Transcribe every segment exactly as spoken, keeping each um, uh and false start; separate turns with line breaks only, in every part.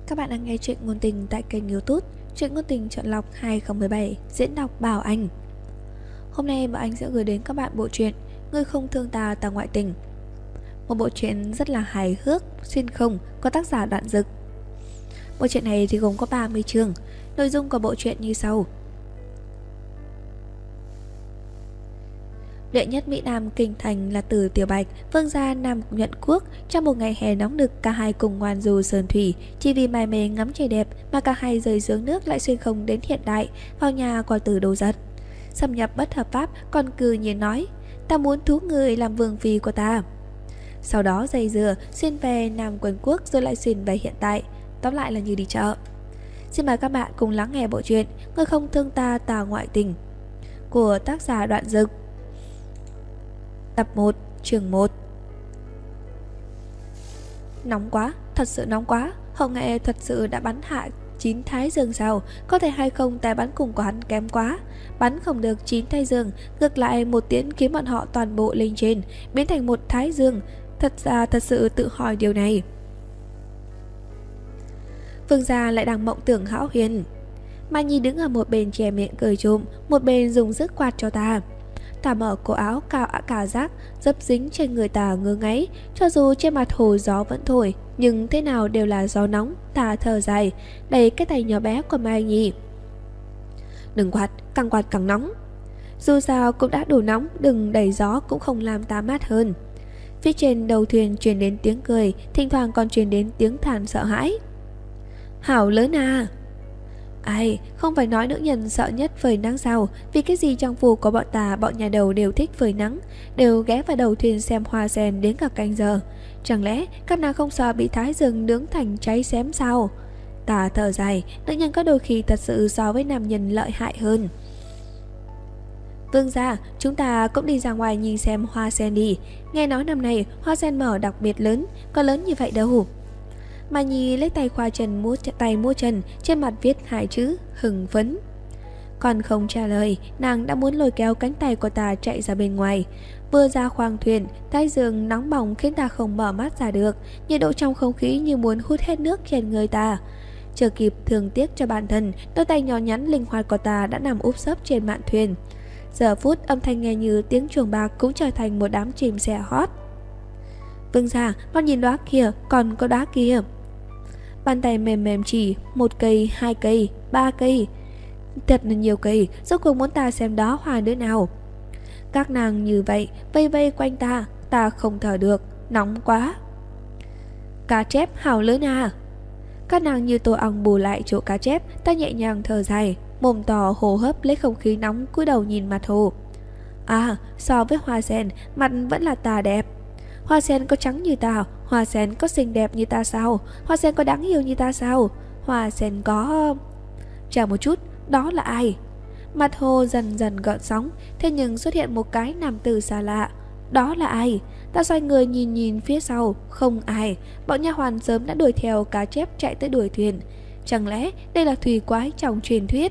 Các bạn đang nghe chuyện ngôn tình tại kênh YouTube Chuyện ngôn tình chọn lọc hai không một bảy, diễn đọc Bảo Anh. Hôm nay Bảo Anh sẽ gửi đến các bạn bộ truyện Ngươi không thương ta ta ngoại tình. Một bộ truyện rất là hài hước, xuyên không, có tác giả Đoạn Dực. Bộ truyện này thì gồm có ba mươi chương. Nội dung của bộ truyện như sau. Đệ nhất Mỹ Nam kinh thành là Từ Tiểu Bạch, vương gia Nam Nhuận Quốc. Trong một ngày hè nóng nực, cả hai cùng ngoan du sơn thủy. Chỉ vì mải mê ngắm trời đẹp mà cả hai rời giếng nước lại xuyên không đến hiện đại, vào nhà của Từ Đồ Giật. Xâm nhập bất hợp pháp, còn cư nhiên nói: ta muốn thú người làm vương phi của ta. Sau đó dây dừa xuyên về Nam Quân Quốc rồi lại xuyên về hiện tại. Tóm lại là như đi chợ. Xin mời các bạn cùng lắng nghe bộ truyện Ngươi không thương ta ta ngoại tình của tác giả Đoạn Dực. Tập một, chương một. Nóng quá, thật sự nóng quá. Hậu nghệ thật sự đã bắn hạ chín thái dương sao? Có thể hay không tài bắn cùng của hắn kém quá. Bắn không được chín thái dương, ngược lại một tiễn khiến bọn họ toàn bộ lên trên, biến thành một thái dương. Thật ra thật sự tự hỏi điều này. Vương gia lại đang mộng tưởng hão huyền. Mai Nhi đứng ở một bên che miệng cười trộm, một bên dùng dứt quạt cho ta. Ta mở cổ áo cao ả cả rác, dấp dính trên người ta ngơ ngáy. Cho dù trên mặt hồ gió vẫn thổi, nhưng thế nào đều là gió nóng. Ta thở dài, đẩy cái tay nhỏ bé của Mai Nhi. Đừng quạt, càng quạt càng nóng. Dù sao cũng đã đủ nóng, đừng đẩy gió cũng không làm ta mát hơn. Phía trên đầu thuyền truyền đến tiếng cười, thỉnh thoảng còn truyền đến tiếng than sợ hãi. Hảo lớn à! Ai, không phải nói nữ nhân sợ nhất phơi nắng sao? Vì cái gì trong phủ của bọn ta, bọn nhà đầu đều thích phơi nắng, đều ghé vào đầu thuyền xem hoa sen đến cả canh giờ. Chẳng lẽ các nàng không sợ bị thái dương nướng thành cháy xém sao? Ta thở dài, nữ nhân có đôi khi thật sự so với nam nhân lợi hại hơn. Vương gia, chúng ta cũng đi ra ngoài nhìn xem hoa sen đi. Nghe nói năm nay hoa sen mở đặc biệt lớn, có lớn như vậy đâu. Mai Nhi lấy tay khoa chân múa tay múa chân, trên mặt viết hai chữ hưng phấn. Còn không trả lời, nàng đã muốn lôi kéo cánh tay của ta chạy ra bên ngoài. Vừa ra khoang thuyền, thái dương nóng bỏng khiến ta không mở mắt ra được, nhiệt độ trong không khí như muốn hút hết nước trên người ta. Chưa kịp thương tiếc cho bản thân, đôi tay nhỏ nhắn linh hoạt của ta đã nằm úp sấp trên mạn thuyền. Giờ phút âm thanh nghe như tiếng chuông bạc cũng trở thành một đám chim sẻ hót. Vương gia, con nhìn đóa kia, còn có đóa kia. Bàn tay mềm mềm chỉ, một cây, hai cây, ba cây, thật là nhiều cây. Rốt cuộc muốn ta xem đó hoa đứa nào. Các nàng như vậy vây vây quanh ta, ta không thở được, nóng quá. Cá chép hào lớn à. Các nàng như tổ ong bù lại chỗ cá chép. Ta nhẹ nhàng thở dài, mồm to hô hấp lấy không khí nóng, cúi đầu nhìn mặt hồ. À, so với hoa sen, mặt vẫn là ta đẹp. Hoa sen có trắng như ta, hoa sen có xinh đẹp như ta sao? Hoa sen có đáng yêu như ta sao? Hoa sen có... Chờ một chút, đó là ai? Mặt hồ dần dần gợn sóng, thế nhưng xuất hiện một cái nam tử xa lạ. Đó là ai? Ta xoay người nhìn nhìn phía sau, không ai. Bọn nha hoàn sớm đã đuổi theo cá chép chạy tới đuổi thuyền. Chẳng lẽ đây là thủy quái trong truyền thuyết?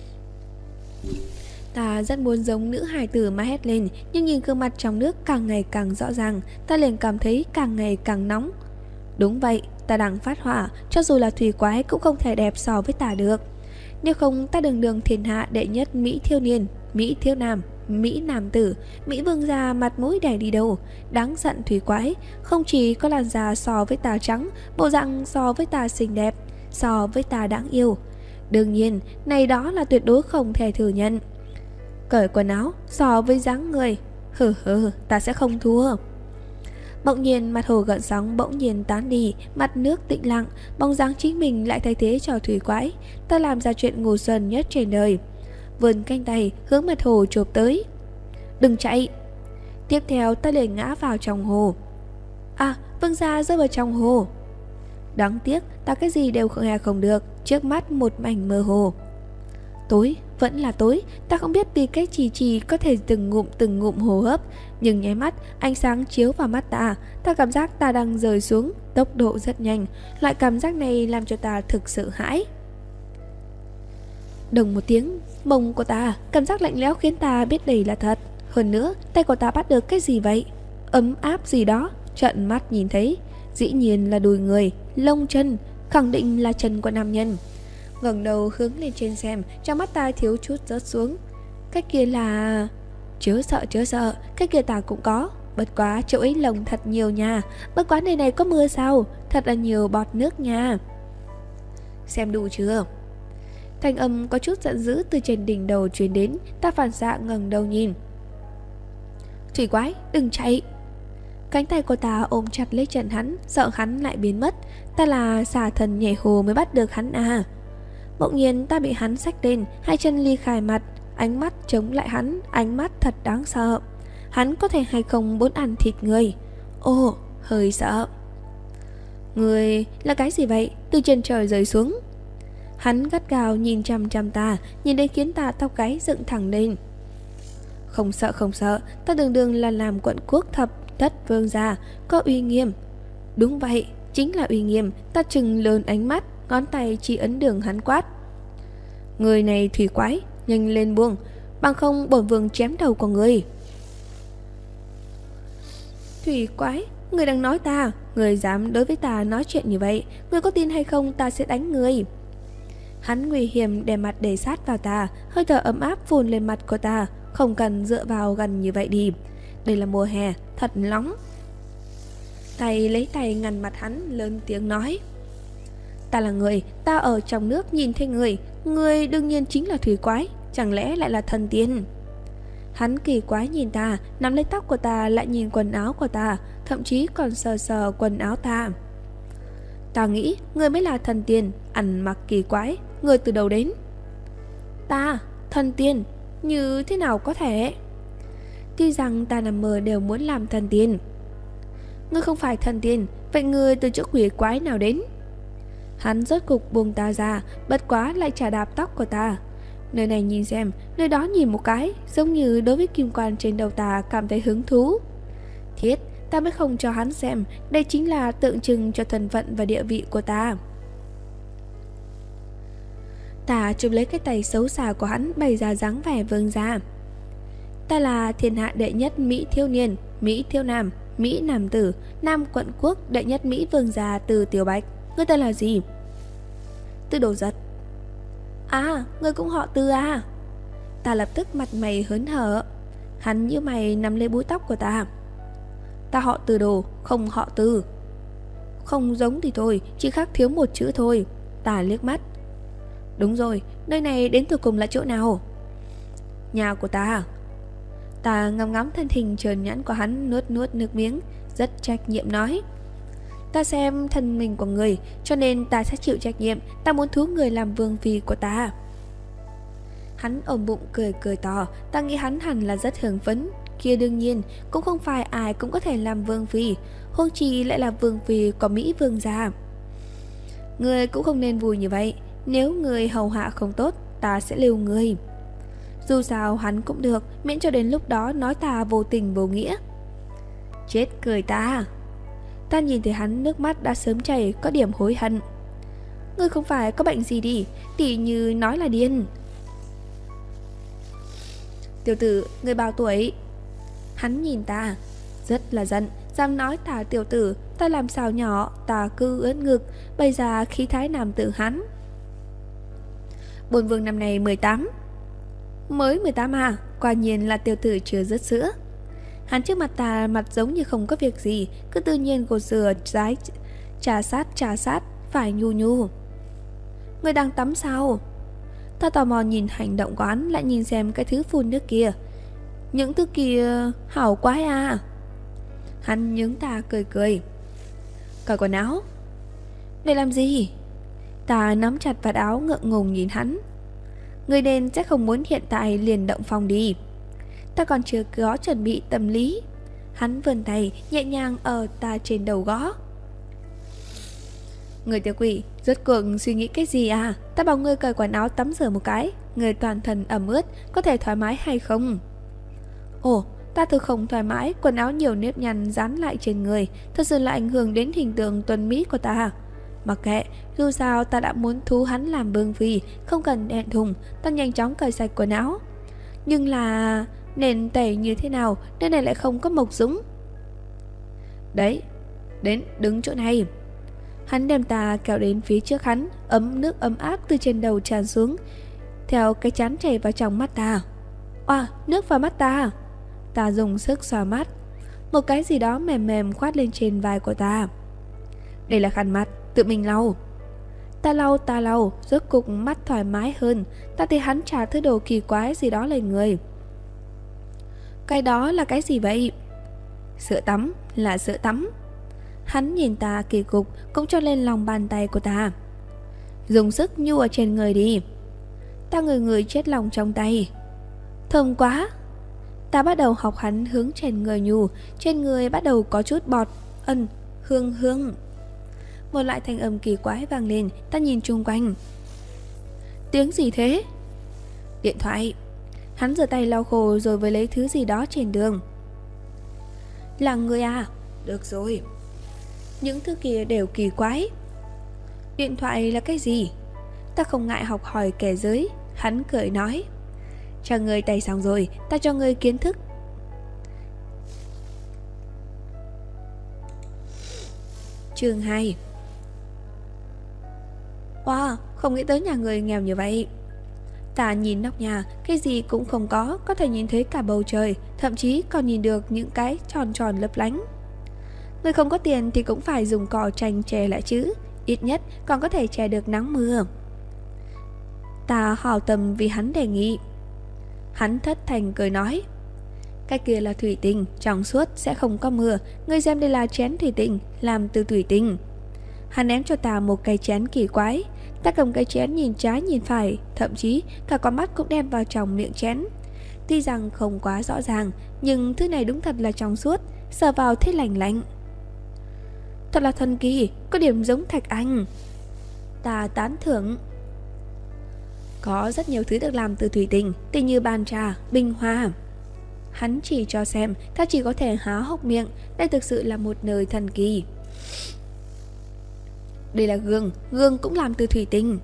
Ta rất muốn giống nữ hài tử mà hét lên, nhưng nhìn gương mặt trong nước càng ngày càng rõ ràng, ta liền cảm thấy càng ngày càng nóng. Đúng vậy, ta đang phát hỏa, cho dù là thủy quái cũng không thể đẹp so với ta được. Nếu không ta đường đường thiên hạ đệ nhất Mỹ thiếu niên, Mỹ thiếu nam, Mỹ nam tử, Mỹ vương gia mặt mũi đẻ đi đâu. Đáng giận thủy quái, không chỉ có làn da so với ta trắng, bộ dạng so với ta xinh đẹp, so với ta đáng yêu. Đương nhiên, này đó là tuyệt đối không thể thừa nhận. Cởi quần áo so với dáng người, hừ hừ, ta sẽ không thua. Bỗng nhiên mặt hồ gợn sóng bỗng nhiên tán đi, mặt nước tĩnh lặng, bóng dáng chính mình lại thay thế cho thủy quái. Ta làm ra chuyện ngu xuẩn nhất trên đời, vươn cánh tay hướng mặt hồ chộp tới. Đừng chạy. Tiếp theo ta liền ngã vào trong hồ. À, vương gia rơi vào trong hồ. Đáng tiếc ta cái gì đều nghe không được, trước mắt một mảnh mơ hồ. Tối, vẫn là tối. Ta không biết vì cái chỉ chỉ có thể từng ngụm từng ngụm hô hấp, nhưng nháy mắt ánh sáng chiếu vào mắt ta. Ta cảm giác ta đang rơi xuống, tốc độ rất nhanh. Loại cảm giác này làm cho ta thực sự hãi. Đồng một tiếng, mông của ta, cảm giác lạnh lẽo khiến ta biết đây là thật. Hơn nữa, tay của ta bắt được cái gì vậy? Ấm áp gì đó. Trợn mắt nhìn thấy, dĩ nhiên là đùi người, lông chân, khẳng định là chân của nam nhân. Ngẩng đầu hướng lên trên xem, trong mắt ta thiếu chút rớt xuống. Cái kia là... Chớ sợ chớ sợ, cái kia ta cũng có. Bất quá chỗ ấy lồng thật nhiều nha. Bất quá nơi này có mưa sao? Thật là nhiều bọt nước nha. Xem đủ chưa? Thanh âm có chút giận dữ từ trên đỉnh đầu truyền đến. Ta phản xạ ngẩng đầu nhìn. Thủy quái, đừng chạy. Cánh tay của ta ôm chặt lấy chân hắn, sợ hắn lại biến mất. Ta là xà thần nhảy hồ mới bắt được hắn à. Bỗng nhiên ta bị hắn xách lên, hai chân ly khai mặt, ánh mắt chống lại hắn, ánh mắt thật đáng sợ. Hắn có thể hay không muốn ăn thịt người? Ồ, hơi sợ. Người là cái gì vậy? Từ trên trời rơi xuống. Hắn gắt gao nhìn chằm chằm ta, nhìn đến khiến ta tóc gáy dựng thẳng lên. Không sợ không sợ, ta đường đường là làm quận quốc thập thất vương gia, có uy nghiêm. Đúng vậy, chính là uy nghiêm. Ta trừng lớn ánh mắt, ngón tay chỉ ấn đường hắn quát. Người này thủy quái, nhanh lên buông, bằng không bổn vương chém đầu của người. Thủy quái, người đang nói ta? Người dám đối với ta nói chuyện như vậy, người có tin hay không ta sẽ đánh người. Hắn nguy hiểm đè mặt để sát vào ta, hơi thở ấm áp phun lên mặt của ta. Không cần dựa vào gần như vậy đi, đây là mùa hè, thật nóng. Tay lấy tay ngăn mặt hắn, lớn tiếng nói. Ta là người, ta ở trong nước nhìn thấy người. Người đương nhiên chính là thủy quái, chẳng lẽ lại là thần tiên? Hắn kỳ quái nhìn ta, nắm lấy tóc của ta, lại nhìn quần áo của ta, thậm chí còn sờ sờ quần áo ta. Ta nghĩ người mới là thần tiên, ăn mặc kỳ quái. Người từ đâu đến? Ta, thần tiên, như thế nào có thể? Tuy rằng ta nằm mơ đều muốn làm thần tiên. Ngươi không phải thần tiên, vậy ngươi từ chỗ quỷ quái nào đến? Hắn rốt cục buông ta ra, bất quá lại chà đạp tóc của ta. Nơi này nhìn xem, nơi đó nhìn một cái, giống như đối với kim quan trên đầu ta cảm thấy hứng thú. Thiết, ta mới không cho hắn xem, đây chính là tượng trưng cho thân phận và địa vị của ta. Ta chụp lấy cái tay xấu xa của hắn, bày ra dáng vẻ vương gia. Ta là thiên hạ đệ nhất Mỹ thiếu niên, Mỹ thiếu nam, Mỹ nam tử, Nam quận quốc đệ nhất Mỹ vương gia Từ Tiểu Bạch. Ngươi tên là gì? Tư Đồ Giật. À, ngươi cũng họ Tư à? Ta lập tức mặt mày hớn hở. Hắn nhíu mày nắm lấy búi tóc của ta. Ta họ Từ Đồ, không họ Tư. Không giống thì thôi, chỉ khác thiếu một chữ thôi. Ta liếc mắt. Đúng rồi, nơi này đến từ cùng là chỗ nào? Nhà của ta. Ta ngắm ngắm thân hình trơn nhẵn của hắn, nuốt nuốt nước miếng, rất trách nhiệm nói. Ta xem thân mình của người, cho nên ta sẽ chịu trách nhiệm. Ta muốn thú người làm vương phi của ta. Hắn ôm bụng cười cười to. Ta nghĩ hắn hẳn là rất hưng phấn. Kia đương nhiên, cũng không phải ai cũng có thể làm vương phi, huống chi lại là vương phi của Mỹ vương gia. Người cũng không nên vui như vậy. Nếu người hầu hạ không tốt, ta sẽ lưu người. Dù sao hắn cũng được, miễn cho đến lúc đó nói ta vô tình vô nghĩa. Chết cười ta. Ta nhìn thấy hắn nước mắt đã sớm chảy, có điểm hối hận. Ngươi không phải có bệnh gì đi, tỉ như nói là điên. Tiểu tử, ngươi bao tuổi? Hắn nhìn ta, rất là giận, dám nói ta tiểu tử. Ta làm sao nhỏ, ta cứ ướn ngực, bày ra khí thái nam tử hắn. Bổn vương năm nay mười tám. Mới mười tám à? Quả nhiên là tiểu tử chưa dứt sữa. Hắn trước mặt ta mặt giống như không có việc gì, cứ tự nhiên gột rửa rái trà sát trà sát, phải nhu nhu. Người đang tắm sao? Ta tò mò nhìn hành động của hắn, lại nhìn xem cái thứ phun nước kia. Những thứ kia hảo quái à. Hắn nhướng ta cười cười. Cởi quần áo. Để làm gì? Ta nắm chặt vạt áo ngượng ngùng nhìn hắn. Người nên sẽ không muốn hiện tại liền động phòng đi. Ta còn chưa có chuẩn bị tâm lý. Hắn vươn tay nhẹ nhàng ở ta trên đầu gõ. Người tiểu quỷ, rốt cuộc suy nghĩ cái gì à? Ta bảo ngươi cởi quần áo tắm rửa một cái. Người toàn thân ẩm ướt, có thể thoải mái hay không? Ồ, ta thực không thoải mái. Quần áo nhiều nếp nhăn dán lại trên người, thật sự là ảnh hưởng đến hình tượng tuấn mỹ của ta. Mặc kệ, dù sao ta đã muốn thú hắn làm vương phi, không cần đèn thùng. Ta nhanh chóng cởi sạch quần áo. Nhưng là... nền tẩy như thế nào, nơi này lại không có mộc dũng. Đấy, đến đứng chỗ này. Hắn đem ta kéo đến phía trước hắn, ấm nước ấm áp từ trên đầu tràn xuống, theo cái chán chảy vào trong mắt ta. Oa, nước vào mắt ta. Ta dùng sức xoa mắt. Một cái gì đó mềm mềm khoát lên trên vai của ta. Đây là khăn mặt, tự mình lau. Ta lau ta lau, rốt cục mắt thoải mái hơn. Ta thấy hắn trả thứ đồ kỳ quái gì đó lên người. Cái đó là cái gì vậy? Sữa tắm, là sữa tắm. Hắn nhìn ta kỳ cục, cũng cho lên lòng bàn tay của ta. Dùng sức nhu ở trên người đi. Ta người người chết lòng trong tay. Thơm quá. Ta bắt đầu học hắn hướng trên người nhu. Trên người bắt đầu có chút bọt, ân, hương hương. Một loại thanh âm kỳ quái vang lên. Ta nhìn chung quanh. Tiếng gì thế? Điện thoại. Hắn rửa tay lau khô rồi mới lấy thứ gì đó trên đường. Là người à? Được rồi. Những thứ kia đều kỳ quái. Điện thoại là cái gì? Ta không ngại học hỏi kẻ dưới. Hắn cười nói, cho người tay xong rồi, ta cho người kiến thức. Chương hai. Wow, không nghĩ tới nhà người nghèo như vậy. Ta nhìn nóc nhà, cái gì cũng không có. Có thể nhìn thấy cả bầu trời, thậm chí còn nhìn được những cái tròn tròn lấp lánh. Người không có tiền thì cũng phải dùng cỏ tranh che lại chứ. Ít nhất còn có thể che được nắng mưa. Ta hào tâm vì hắn đề nghị. Hắn thất thành cười nói, cái kia là thủy tinh, trong suốt sẽ không có mưa. Ngươi xem đây là chén thủy tinh, làm từ thủy tinh. Hắn ném cho ta một cái chén kỳ quái. Ta cầm cái chén nhìn trái nhìn phải, thậm chí cả con mắt cũng đem vào trong miệng chén. Tuy rằng không quá rõ ràng, nhưng thứ này đúng thật là trong suốt, sờ vào thấy lành lạnh. Thật là thần kỳ, có điểm giống thạch anh. Ta tán thưởng. Có rất nhiều thứ được làm từ thủy tinh, tỉ như bàn trà, bình hoa. Hắn chỉ cho xem, ta chỉ có thể há hốc miệng. Đây thực sự là một nơi thần kỳ. Đây là gương, gương cũng làm từ thủy tinh.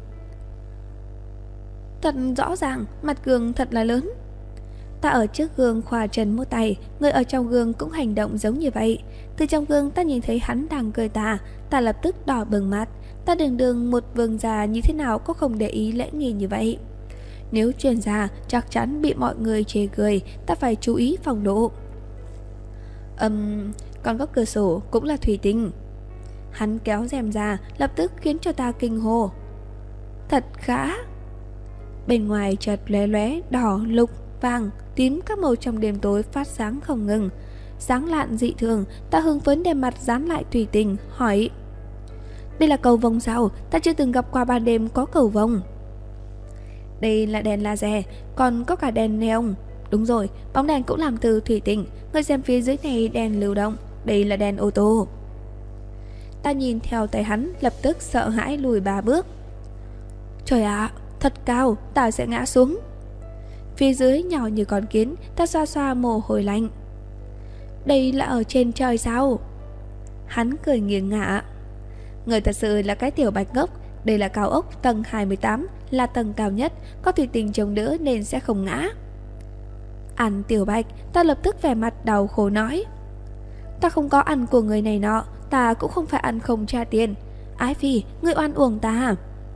Thật rõ ràng, mặt gương thật là lớn. Ta ở trước gương khỏa chân một tay, người ở trong gương cũng hành động giống như vậy. Từ trong gương ta nhìn thấy hắn đang cười ta. Ta lập tức đỏ bừng mặt. Ta đường đường một vương già như thế nào có không để ý lễ nghi như vậy. Nếu truyền ra chắc chắn bị mọi người chê cười. Ta phải chú ý phòng độ. Ừm, um, còn có cửa sổ cũng là thủy tinh. Hắn kéo rèm ra, lập tức khiến cho ta kinh hô. Thật khá. Bên ngoài chợt lóe lóe đỏ, lục, vàng, tím các màu trong đêm tối phát sáng không ngừng. Sáng lạn dị thường. Ta hưng phấn đem mặt dán lại thủy tinh, hỏi, đây là cầu vồng sao? Ta chưa từng gặp qua ban đêm có cầu vồng. Đây là đèn laser, còn có cả đèn neon. Đúng rồi, bóng đèn cũng làm từ thủy tinh. Người xem phía dưới này đèn lưu động. Đây là đèn ô tô. Ta nhìn theo tay hắn, lập tức sợ hãi lùi ba bước. Trời ạ, à, thật cao, ta sẽ ngã xuống. Phía dưới nhỏ như con kiến. Ta xoa xoa mồ hôi lạnh. Đây là ở trên trời sao? Hắn cười nghiêng ngả. Người thật sự là cái tiểu bạch ngốc. Đây là cao ốc tầng hai mươi tám, là tầng cao nhất, có thủy tinh chống đỡ nên sẽ không ngã. Ăn tiểu bạch. Ta lập tức vẻ mặt đau khổ nói, ta không có ăn của người này nọ. Ta cũng không phải ăn không trả tiền. Ái Phi, ngươi oan uổng ta.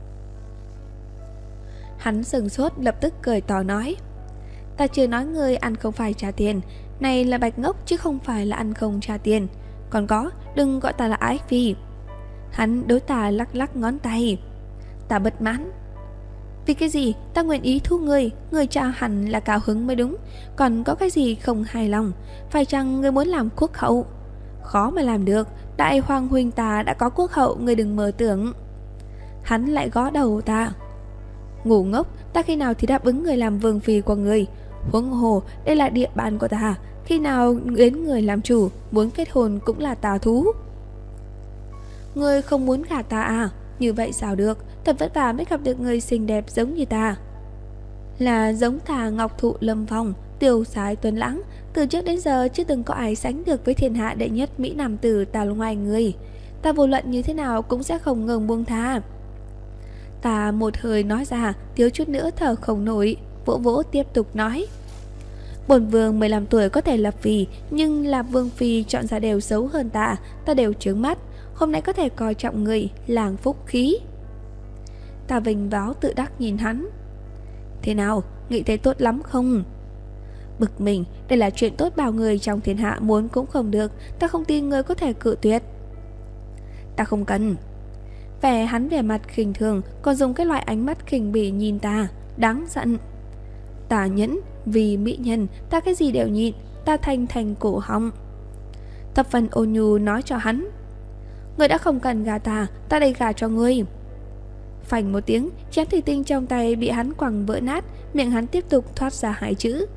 Hắn sừng sốt, lập tức cười to nói, ta chưa nói ngươi ăn không phải trả tiền. Này là bạch ngốc chứ không phải là ăn không trả tiền. Còn có, đừng gọi ta là Ái Phi. Hắn đối ta lắc lắc ngón tay. Ta bất mãn. Vì cái gì ta nguyện ý thu ngươi? Ngươi cha hẳn là cao hứng mới đúng. Còn có cái gì không hài lòng? Phải chăng ngươi muốn làm quốc hậu? Khó mà làm được. Đại hoàng huynh ta đã có quốc hậu, ngươi đừng mơ tưởng. Hắn lại gõ đầu ta. Ngu ngốc, ta khi nào thì đáp ứng người làm vương phi của ngươi? Huống hồ đây là địa bàn của ta. Khi nào đến người làm chủ, muốn kết hôn cũng là tà thú. Ngươi không muốn gả ta à? Như vậy sao được? Thật vất vả mới gặp được người xinh đẹp giống như ta. Là giống thà ngọc thụ lâm phong, tiêu sái tuấn lãng. Từ trước đến giờ chưa từng có ai sánh được với thiên hạ đệ nhất mỹ nam tử ta ngoài người. Ta vô luận như thế nào cũng sẽ không ngừng buông tha. Ta một hơi nói ra, thiếu chút nữa thở không nổi. Vỗ vỗ tiếp tục nói, bổn vương mười lăm tuổi có thể lập phi, nhưng là vương phi chọn ra đều xấu hơn ta. Ta đều trướng mắt. hôm nay có thể coi trọng người, làng phúc khí. Ta vinh váo tự đắc nhìn hắn. Thế nào, nghĩ thấy tốt lắm không? Bực mình, đây là chuyện tốt bao người trong thiên hạ muốn cũng không được, ta không tin người có thể cự tuyệt. Ta không cần. Vẻ hắn vẻ mặt khinh thường, còn dùng cái loại ánh mắt khinh bỉ nhìn ta, đáng giận. Ta nhẫn, vì mỹ nhân, ta cái gì đều nhịn, ta thành thành cổ họng. Thập phần ôn nhu nói cho hắn. Người đã không cần gà ta, ta đây gà cho ngươi. Phành một tiếng, chén thủy tinh trong tay bị hắn quẳng vỡ nát, miệng hắn tiếp tục thoát ra hai chữ: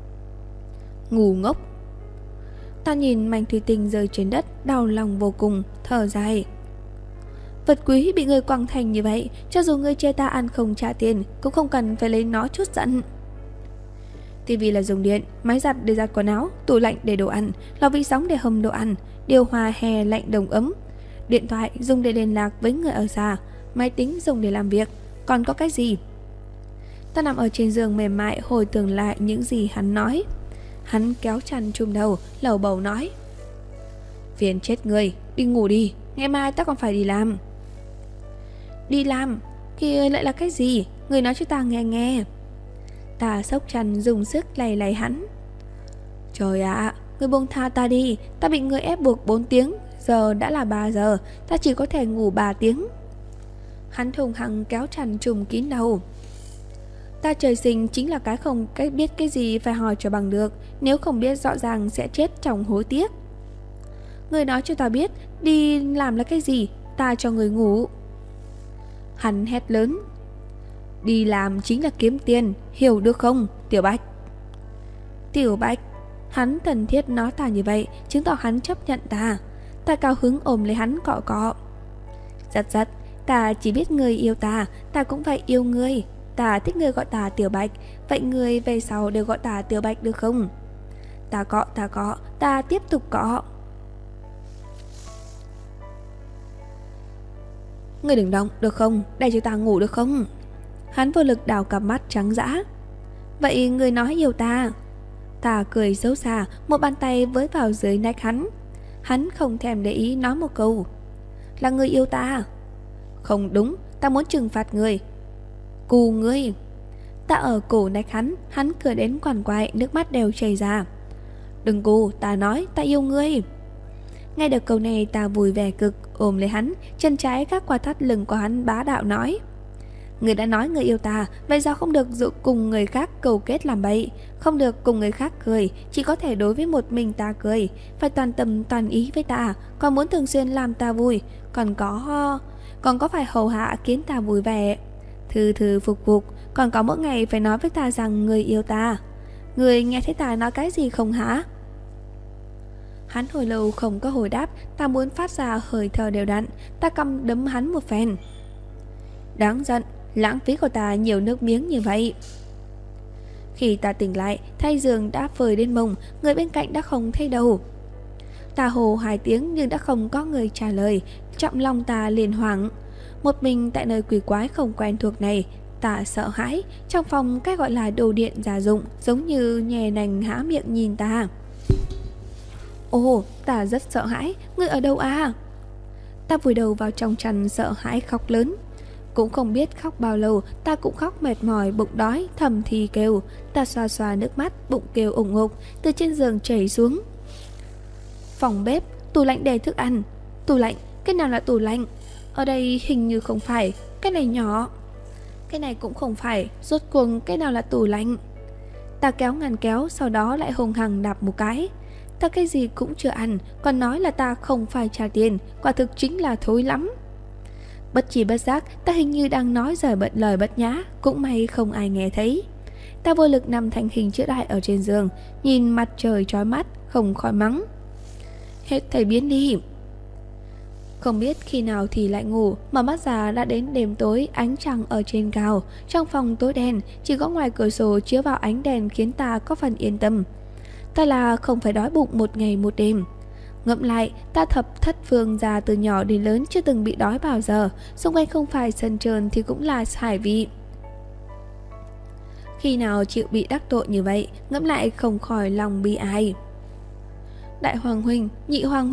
ngu ngốc. Ta nhìn mảnh thủy tinh rơi trên đất, đau lòng vô cùng, thở dài. Vật quý bị người quăng thành như vậy, cho dù người chê ta ăn không trả tiền, cũng không cần phải lấy nó chút giận. Tivi là dùng điện, máy giặt để giặt quần áo, tủ lạnh để đồ ăn, lò vi sóng để hầm đồ ăn, điều hòa hè lạnh đồng ấm, điện thoại dùng để liên lạc với người ở xa, máy tính dùng để làm việc, còn có cái gì? Ta nằm ở trên giường mềm mại hồi tưởng lại những gì hắn nói. Hắn kéo chăn trùm đầu, lầu bầu nói: phiền chết người, đi ngủ đi, ngày mai ta còn phải đi làm. Đi làm? Kia lại là cái gì? Người nói cho ta nghe nghe. Ta xốc chăn dùng sức lay lay hắn. Trời ạ, à, người buông tha ta đi, ta bị người ép buộc bốn tiếng, giờ đã là ba giờ, ta chỉ có thể ngủ ba tiếng. Hắn thùng hăng kéo chăn trùm kín đầu. Ta trời sinh chính là cái không cách biết cái gì phải hỏi cho bằng được, nếu không biết rõ ràng sẽ chết trong hối tiếc. Người nói cho ta biết đi làm là cái gì, ta cho người ngủ. Hắn hét lớn. Đi làm chính là kiếm tiền, hiểu được không, Tiểu Bạch? Tiểu Bạch? Hắn thân thiết nói ta như vậy, chứng tỏ hắn chấp nhận ta. Ta cao hứng ôm lấy hắn cọ cọ. Giật giật, ta chỉ biết người yêu ta, ta cũng vậy yêu ngươi. Ta thích người gọi ta Tiểu Bạch, vậy người về sau đều gọi ta Tiểu Bạch được không? Ta cọ, ta cọ, ta tiếp tục cọ. Người đừng động, được không? Để cho ta ngủ được không? Hắn vô lực đào cặp mắt trắng dã. Vậy người nói yêu ta? Ta cười xấu xa, một bàn tay với vào dưới nách hắn. Hắn không thèm để ý nói một câu. Là người yêu ta? Không đúng, ta muốn trừng phạt người. Cù ngươi. Ta ở cổ nách hắn, hắn cười đến quằn quại, nước mắt đều chảy ra. Đừng cù, ta nói, ta yêu ngươi. Nghe được câu này ta vui vẻ cực, ôm lấy hắn, chân trái gác qua thắt lưng của hắn bá đạo nói. Người đã nói người yêu ta, vậy sao không được dụ cùng người khác cầu kết làm bậy, không được cùng người khác cười, chỉ có thể đối với một mình ta cười, phải toàn tâm toàn ý với ta, còn muốn thường xuyên làm ta vui, còn có còn có phải hầu hạ khiến ta vui vẻ, thư thư phục phục, còn có mỗi ngày phải nói với ta rằng người yêu ta. Người nghe thấy ta nói cái gì không hả? Hắn hồi lâu không có hồi đáp, ta muốn phát ra hơi thở đều đặn, ta căm đấm hắn một phen. Đáng giận, lãng phí của ta nhiều nước miếng như vậy. Khi ta tỉnh lại, thay giường đã phơi đến mông, người bên cạnh đã không thấy đâu. Ta hồ hai tiếng nhưng đã không có người trả lời, trọng lòng ta liền hoảng. Một mình tại nơi quỷ quái không quen thuộc này, ta sợ hãi, trong phòng cái gọi là đồ điện gia dụng giống như nhè nành há miệng nhìn ta. Ồ, ta rất sợ hãi, ngươi ở đâu à? Ta vùi đầu vào trong chăn sợ hãi khóc lớn. Cũng không biết khóc bao lâu, ta cũng khóc mệt mỏi, bụng đói, thầm thì kêu. Ta xoa xoa nước mắt, bụng kêu ủng ục, từ trên giường chảy xuống. Phòng bếp, tủ lạnh để thức ăn. Tủ lạnh, cái nào là tủ lạnh? Ở đây hình như không phải, cái này nhỏ. Cái này cũng không phải, rốt cuộc cái nào là tủ lạnh? Ta kéo ngăn kéo, sau đó lại hùng hằng đạp một cái. Ta cái gì cũng chưa ăn, còn nói là ta không phải trả tiền, quả thực chính là thối lắm. Bất chi bất giác, ta hình như đang nói rời bận lời bất nhã, cũng may không ai nghe thấy. Ta vô lực nằm thành hình chữ đại ở trên giường, nhìn mặt trời chói mắt, không khỏi mắng. Hết thầy biến đi. Không biết khi nào thì lại ngủ, mở mắt ra đã đến đêm tối, ánh trăng ở trên cao. Trong phòng tối đen, chỉ có ngoài cửa sổ chiếu vào ánh đèn khiến ta có phần yên tâm. Ta là không phải đói bụng một ngày một đêm. Ngẫm lại, ta thập thất phương già từ nhỏ đến lớn chưa từng bị đói bao giờ. Xung quanh không phải sân trơn thì cũng là hải vị. Khi nào chịu bị đắc tội như vậy, ngẫm lại không khỏi lòng bi ai. Đại hoàng huynh, nhị hoàng huynh,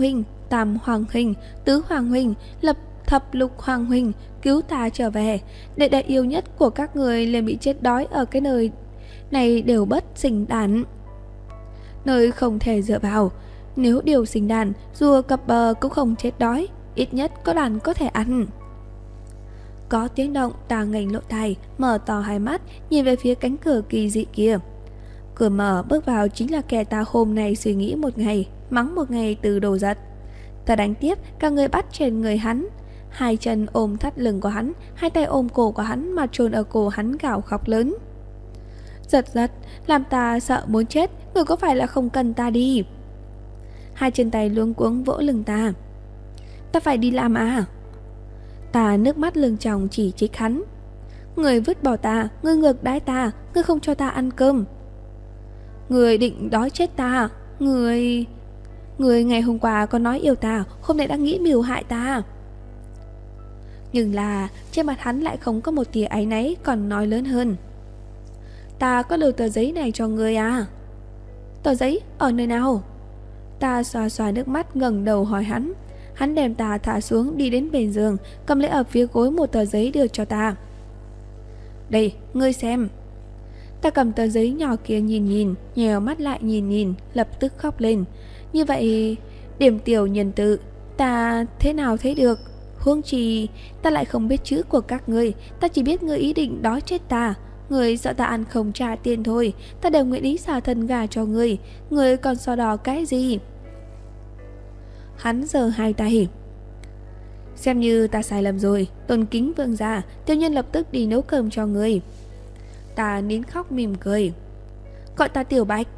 tam hoàng huynh, tứ hoàng huynh, lập thập lục hoàng huynh, cứu ta trở về. Đệ đệ yêu nhất của các người liền bị chết đói ở cái nơi này đều bất sinh đàn, nơi không thể dựa vào. Nếu điều sinh đàn, rùa cập bờ cũng không chết đói, ít nhất có đàn có thể ăn. Có tiếng động, ta ngẩng lỗ tai, mở to hai mắt, nhìn về phía cánh cửa kỳ dị kia. Cửa mở, bước vào chính là kẻ ta hôm nay suy nghĩ một ngày, mắng một ngày từ Đồ Giật. Ta đánh tiếp, cả người bắt trên người hắn, hai chân ôm thắt lưng của hắn, hai tay ôm cổ của hắn mà chôn ở cổ hắn gào khóc lớn. Giật giật, làm ta sợ muốn chết, người có phải là không cần ta đi? Hai chân tay luống cuống vỗ lưng ta. Ta phải đi làm à? Ta nước mắt lưng tròng chỉ trích hắn. Người vứt bỏ ta, người ngược đãi ta, người không cho ta ăn cơm. Người định đói chết ta, người... Người ngày hôm qua còn nói yêu ta, hôm nay đã nghĩ mưu hại ta. Nhưng là trên mặt hắn lại không có một tia áy náy, còn nói lớn hơn. Ta có lưu tờ giấy này cho người à? Tờ giấy ở nơi nào? Ta xoa xoa nước mắt ngẩng đầu hỏi hắn. Hắn đem ta thả xuống, đi đến bên giường, cầm lấy ở phía gối một tờ giấy đưa cho ta. Đây, ngươi xem. Ta cầm tờ giấy nhỏ kia nhìn nhìn, nhèo mắt lại nhìn nhìn, lập tức khóc lên. Như vậy, điểm tiểu nhân tự, ta thế nào thấy được? Huống chi, ta lại không biết chữ của các ngươi, ta chỉ biết ngươi ý định đói chết ta. Ngươi sợ ta ăn không trả tiền thôi, ta đều nguyện ý xả thân gà cho ngươi, ngươi còn so đo cái gì? Hắn giơ hai tay. Xem như ta sai lầm rồi, tôn kính vương gia, tiểu nhân lập tức đi nấu cơm cho ngươi. Ta nín khóc mỉm cười. Gọi ta Tiểu Bạch.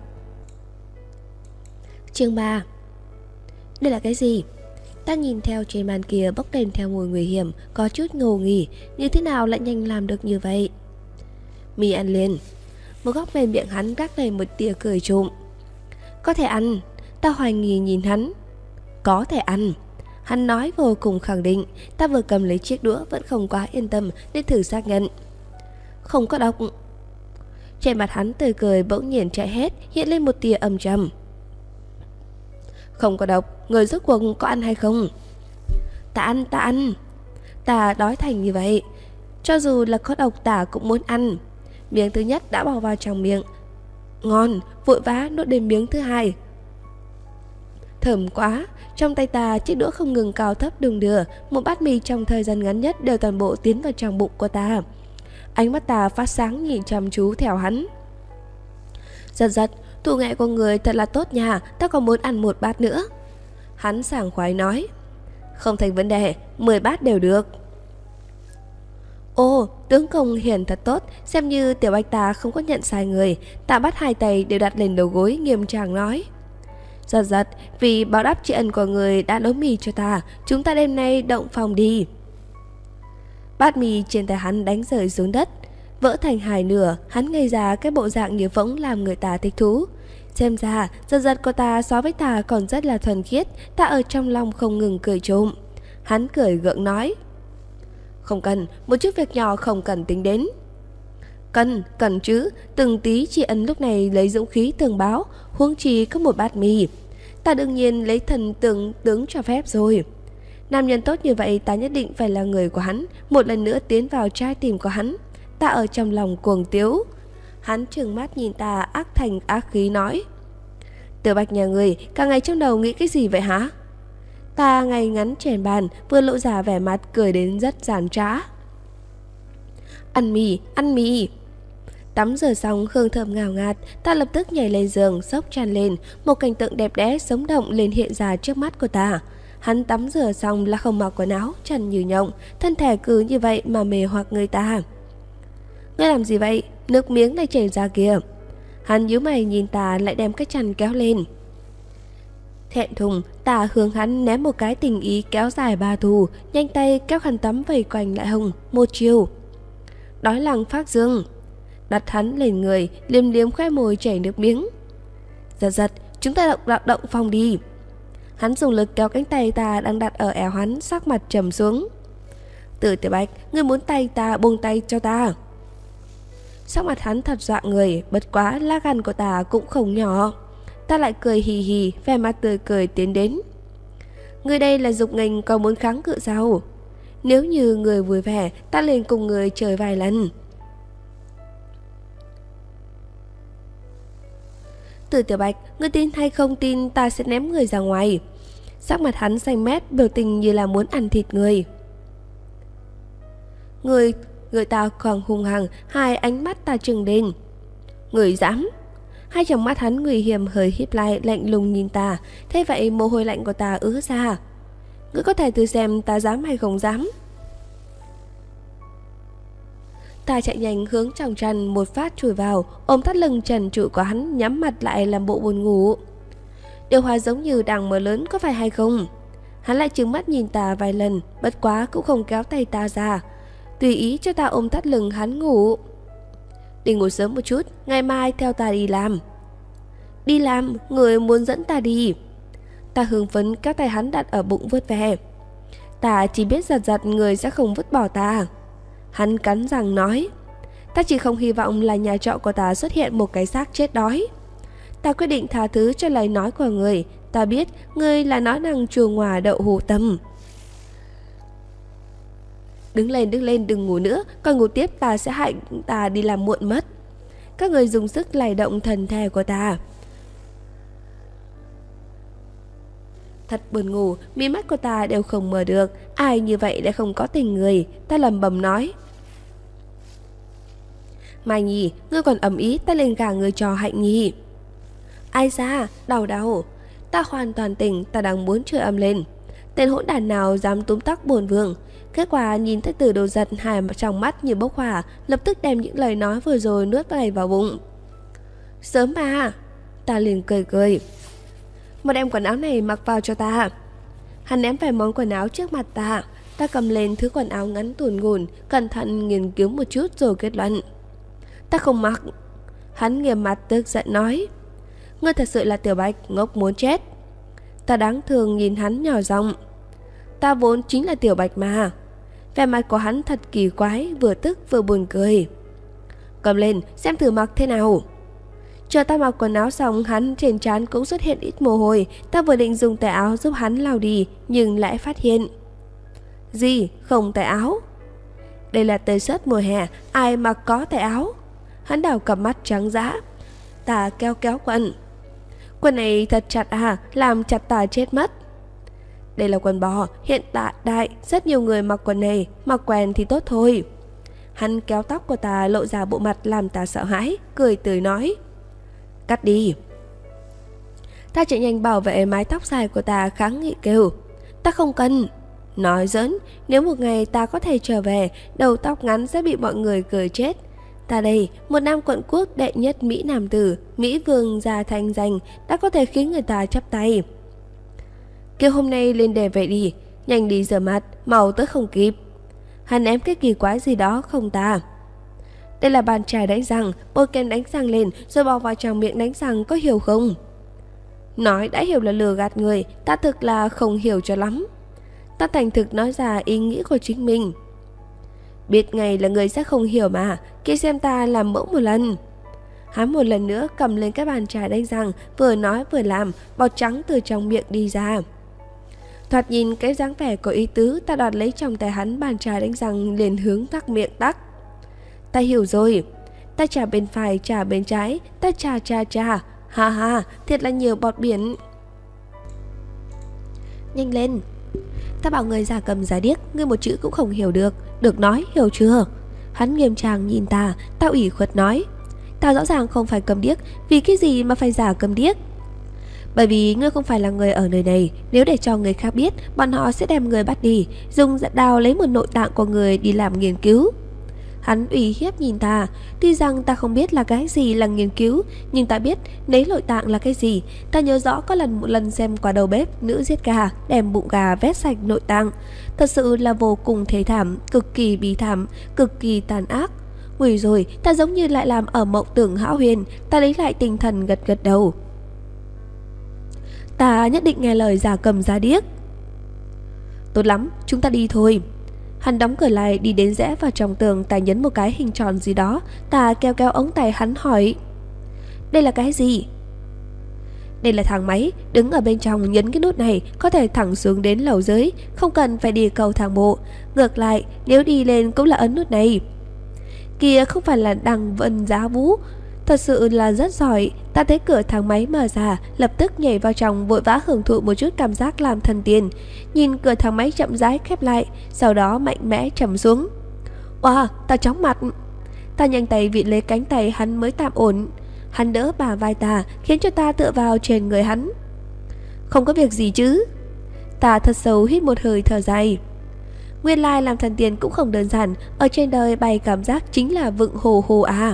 Chương ba. Đây là cái gì? Ta nhìn theo trên bàn kia bốc lên theo mùi nguy hiểm, có chút ngầu nghỉ, như thế nào lại nhanh làm được như vậy? Mì ăn liền. Một góc bên miệng hắn gác lên một tia cười trộm. Có thể ăn. Ta hoài nghi nhìn hắn. Có thể ăn. Hắn nói vô cùng khẳng định. Ta vừa cầm lấy chiếc đũa vẫn không quá yên tâm nên thử xác nhận. Không có độc. Trên mặt hắn tươi cười bỗng nhiên chạy hết, hiện lên một tia âm trầm. Không có độc, người rốt cuộc có ăn hay không? Ta ăn, ta ăn. Ta đói thành như vậy, cho dù là có độc ta cũng muốn ăn. Miếng thứ nhất đã bỏ vào trong miệng, ngon, vội vã nuốt đến miếng thứ hai. Thơm quá. Trong tay ta chiếc đũa không ngừng cao thấp đung đưa, một bát mì trong thời gian ngắn nhất đều toàn bộ tiến vào trong bụng của ta. Ánh mắt ta phát sáng nhìn chăm chú theo hắn. Giật giật, thủ nghệ của người thật là tốt nha, ta còn muốn ăn một bát nữa. Hắn sảng khoái nói. Không thành vấn đề, mười bát đều được. Ồ, tướng công hiền thật tốt, xem như Tiểu Bạch ta không có nhận sai người. Ta bắt hai tay đều đặt lên đầu gối, nghiêm trang nói. Giật giật, vì báo đáp tri ân của người đã nấu mì cho ta, chúng ta đêm nay động phòng đi. Bát mì trên tay hắn đánh rơi xuống đất, vỡ thành hai nửa. Hắn ngây ra cái bộ dạng như võng làm người ta thích thú. Xem ra giật giật của ta so với ta còn rất là thuần khiết. Ta ở trong lòng không ngừng cười trộm. Hắn cười gượng nói. Không cần, một chút việc nhỏ không cần tính đến. Cần, cần chứ. Từng tí tri ân lúc này lấy dũng khí tường báo, huống chi có một bát mì. Ta đương nhiên lấy thần tưởng tướng cho phép rồi. Nam nhân tốt như vậy ta nhất định phải là người của hắn, một lần nữa tiến vào trái tim của hắn. Ta ở trong lòng cuồng tiếu. Hắn trừng mắt nhìn ta ác thành ác khí nói. Tiểu Bạch nhà người, cả ngày trong đầu nghĩ cái gì vậy hả? Ta ngay ngắn trên bàn, vừa lộ ra vẻ mặt cười đến rất giản trá. Ăn mì, ăn mì. Tắm rửa xong hương thơm ngào ngạt, ta lập tức nhảy lên giường, xốc tràn lên. Một cảnh tượng đẹp đẽ sống động lên hiện ra trước mắt của ta. Hắn tắm rửa xong là không mặc quần áo, trần như nhộng, thân thể cứ như vậy mà mê hoặc người ta. Ngươi làm gì vậy? Nước miếng này chảy ra kìa. Hắn nhíu mày nhìn ta lại đem cái chăn kéo lên. Thẹn thùng, ta hướng hắn ném một cái tình ý kéo dài ba thù, nhanh tay kéo khăn tắm vây quanh lại hông, một chiều. Đói lòng phát dương. Đặt hắn lên người, liếm liếm khoe môi chảy nước miếng. Giật giật, chúng ta động động động phòng đi. Hắn dùng lực kéo cánh tay ta đang đặt ở eo hắn, sắc mặt trầm xuống. Từ Tiểu Bạch, ngươi muốn tay ta, buông tay cho ta. Sắc mặt hắn thật dọa người, bất quá lá gan của ta cũng không nhỏ. Ta lại cười hì hì, vẻ mặt tươi cười tiến đến. Người đây là Dục Nghênh, còn muốn kháng cự sao? Nếu như người vui vẻ, ta liền cùng người chơi vài lần. Từ Tiểu Bạch, ngươi tin hay không tin ta sẽ ném người ra ngoài. Sắc mặt hắn xanh mét, biểu tình như là muốn ăn thịt người. Người, người ta còn hung hăng, hai ánh mắt ta trừng lên. Người dám? Hai trong mắt hắn nguy hiểm hơi híp lại, lạnh lùng nhìn ta. Thế vậy mồ hôi lạnh của ta ứa ra. Ngươi có thể thử xem ta dám hay không dám. Ta chạy nhanh hướng trong chăn, một phát chui vào, ôm thắt lưng trần trụi của hắn, nhắm mặt lại làm bộ buồn ngủ. Điều hòa giống như đang mở lớn, có phải hay không? Hắn lại trừng mắt nhìn ta vài lần, bất quá cũng không kéo tay ta ra, tùy ý cho ta ôm thắt lưng hắn ngủ. Đi ngủ sớm một chút, ngày mai theo ta đi làm. Đi làm? Người muốn dẫn ta đi? Ta hưng phấn kéo tay hắn đặt ở bụng vuốt ve. Ta chỉ biết giật giật, người sẽ không vứt bỏ ta. Hắn cắn răng nói, ta chỉ không hy vọng là nhà trọ của ta xuất hiện một cái xác chết đói. Ta quyết định tha thứ cho lời nói của người. Ta biết ngươi là nói năng chua ngoa đậu hũ tâm. Đứng lên, đứng lên, đừng ngủ nữa. Còn ngủ tiếp ta sẽ hại ta đi làm muộn mất. Các người dùng sức lay động thần thể của ta. Thật buồn ngủ, mí mắt của ta đều không mở được. Ai như vậy đã không có tình người. Ta lầm bầm nói, Mai Nhi, ngươi còn ầm ý ta lên gả người cho Hạnh Nhi. Ai ra, đau đau. Ta hoàn toàn tỉnh, ta đang muốn chửi ầm lên. Tên hỗn đản nào dám túm tóc bổn vương. Kết quả nhìn thấy Từ Đồ Giật hai trong mắt như bốc hỏa, lập tức đem những lời nói vừa rồi nuốt đầy vào bụng. Sớm mà. Ta liền cười cười. Một đem quần áo này mặc vào cho ta. Hắn ném vài món quần áo trước mặt ta. Ta cầm lên thứ quần áo ngắn tủn ngủn, cẩn thận nghiên cứu một chút rồi kết luận, ta không mặc. Hắn nghiêm mặt tức giận nói, ngươi thật sự là Tiểu Bạch, ngốc muốn chết. Ta đáng thương nhìn hắn nhỏ giọng, ta vốn chính là Tiểu Bạch mà. Vẻ mặt của hắn thật kỳ quái, vừa tức vừa buồn cười. Cầm lên, xem thử mặc thế nào. Chờ ta mặc quần áo xong, hắn trên trán cũng xuất hiện ít mồ hôi. Ta vừa định dùng tay áo giúp hắn lau đi, nhưng lại phát hiện, gì, không tay áo? Đây là tơi sớt mùa hè, ai mặc có tay áo? Hắn đảo cặp mắt trắng dã. Ta kéo kéo quần. Quần này thật chặt à, làm chặt ta chết mất. Đây là quần bò, hiện tại đại rất nhiều người mặc quần này, mặc quen thì tốt thôi. Hắn kéo tóc của ta lộ ra bộ mặt làm ta sợ hãi, cười tươi nói, cắt đi. Ta chạy nhanh bảo vệ mái tóc dài của ta, kháng nghị kêu, ta không cần. Nói giỡn, nếu một ngày ta có thể trở về, đầu tóc ngắn sẽ bị mọi người cười chết. Ta đây, một nam quận quốc đệ nhất Mỹ Nam tử, Mỹ Vương già thanh danh, đã có thể khiến người ta chắp tay. Kêu hôm nay lên đề về đi, nhanh đi rửa mặt, màu tới không kịp. Hắn ném cái kỳ quái gì đó không ta. Đây là bàn chải đánh răng, bôi kem đánh răng lên rồi bỏ vào trong miệng đánh răng, có hiểu không? Nói đã hiểu là lừa gạt người, ta thực là không hiểu cho lắm. Ta thành thực nói ra ý nghĩ của chính mình. Biết ngay là người sẽ không hiểu mà, kia xem ta làm mẫu một lần. Hắn một lần nữa cầm lên cái bàn chải đánh răng, vừa nói vừa làm, bọt trắng từ trong miệng đi ra. Thoạt nhìn cái dáng vẻ có ý tứ, ta đoạt lấy trong tay hắn bàn chải đánh răng liền hướng tắc miệng tắc. Ta hiểu rồi. Ta chà bên phải, chà bên trái, ta chà chà chà. Ha ha, thiệt là nhiều bọt biển. Nhanh lên. Ta bảo người giả cầm giả điếc, ngươi một chữ cũng không hiểu được. Được nói, hiểu chưa? Hắn nghiêm trang nhìn ta, ta ủy khuất nói, ta rõ ràng không phải cầm điếc, vì cái gì mà phải giả cầm điếc? Bởi vì ngươi không phải là người ở nơi này. Nếu để cho người khác biết, bọn họ sẽ đem người bắt đi, dùng đào lấy một nội tạng của người đi làm nghiên cứu. Hắn uy hiếp nhìn ta. Tuy rằng ta không biết là cái gì là nghiên cứu, nhưng ta biết lấy nội tạng là cái gì. Ta nhớ rõ có lần một lần xem qua đầu bếp nữ giết gà, đem bụng gà vét sạch nội tạng. Thật sự là vô cùng thê thảm, cực kỳ bi thảm, cực kỳ tàn ác. Ui rồi, ta giống như lại làm ở mộng tưởng hão huyền. Ta lấy lại tinh thần gật gật đầu. Ta nhất định nghe lời giả cầm giả điếc. Tốt lắm, chúng ta đi thôi. Hắn đóng cửa lại, đi đến rẽ vào trong tường. Ta nhấn một cái hình tròn gì đó. Ta kéo kéo ống tay hắn hỏi, đây là cái gì? Đây là thang máy, đứng ở bên trong nhấn cái nút này có thể thẳng xuống đến lầu dưới, không cần phải đi cầu thang bộ. Ngược lại, nếu đi lên cũng là ấn nút này. Kìa, không phải là Đằng Vân Giá Vũ, thật sự là rất giỏi. Ta thấy cửa thang máy mở ra, lập tức nhảy vào trong, vội vã hưởng thụ một chút cảm giác làm thần tiên. Nhìn cửa thang máy chậm rãi khép lại, sau đó mạnh mẽ trầm xuống. Wow, ta chóng mặt. Ta nhanh tay vịn lấy cánh tay hắn mới tạm ổn. Hắn đỡ bả vai ta, khiến cho ta tựa vào trên người hắn. Không có việc gì chứ? Ta thật sâu hít một hơi thở dài. Nguyên lai làm thần tiên cũng không đơn giản, ở trên đời bay cảm giác chính là vựng hồ hồ à.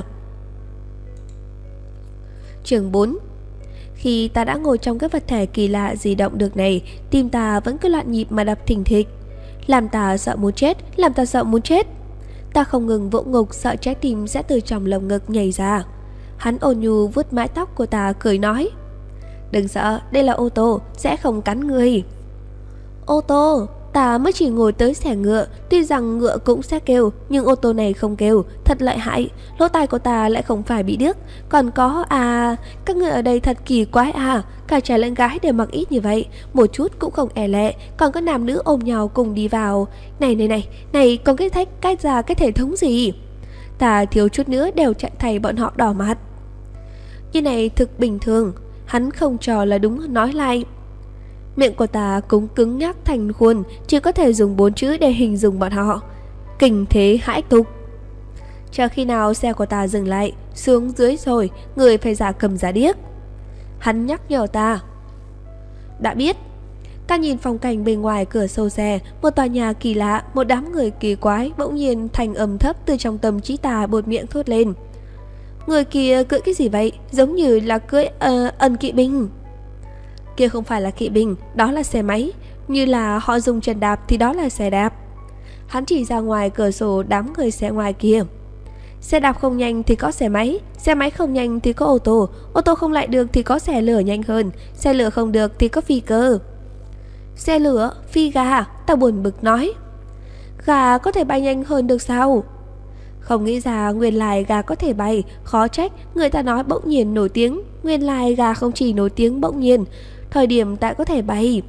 Chương bốn. Khi ta đã ngồi trong cái vật thể kỳ lạ di động được này, tim ta vẫn cứ loạn nhịp mà đập thình thịch. Làm ta sợ muốn chết, làm ta sợ muốn chết. Ta không ngừng vỗ ngục, sợ trái tim sẽ từ trong lồng ngực nhảy ra. Hắn ôn nhu vuốt mái tóc của ta cười nói: Đừng sợ, đây là ô tô, sẽ không cắn người. Ô tô? Ta mới chỉ ngồi tới xe ngựa, tuy rằng ngựa cũng sẽ kêu, nhưng ô tô này không kêu, thật lợi hại. Lỗ tai của ta lại không phải bị điếc. Còn có à, các người ở đây thật kỳ quái à, cả trai lẫn gái đều mặc ít như vậy, một chút cũng không e lệ, còn có nam nữ ôm nhau cùng đi vào. Này này này, này còn cái thách cái ra cái thể thống gì? Ta thiếu chút nữa đều chạy thay bọn họ đỏ mặt. Như này thực bình thường. Hắn không cho là đúng nói lại. Miệng của ta cũng cứng nhắc thành khuôn, chỉ có thể dùng bốn chữ để hình dung bọn họ: kinh thế hãi tục. Chờ khi nào xe của ta dừng lại, xuống dưới rồi, người phải giả cầm giả điếc. Hắn nhắc nhở ta. Đã biết. Ta nhìn phong cảnh bên ngoài cửa sổ xe, một tòa nhà kỳ lạ, một đám người kỳ quái. Bỗng nhiên thành âm thấp từ trong tâm trí ta buột miệng thốt lên: Người kia cưỡi cái gì vậy? Giống như là cưỡi uh, ân kỵ binh. Kia không phải là kỵ binh, đó là xe máy. Như là họ dùng chân đạp thì đó là xe đạp. Hắn chỉ ra ngoài cửa sổ đám người xe ngoài kia. Xe đạp không nhanh thì có xe máy, xe máy không nhanh thì có ô tô, ô tô không lại được thì có xe lửa nhanh hơn, xe lửa không được thì có phi cơ. Xe lửa, phi gà, ta buồn bực nói. Gà có thể bay nhanh hơn được sao? Không nghĩ ra nguyên lai gà có thể bay, khó trách người ta nói bỗng nhiên nổi tiếng. Nguyên lai gà không chỉ nổi tiếng bỗng nhiên, thời điểm ta có thể bay.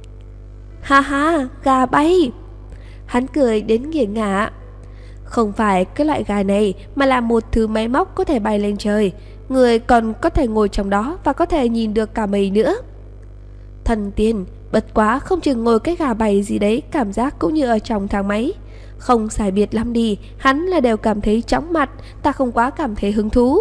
Ha ha, gà bay. Hắn cười đến nghiền ngã. Không phải cái loại gà này, mà là một thứ máy móc có thể bay lên trời. Người còn có thể ngồi trong đó và có thể nhìn được cả mây nữa. Thần tiên, bất quá không chừng ngồi cái gà bay gì đấy, cảm giác cũng như ở trong thang máy. Không sai biệt lắm đi, hắn là đều cảm thấy chóng mặt, ta không quá cảm thấy hứng thú.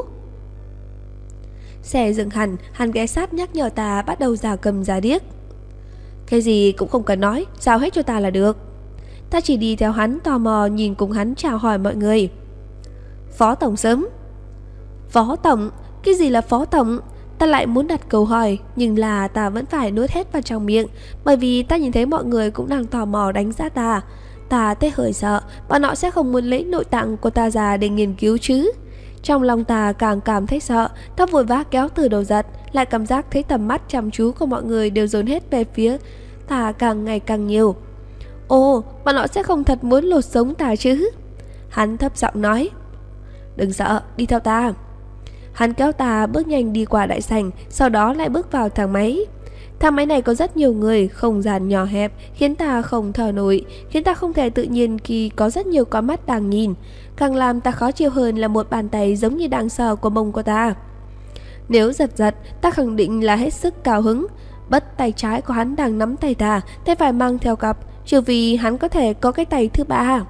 Xe dừng hẳn, hắn ghé sát nhắc nhở ta bắt đầu giả cầm giả điếc. Cái gì cũng không cần nói, giao hết cho ta là được. Ta chỉ đi theo hắn tò mò nhìn cùng hắn chào hỏi mọi người. Phó tổng sớm. Phó tổng? Cái gì là phó tổng? Ta lại muốn đặt câu hỏi, nhưng là ta vẫn phải nuốt hết vào trong miệng, bởi vì ta nhìn thấy mọi người cũng đang tò mò đánh giá ta. Ta thấy hơi sợ, bọn họ sẽ không muốn lấy nội tạng của ta ra để nghiên cứu chứ. Trong lòng ta càng cảm thấy sợ, ta vội vã kéo từ đầu giật, lại cảm giác thấy tầm mắt chăm chú của mọi người đều dồn hết về phía ta càng ngày càng nhiều. Ồ, bọn họ sẽ không thật muốn lột sống ta chứ? Hắn thấp giọng nói. Đừng sợ, đi theo ta. Hắn kéo ta bước nhanh đi qua đại sảnh, sau đó lại bước vào thang máy. Thang máy này có rất nhiều người, không gian nhỏ hẹp, khiến ta không thở nổi, khiến ta không thể tự nhiên khi có rất nhiều con mắt đang nhìn. Càng làm ta khó chịu hơn là một bàn tay giống như đang sờ của mông của ta. Nếu giật giật, ta khẳng định là hết sức cao hứng. Bất tay trái của hắn đang nắm tay ta, tay phải mang theo cặp, trừ vì hắn có thể có cái tay thứ ba.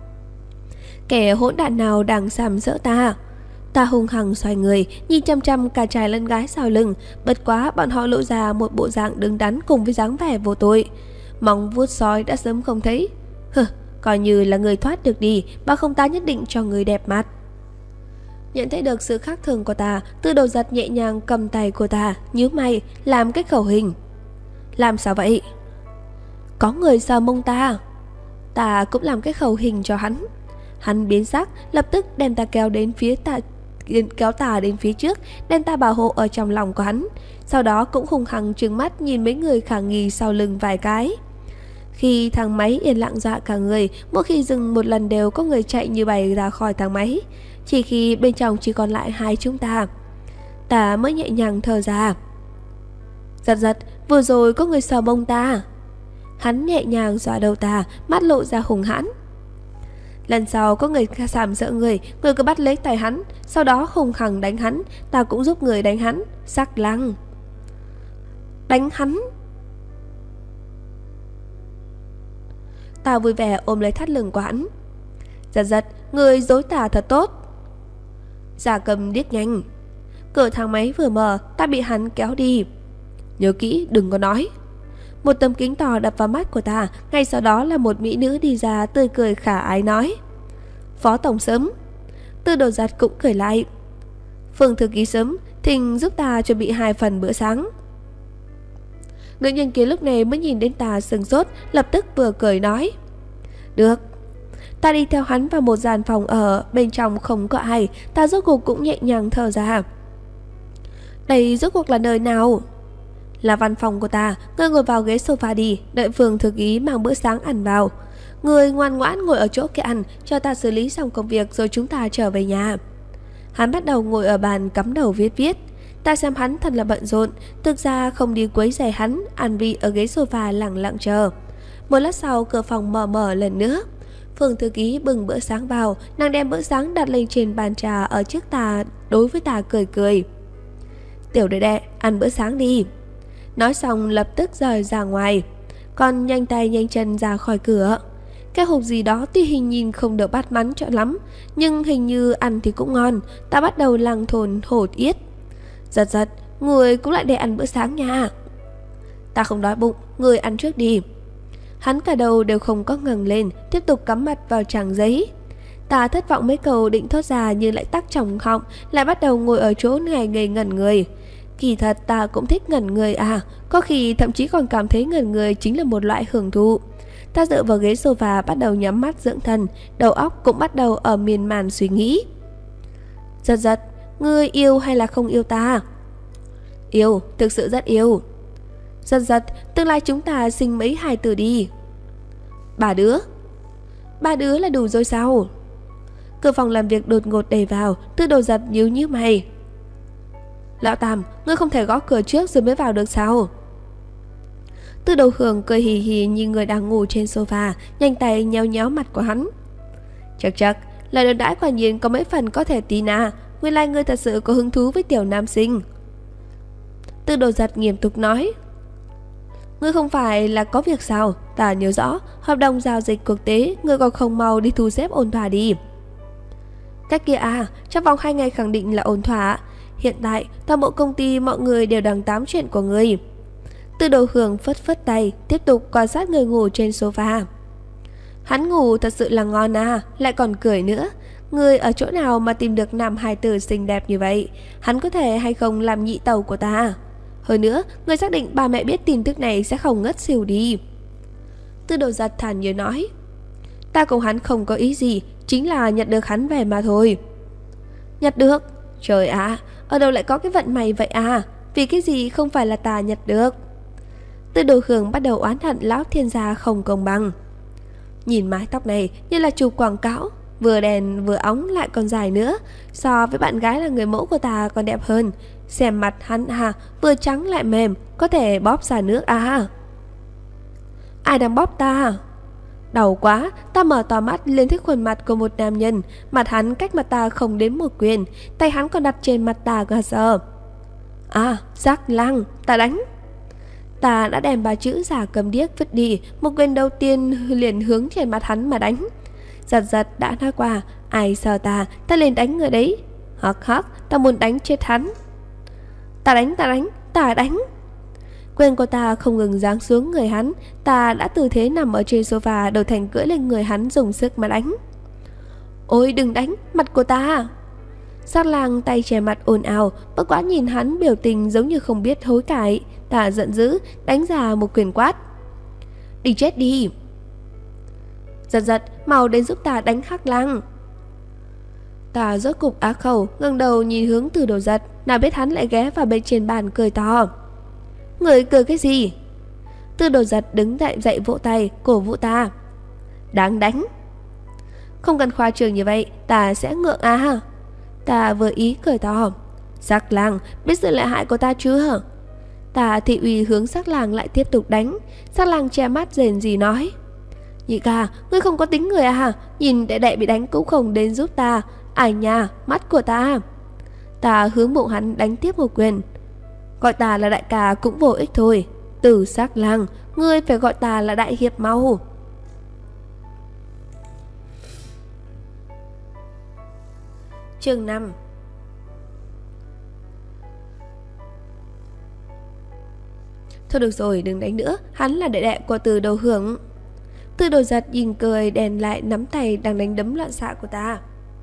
Kẻ hỗn đản nào đang sàm sỡ ta? Ta hung hăng xoay người, nhìn chăm chăm cả trai lẫn gái sau lưng. Bất quá bọn họ lộ ra một bộ dạng đứng đắn cùng với dáng vẻ vô tội. Móng vuốt sói đã sớm không thấy. Hừ, coi như là người thoát được đi, mà không ta nhất định cho người đẹp mặt. Nhận thấy được sự khác thường của ta, Tư Đồ Giật nhẹ nhàng cầm tay của ta, nhíu mày, làm cái khẩu hình. Làm sao vậy? Có người sờ mông ta. Ta cũng làm cái khẩu hình cho hắn. Hắn biến sắc, lập tức đem ta kéo đến phía ta, kéo ta đến phía trước, đem ta bảo hộ ở trong lòng của hắn. Sau đó cũng hung hăng trừng mắt nhìn mấy người khả nghi sau lưng vài cái. Khi thang máy yên lặng dọa cả người, mỗi khi dừng một lần đều có người chạy như bay ra khỏi thang máy. Chỉ khi bên trong chỉ còn lại hai chúng ta, ta mới nhẹ nhàng thở ra. Giật giật, vừa rồi có người sờ mông ta. Hắn nhẹ nhàng xoa đầu ta, mắt lộ ra hùng hãn. Lần sau có người sàm sợ người, người cứ bắt lấy tay hắn, sau đó hùng hằng đánh hắn. Ta cũng giúp người đánh hắn. Sắc Lang, đánh hắn. Ta vui vẻ ôm lấy thắt lưng của hắn. Giật giật, người dối ta thật tốt. Giả Cầm điếc nhanh. Cửa thang máy vừa mở, ta bị hắn kéo đi. Nhớ kỹ đừng có nói. Một tấm kính to đập vào mắt của ta. Ngay sau đó là một mỹ nữ đi ra, tươi cười khả ái nói: Phó tổng Sấm. Tư Đồ Giật cũng cười lại. Phương thư ký Sấm, thỉnh giúp ta chuẩn bị hai phần bữa sáng. Nữ nhân kia lúc này mới nhìn đến ta sừng sốt, lập tức vừa cười nói: Được. Ta đi theo hắn vào một gian phòng ở, bên trong không có ai. Ta rốt cuộc cũng nhẹ nhàng thở ra. Đây rốt cuộc là nơi nào? Là văn phòng của ta. Ngươi ngồi vào ghế sofa đi, đợi Phương thư ký mang bữa sáng ăn vào. Ngươi ngoan ngoãn ngồi ở chỗ kia ăn, cho ta xử lý xong công việc rồi chúng ta trở về nhà. Hắn bắt đầu ngồi ở bàn cắm đầu viết viết. Ta xem hắn thật là bận rộn, thực ra không đi quấy rầy hắn, An Vi ở ghế sofa lặng lặng chờ. Một lát sau cửa phòng mở mở lần nữa. Phương thư ký bưng bữa sáng vào, nàng đem bữa sáng đặt lên trên bàn trà ở trước ta, đối với ta cười cười. Tiểu đệ đệ, ăn bữa sáng đi. Nói xong lập tức rời ra ngoài, còn nhanh tay nhanh chân ra khỏi cửa. Cái hộp gì đó tuy hình nhìn không được bắt mắt cho lắm, nhưng hình như ăn thì cũng ngon. Ta bắt đầu lang thồn hổ yết. Giật giật, người cũng lại để ăn bữa sáng nha. Ta không đói bụng, người ăn trước đi. Hắn cả đầu đều không có ngẩng lên, tiếp tục cắm mặt vào trang giấy. Ta thất vọng mấy câu định thốt ra nhưng lại tắc trong họng, lại bắt đầu ngồi ở chỗ ngày ngây ngẩn người. Kỳ thật ta cũng thích ngẩn người à, có khi thậm chí còn cảm thấy ngẩn người chính là một loại hưởng thụ. Ta dựa vào ghế sofa bắt đầu nhắm mắt dưỡng thần, đầu óc cũng bắt đầu ở miên man suy nghĩ. Giật giật, ngươi yêu hay là không yêu ta? Yêu, thực sự rất yêu. Giật giật, tương lai chúng ta sinh mấy hài tử đi. Ba đứa. Ba đứa là đủ rồi sao? Cửa phòng làm việc đột ngột đẩy vào. Tư Đồ Giật nhíu nhíu mày. Lão Tam, ngươi không thể gõ cửa trước rồi mới vào được sao? Tư Đồ Hưởng cười hì hì nhìn người đang ngủ trên sofa, nhanh tay nhéo nhéo mặt của hắn. Chắc chắc, lời đồn đãi quả nhiên có mấy phần có thể tin à. Nguyên lai ngươi thật sự có hứng thú với tiểu nam sinh. Tư Đồ Giật nghiêm túc nói. Ngươi không phải là có việc sao? Ta nhớ rõ, hợp đồng giao dịch quốc tế, ngươi còn không mau đi thu xếp ổn thỏa đi. Cách kia à, trong vòng hai ngày khẳng định là ổn thỏa. Hiện tại, toàn bộ công ty mọi người đều đang tám chuyện của ngươi. Tư Đồ Hưởng phất phất tay, tiếp tục quan sát người ngủ trên sofa. Hắn ngủ thật sự là ngon à, lại còn cười nữa. Ngươi ở chỗ nào mà tìm được nam hài tử xinh đẹp như vậy? Hắn có thể hay không làm nhị tẩu của ta? Hơn nữa, ngươi xác định ba mẹ biết tin tức này sẽ không ngất xỉu đi. Tư Đồ Giật thản nhiên nói. Ta cùng hắn không có ý gì, chính là nhặt được hắn về mà thôi. Nhặt được? Trời ạ, à, ở đâu lại có cái vận may vậy à? Vì cái gì không phải là ta nhặt được? Tư Đồ Hưởng bắt đầu oán hận lão thiên gia không công bằng. Nhìn mái tóc này như là chụp quảng cáo, vừa đèn vừa óng lại còn dài nữa. So với bạn gái là người mẫu của ta còn đẹp hơn. Xem mặt hắn à, vừa trắng lại mềm, có thể bóp xả nước à. Ai đang bóp ta? Đau quá, ta mở to mắt lên thấy khuôn mặt của một nam nhân. Mặt hắn cách mặt ta không đến một quyền, tay hắn còn đặt trên mặt ta gà sờ. À, Giác Lang, ta đánh. Ta đã đem ba chữ Giả Cầm điếc vứt đi, một quyền đầu tiên liền hướng trên mặt hắn mà đánh. Giật giật đã nói qua, ai sờ ta, ta liền đánh người đấy. Hắc hắc, ta muốn đánh chết hắn. Ta đánh, ta đánh, ta đánh. Quyền của ta không ngừng giáng xuống người hắn. Ta đã tư thế nằm ở trên sofa, đầu thành cưỡi lên người hắn dùng sức mà đánh. Ôi đừng đánh, mặt của ta. Giác Lang tay che mặt ồn ào, bất quá nhìn hắn biểu tình giống như không biết hối cải. Ta giận dữ, đánh ra một quyền quát. Đi chết đi. Giật giật, mau đến giúp ta đánh Hắc Lang. Ta rốt cục á khẩu, ngẩng đầu nhìn hướng Tư Đồ Giật, nào biết hắn lại ghé vào bên trên bàn cười to. Người cười cái gì? Tư Đồ Giật đứng dậy dậy vỗ tay, cổ vũ ta. Đáng đánh. Không cần khoa trương như vậy, ta sẽ ngượng à. Ta vừa ý cười to. Giác Lang, biết sự lợi hại của ta chưa? Tả thị uy hướng Sắc Lang lại tiếp tục đánh. Sắc Lang che mắt rền rỉ nói: Nhị ca, ngươi không có tính người à? Nhìn đệ đệ bị đánh cũng không đến giúp ta. Ai nha, mắt của ta. Ta hướng bụng hắn đánh tiếp một quyền. Gọi ta là đại ca cũng vô ích thôi. Từ Sắc Lang, ngươi phải gọi ta là đại hiệp mau. Chương năm. Thôi được rồi, đừng đánh nữa. Hắn là đệ đệ của Từ Đầu Hưởng. Từ Đầu Giật nhìn cười đèn lại nắm tay đang đánh đấm loạn xạ của ta.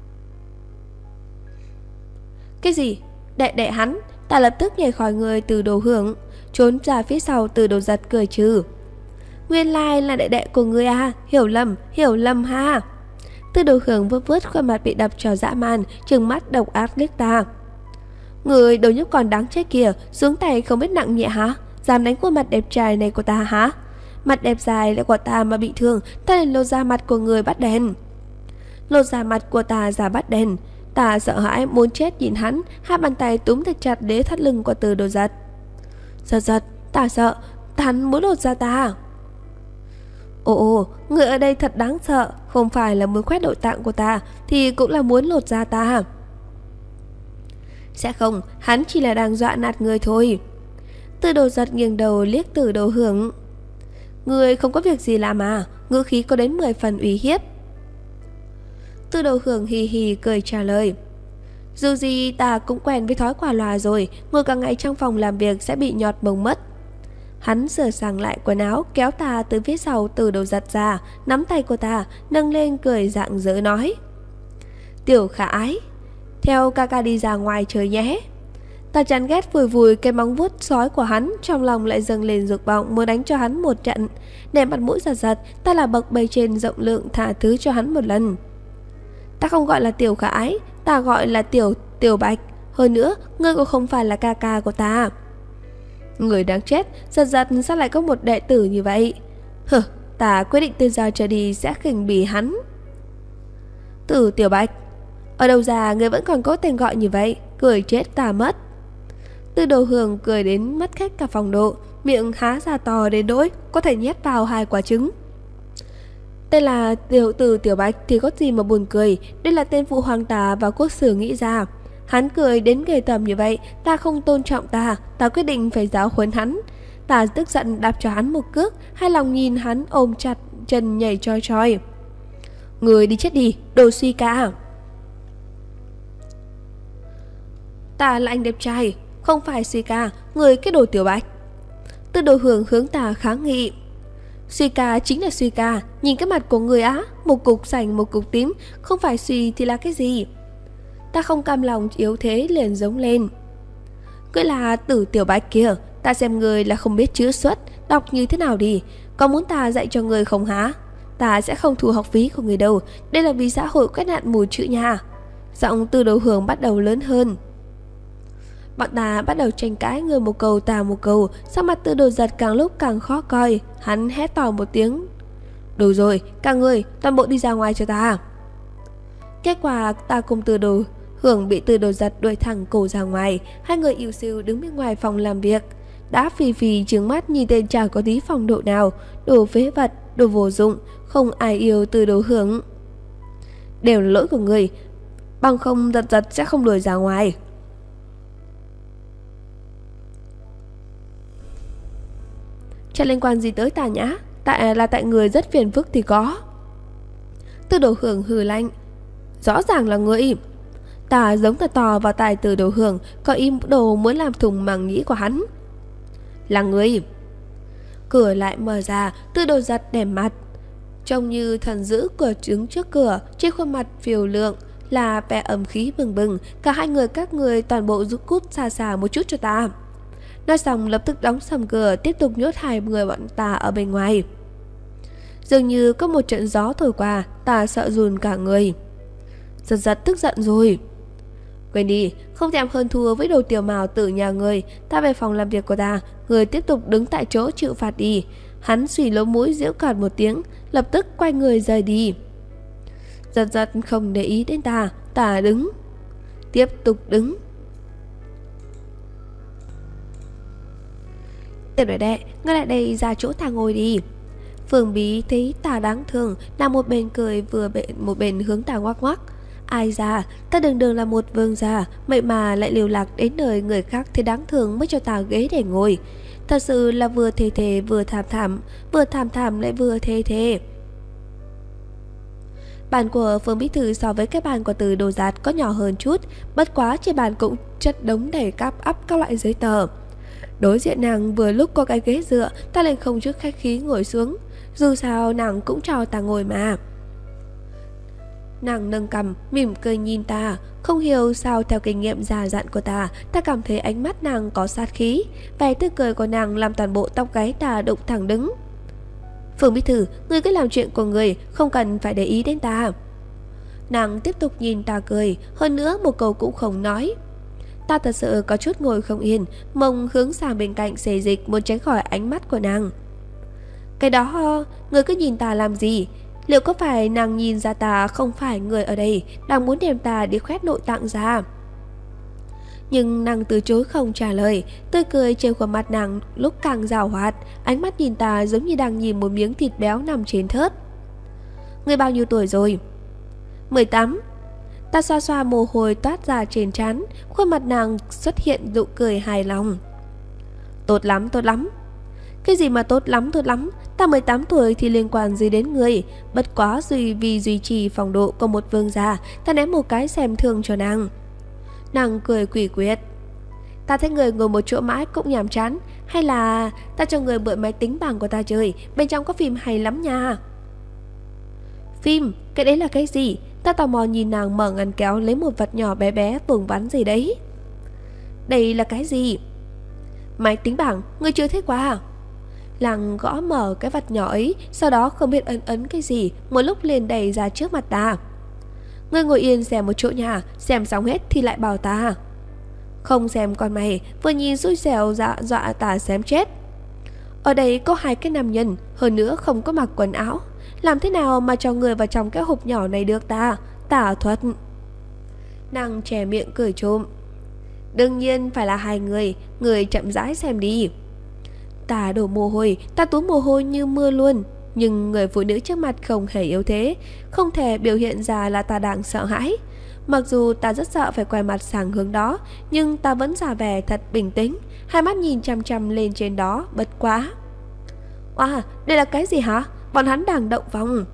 Cái gì? Đệ đệ hắn? Ta lập tức nhảy khỏi người Từ Đầu Hưởng, trốn ra phía sau Từ Đầu Giật cười trừ. Nguyên lai là đệ đệ của ngươi à? Hiểu lầm, hiểu lầm ha. Từ Đầu Hưởng vớt vớt khuôn mặt bị đập cho dã man, trừng mắt độc ác liếc ta. Người đồ nhóc còn đáng chết kìa, xuống tay không biết nặng nhẹ hả? Dám đánh khuôn mặt đẹp trai này của ta hả? Mặt đẹp dài lại của ta mà bị thương, ta liền lột ra mặt của người bắt đèn. Lột ra mặt của ta ra bắt đèn. Ta sợ hãi muốn chết nhìn hắn, hai bàn tay túm thật chặt đế thắt lưng của Từ Đầu Giật. Giật giật, ta sợ, hắn muốn lột ra ta. Ồ ồ, người ở đây thật đáng sợ, không phải là muốn khoét nội tạng của ta, thì cũng là muốn lột ra ta. Sẽ không, hắn chỉ là đang dọa nạt người thôi. Từ Đầu Giật nghiêng đầu liếc Từ Đầu Hưởng. Người không có việc gì làm à? Ngữ khí có đến mười phần uy hiếp. Từ Đầu Hưởng hì hì cười trả lời: Dù gì ta cũng quen với thói quả loà rồi, ngồi cả ngày trong phòng làm việc sẽ bị nhọt bông mất. Hắn sửa sang lại quần áo, kéo ta từ phía sau Từ Đầu Giật ra, nắm tay của ta, nâng lên cười rạng rỡ nói: Tiểu Khả Ái, theo ca ca đi ra ngoài chơi nhé. Ta chán ghét vùi vùi cái móng vuốt sói của hắn, trong lòng lại dâng lên dục vọng muốn đánh cho hắn một trận. Để mặt mũi Giật Giật, ta là bậc bầy trên rộng lượng tha thứ cho hắn một lần. Ta không gọi là Tiểu Khả Ái, ta gọi là Tiểu Tiểu Bạch. Hơn nữa, ngươi cũng không phải là ca ca của ta. Người đáng chết, Giật Giật sao lại có một đệ tử như vậy? Hừ, ta quyết định từ giờ trở đi sẽ khinh bỉ hắn. Từ Tiểu Bạch, ở đâu ra ngươi vẫn còn có tên gọi như vậy? Cười chết ta mất. Từ Đầu Hưởng cười đến mất khách cả phòng độ, miệng há ra to đến nỗi có thể nhét vào hai quả trứng. Đây là tiểu tử Tiểu Bạch thì có gì mà buồn cười, đây là tên phụ hoàng tà và quốc sử nghĩ ra. Hắn cười đến ghê tởm như vậy, ta không tôn trọng ta, ta quyết định phải giáo huấn hắn. Ta tức giận đạp cho hắn một cước, hai lòng nhìn hắn ôm chặt chân nhảy choi choi. Người đi chết đi, đồ suy ca. Ta là anh đẹp trai, không phải suy ca, người cái đồ Tiểu Bạch. Từ Đầu Hưởng hướng ta kháng nghị. Suy ca chính là suy ca, nhìn cái mặt của người á, một cục sành một cục tím, không phải suy thì là cái gì? Ta không cam lòng yếu thế liền giống lên. Cứ là Tử Tiểu Bạch kia, ta xem người là không biết chữ xuất, đọc như thế nào đi, có muốn ta dạy cho người không hả? Ta sẽ không thu học phí của người đâu, đây là vì xã hội quét nạn mù chữ nha. Giọng Từ Đầu Hưởng bắt đầu lớn hơn. Bọn ta bắt đầu tranh cãi, người một câu ta một câu, sắc mặt Từ Đầu Giật càng lúc càng khó coi. Hắn hét to một tiếng: Đủ rồi, các người toàn bộ đi ra ngoài cho ta. Kết quả ta cùng Từ Đầu Hưởng bị Từ Đầu Giật đuổi thẳng cổ ra ngoài. Hai người yếu xìu đứng bên ngoài phòng làm việc, đã phì phì trừng mắt nhìn tên chả có tí phong độ nào. Đồ phế vật, đồ vô dụng, không ai yêu Từ Đầu Hưởng. Đều là lỗi của người, bằng không Giật Giật sẽ không đuổi ra ngoài. Chẳng liên quan gì tới ta nhã, tại là tại người rất phiền phức thì có. Từ Đầu Hưởng hừ lạnh: Rõ ràng là người. Ta giống thật to vào tai Từ Đầu Hưởng, có ý đồ muốn làm thùng màng nhĩ của hắn. Là người. Cửa lại mở ra, Từ Đầu Giật đè mặt, trông như thần dữ cửa trứng trước cửa, trên khuôn mặt phiêu lượng là vẻ ẩm khí bừng bừng. Cả hai người các người toàn bộ rút cút xa xa một chút cho ta. Nói xong lập tức đóng sầm cửa, tiếp tục nhốt hai người bọn ta ở bên ngoài. Dường như có một trận gió thổi qua, ta sợ run cả người. Giật Giật tức giận rồi. Quên đi, không thèm hơn thua với đồ tiểu mào tử nhà người. Ta về phòng làm việc của ta, người tiếp tục đứng tại chỗ chịu phạt đi. Hắn xùy lỗ mũi giễu cợt một tiếng, lập tức quay người rời đi. Giật Giật không để ý đến ta, ta đứng, tiếp tục đứng. Tiểu đệ đệ, ngươi lại đây ra chỗ ta ngồi đi. Phương Bí thấy ta đáng thương, nằm một bên cười vừa bên một bên hướng ta ngoắc ngoắc. Ai ra, ta đường đường là một vương gia, vậy mà lại liều lạc đến nơi người khác thì đáng thương mới cho ta ghế để ngồi. Thật sự là vừa thề thề vừa thảm thảm, vừa thảm thảm lại vừa thề thề. Bàn của Phương Bí Thư so với cái bàn của Từ Đồ Giạt có nhỏ hơn chút, bất quá trên bàn cũng chất đống đầy cáp ắp các loại giấy tờ. Đối diện nàng vừa lúc có cái ghế dựa, ta liền không chút khách khí ngồi xuống. Dù sao nàng cũng cho ta ngồi mà. Nàng nâng cằm, mỉm cười nhìn ta. Không hiểu sao theo kinh nghiệm già dặn của ta, ta cảm thấy ánh mắt nàng có sát khí. Vẻ tươi cười của nàng làm toàn bộ tóc gáy ta đụng thẳng đứng. Phương Bí Thư, ngươi cứ làm chuyện của người, không cần phải để ý đến ta. Nàng tiếp tục nhìn ta cười, hơn nữa một câu cũng không nói. Ta thật sự có chút ngồi không yên, mông hướng sang bên cạnh xề dịch muốn tránh khỏi ánh mắt của nàng. Cái đó, người cứ nhìn ta làm gì? Liệu có phải nàng nhìn ra ta không phải người ở đây, đang muốn đem ta đi khoét nội tạng ra? Nhưng nàng từ chối không trả lời, tươi cười trên khuôn mặt nàng lúc càng rào hoạt, ánh mắt nhìn ta giống như đang nhìn một miếng thịt béo nằm trên thớt. Người bao nhiêu tuổi rồi? mười tám. Ta xoa xoa mồ hôi toát ra trên trán, khuôn mặt nàng xuất hiện nụ cười hài lòng. Tốt lắm, tốt lắm. Cái gì mà tốt lắm, tốt lắm? Ta mười tám tuổi thì liên quan gì đến người? Bất quá duy vì duy trì phong độ của một vương gia, ta ném một cái xem thường cho nàng. Nàng cười quỷ quyệt. Ta thấy người ngồi một chỗ mãi cũng nhàm chán. Hay là ta cho người mượn máy tính bảng của ta chơi, bên trong có phim hay lắm nha. Phim? Cái đấy là cái gì? Ta tò mò nhìn nàng mở ngăn kéo lấy một vật nhỏ bé bé vùng vắn gì đấy. Đây là cái gì? Máy tính bảng, ngươi chưa thấy qua à? Nàng gõ mở cái vật nhỏ ấy, sau đó không biết ấn ấn cái gì, một lúc liền đẩy ra trước mặt ta. Ngươi ngồi yên xem một chỗ nhà, xem xong hết thì lại bảo ta. Không xem con mày, vừa nhìn xui xẻo dạ dọa ta xém chết. Ở đây có hai cái nam nhân, hơn nữa không có mặc quần áo. Làm thế nào mà cho người vào trong cái hộp nhỏ này được ta? Tả thuật. Nàng chè miệng cười trộm. Đương nhiên phải là hai người, người chậm rãi xem đi. Ta đổ mồ hôi, ta túm mồ hôi như mưa luôn. Nhưng người phụ nữ trước mặt không hề yếu thế, không thể biểu hiện ra là ta đang sợ hãi. Mặc dù ta rất sợ phải quay mặt sang hướng đó, nhưng ta vẫn giả vẻ thật bình tĩnh, hai mắt nhìn chăm chăm lên trên đó, bất quá. Wow, đây là cái gì hả? Bọn hắn đang động vòng.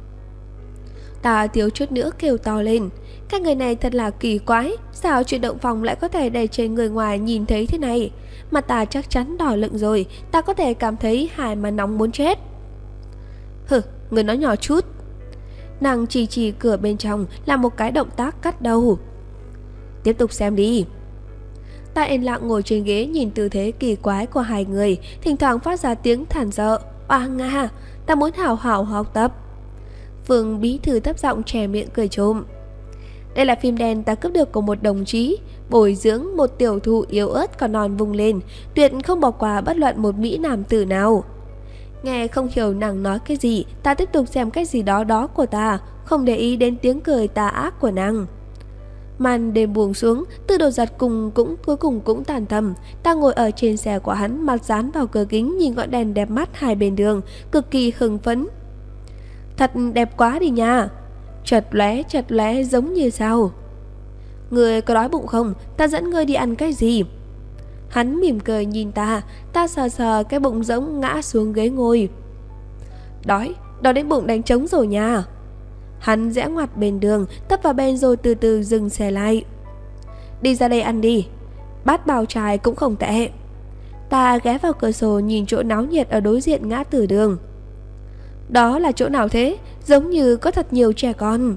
Ta thiếu chút nữa kêu to lên. Các người này thật là kỳ quái, sao chuyện động phòng lại có thể để cho người ngoài nhìn thấy thế này? Mà ta chắc chắn đỏ lựng rồi, ta có thể cảm thấy hài mà nóng muốn chết. Hừ, người nói nhỏ chút. Nàng chỉ chỉ cửa bên trong, làm một cái động tác cắt đầu. Tiếp tục xem đi. Ta yên lặng ngồi trên ghế nhìn tư thế kỳ quái của hai người, thỉnh thoảng phát ra tiếng thản sợ. Oa nga, ta muốn hảo hảo học tập. Phương Bí Thư thấp giọng chè miệng cười trộm. Đây là phim đen ta cướp được của một đồng chí, bồi dưỡng một tiểu thụ yếu ớt còn non vùng lên, tuyệt không bỏ qua bất luận một mỹ nam tử nào. Nghe không hiểu nàng nói cái gì, ta tiếp tục xem cái gì đó đó của ta, không để ý đến tiếng cười tà ác của nàng. Màn đêm buông xuống, Từ Đồ Giật cùng cũng cuối cùng cũng tàn tầm. Ta ngồi ở trên xe của hắn, mặt dán vào cửa kính nhìn ngọn đèn đẹp mắt hai bên đường, cực kỳ hưng phấn. Thật đẹp quá đi nha. Chật lóe chật lóe giống như sao. Người có đói bụng không? Ta dẫn ngươi đi ăn cái gì? Hắn mỉm cười nhìn ta. Ta sờ sờ cái bụng rỗng ngã xuống ghế ngồi. Đói, đói đến bụng đánh trống rồi nha. Hắn rẽ ngoặt bên đường, tấp vào bên rồi từ từ dừng xe lại. Đi ra đây ăn đi. Bát bào chài cũng không tệ. Ta ghé vào cửa sổ nhìn chỗ náo nhiệt ở đối diện ngã tư đường. Đó là chỗ nào thế? Giống như có thật nhiều trẻ con.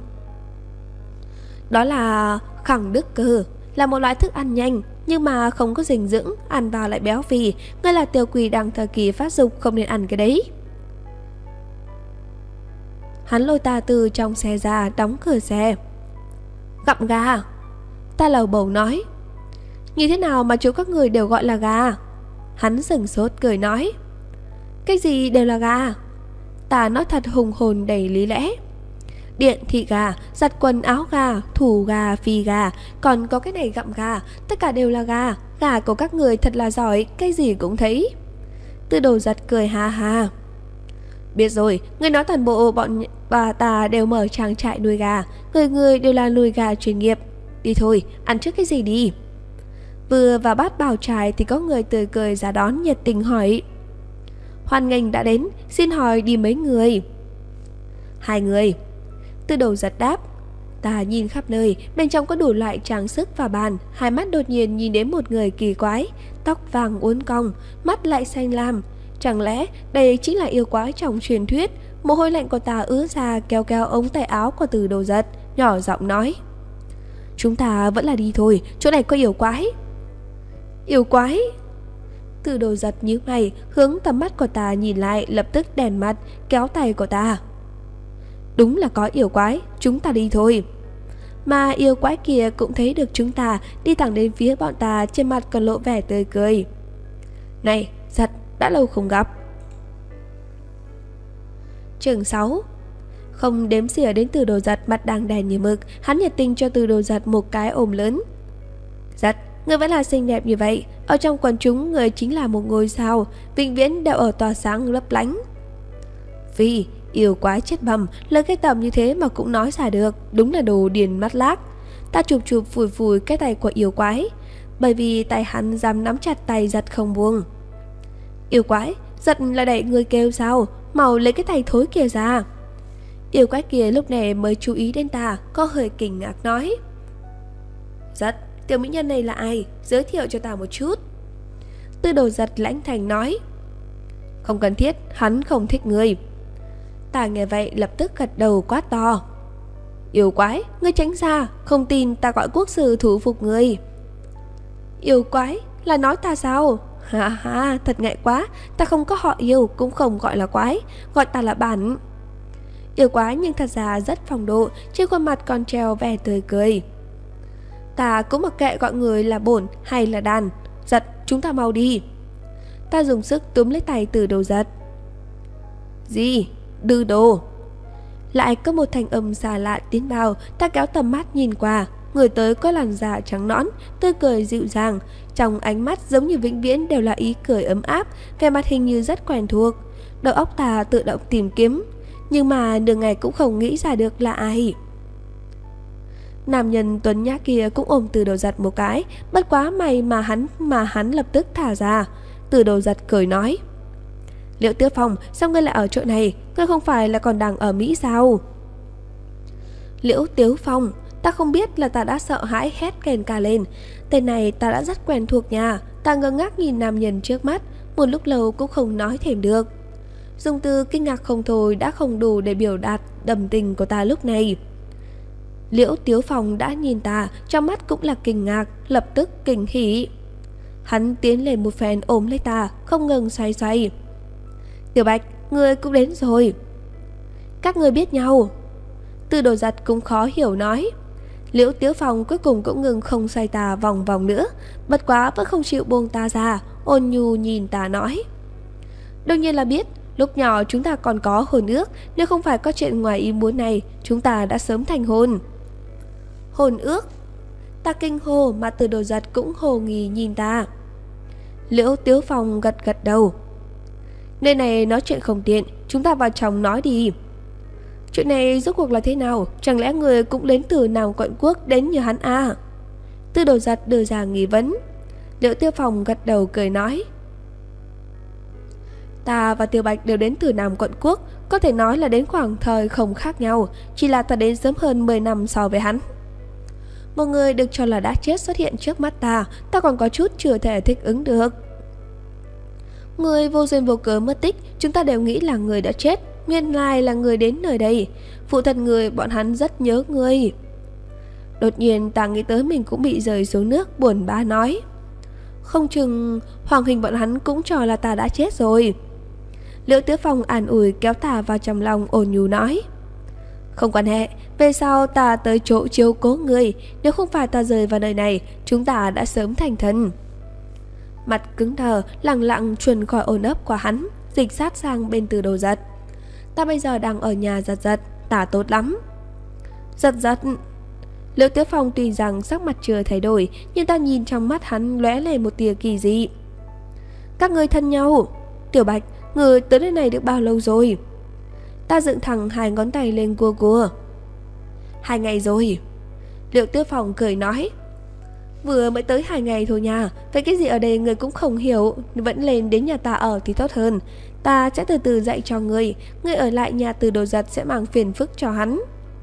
Đó là khẳng đức cơ, là một loại thức ăn nhanh, nhưng mà không có dinh dưỡng, ăn vào lại béo phì. Ngươi là tiểu quỷ đang thời kỳ phát dục, không nên ăn cái đấy. Hắn lôi ta từ trong xe ra, đóng cửa xe. Gặm gà. Ta lầu bầu nói. Như thế nào mà chú các người đều gọi là gà? Hắn sửng sốt cười nói. Cái gì đều là gà? Ta nói thật hùng hồn đầy lý lẽ. Điện thị gà, giặt quần áo gà, thủ gà, phi gà, còn có cái này gặm gà, tất cả đều là gà. Gà của các người thật là giỏi, cái gì cũng thấy. Tư Đồ Giật cười ha ha. Biết rồi, người nói toàn bộ bọn bà ta đều mở trang trại nuôi gà, người người đều là nuôi gà chuyên nghiệp. Đi thôi, ăn trước cái gì đi. Vừa vào bát bào trài thì có người tươi cười ra đón nhiệt tình hỏi: Hoan nghênh đã đến, xin hỏi đi mấy người? Hai người. Tư Đồ Giật đáp. Ta nhìn khắp nơi, bên trong có đủ loại trang sức và bàn. Hai mắt đột nhiên nhìn đến một người kỳ quái, tóc vàng uốn cong, mắt lại xanh lam. Chẳng lẽ đây chính là yêu quái trong truyền thuyết? Mồ hôi lạnh của ta ứa ra, kéo kéo ống tay áo của Tư Đồ Giật, nhỏ giọng nói: Chúng ta vẫn là đi thôi, chỗ này có yêu quái. Yêu quái? Tư Đồ Giật nhíu mày, hướng tầm mắt của ta nhìn lại, lập tức đèn mặt, kéo tay của ta. Đúng là có yêu quái, chúng ta đi thôi. Mà yêu quái kia cũng thấy được chúng ta, đi thẳng đến phía bọn ta, trên mặt còn lộ vẻ tươi cười. Này, Giật, đã lâu không gặp. Chương sáu. Không đếm xỉa đến Tư Đồ Giật mặt đang đen như mực, hắn nhiệt tình cho Tư Đồ Giật một cái ôm lớn. Giật, người vẫn là xinh đẹp như vậy, ở trong quần chúng người chính là một ngôi sao, vĩnh viễn đều ở tỏa sáng lấp lánh. Vì yêu quái chết bầm, lời cái tầm như thế mà cũng nói xả được, đúng là đồ điền mắt lác. Ta chụp chụp phủi phủi cái tay của yêu quái, bởi vì tay hắn dám nắm chặt tay Giật không buông. Yêu quái, Giật là đẩy người kêu sao, mau lấy cái tay thối kia ra. Yêu quái kia lúc này mới chú ý đến ta, có hơi kinh ngạc nói: Giật, tiểu mỹ nhân này là ai, giới thiệu cho ta một chút. Tư Đồ Giật lãnh thành nói: Không cần thiết, hắn không thích người. Ta nghe vậy lập tức gật đầu quát to: Yêu quái, ngươi tránh ra, không tin ta gọi quốc sư thủ phục ngươi. Yêu quái, là nói ta sao? Ha ha, thật ngại quá, ta không có họ yêu, cũng không gọi là quái, gọi ta là bản. Yêu quái nhưng thật ra rất phong độ, trên khuôn mặt còn treo vẻ tươi cười. Ta cũng mặc kệ gọi người là bổn hay là đàn. Giật, chúng ta mau đi. Ta dùng sức túm lấy tay Tư Đồ Giật. Gì? Đư đồ. Lại có một thanh âm xa lạ tiến vào. Ta kéo tầm mắt nhìn qua, người tới có làn da trắng nõn, tươi cười dịu dàng, trong ánh mắt giống như vĩnh viễn đều là ý cười ấm áp, vẻ mặt hình như rất quen thuộc. Đầu óc ta tự động tìm kiếm, nhưng mà nửa ngày cũng không nghĩ ra được là ai. Nam nhân tuấn nhã kia cũng ôm Tư Đồ Giật một cái, bất quá may mà hắn mà hắn lập tức thả ra. Tư Đồ Giật cười nói: Liễu Tiếu Phong, sao ngươi lại ở chỗ này? Ngươi không phải là còn đang ở Mỹ sao? Liễu Tiếu Phong, ta không biết là ta đã sợ hãi hét kèn cả lên. Tên này ta đã rất quen thuộc nha. Ta ngơ ngác nhìn nam nhân trước mắt, một lúc lâu cũng không nói thêm được. Dùng từ kinh ngạc không thôi đã không đủ để biểu đạt đầm tình của ta lúc này. Liễu Tiếu Phong đã nhìn ta, trong mắt cũng là kinh ngạc, lập tức kinh hỉ. Hắn tiến lên một phen ôm lấy ta, không ngừng xoay xoay. Tiểu Bạch, ngươi cũng đến rồi. Các ngươi biết nhau? Tư Đồ Giật cũng khó hiểu nói. Liễu Tiếu Phong cuối cùng cũng ngừng không xoay ta vòng vòng nữa, bất quá vẫn không chịu buông ta ra, ôn nhu nhìn ta nói: Đương nhiên là biết, lúc nhỏ chúng ta còn có hôn ước, nếu không phải có chuyện ngoài ý muốn này, chúng ta đã sớm thành hôn. Hôn ước? Ta kinh hô, mà Tư Đồ Giật cũng hồ nghi nhìn ta. Liễu Tiếu Phong gật gật đầu. Nơi này nói chuyện không tiện, chúng ta vào trong nói đi. Chuyện này rốt cuộc là thế nào? Chẳng lẽ người cũng đến từ Nam Quận Quốc đến như hắn à? Tư Đồ Giật đưa ra nghi vấn. Liễu Tiếu Phong gật đầu cười nói: Ta và Tiểu Bạch đều đến từ Nam Quận Quốc, có thể nói là đến khoảng thời không khác nhau, chỉ là ta đến sớm hơn mười năm so với hắn. Một người được cho là đã chết xuất hiện trước mắt ta, ta còn có chút chưa thể thích ứng được. Người vô duyên vô cớ mất tích, chúng ta đều nghĩ là người đã chết, nguyên lai là người đến nơi đây. Phụ thân người, bọn hắn rất nhớ người. Đột nhiên ta nghĩ tới mình cũng bị rơi xuống nước, buồn bã nói: Không chừng Hoàng Hình bọn hắn cũng cho là ta đã chết rồi. Liễu Tiếu Phong an ủi kéo ta vào trong lòng, ôn nhu nói: Không quan hệ, về sau ta tới chỗ chiếu cố người, nếu không phải ta rời vào nơi này, chúng ta đã sớm thành thân. Mặt cứng đờ, lặng lặng chuồn khỏi ôm ấp của hắn, dịch sát sang bên Tư Đồ Giật. Ta bây giờ đang ở nhà Giật Giật, ta tốt lắm. Giật Giật. Liễu Tiếu Phong tuy rằng sắc mặt chưa thay đổi, nhưng ta nhìn trong mắt hắn lóe lên một tia kỳ dị. Các người thân nhau? Tiểu Bạch, người tới nơi này được bao lâu rồi? Ta dựng thẳng hai ngón tay lên cua cua. Hai ngày rồi. Liệu Tiêu Phong cười nói. Vừa mới tới hai ngày thôi nha. Vậy cái gì ở đây người cũng không hiểu. Vẫn lên đến nhà ta ở thì tốt hơn. Ta sẽ từ từ dạy cho người. Người ở lại nhà Từ Đồ Giật sẽ mang phiền phức cho hắn.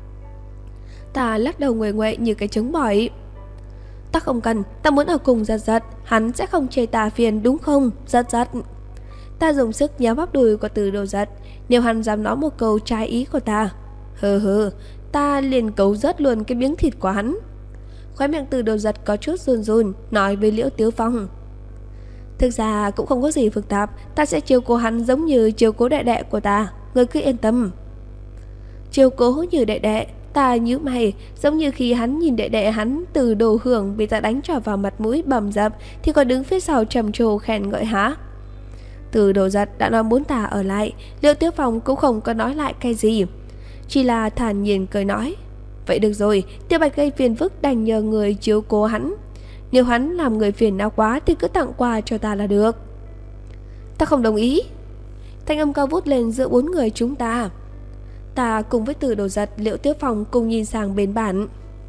Ta lắc đầu nguệ nguậy như cái trống bỏi. Ta không cần, ta muốn ở cùng Giật Giật. Hắn sẽ không chê ta phiền đúng không Giật Giật? Ta dùng sức nhéo bắp đùi của Từ Đồ Giật. Nếu hắn dám nói một câu trái ý của ta, hừ hừ, ta liền cấu rớt luôn cái miếng thịt của hắn. Khóe miệng Từ Đồ Giật có chút run run, nói với Liễu Tiếu Phong. Thực ra cũng không có gì phức tạp. Ta sẽ chiếu cố hắn giống như chiếu cố đệ đệ của ta. Người cứ yên tâm. Chiếu cố như đệ đệ? Ta nhíu mày. Giống như khi hắn nhìn đệ đệ hắn Từ Đồ Hưởng bị ta đánh trò vào mặt mũi bầm dập thì còn đứng phía sau trầm trồ khen ngợi hả? Từ Đồ Giật đã nói muốn ta ở lại. Liễu Tiếu Phong cũng không có nói lại cái gì, chỉ là thản nhiên cười nói. Vậy được rồi, Tiểu Bạch gây phiền phức đành nhờ người chiếu cố hắn. Nếu hắn làm người phiền não quá thì cứ tặng quà cho ta là được. Ta không đồng ý. Thanh âm cao vút lên giữa bốn người chúng ta. Ta cùng với Từ Đồ Giật, Liễu Tiếu Phong cùng nhìn sang bên bản.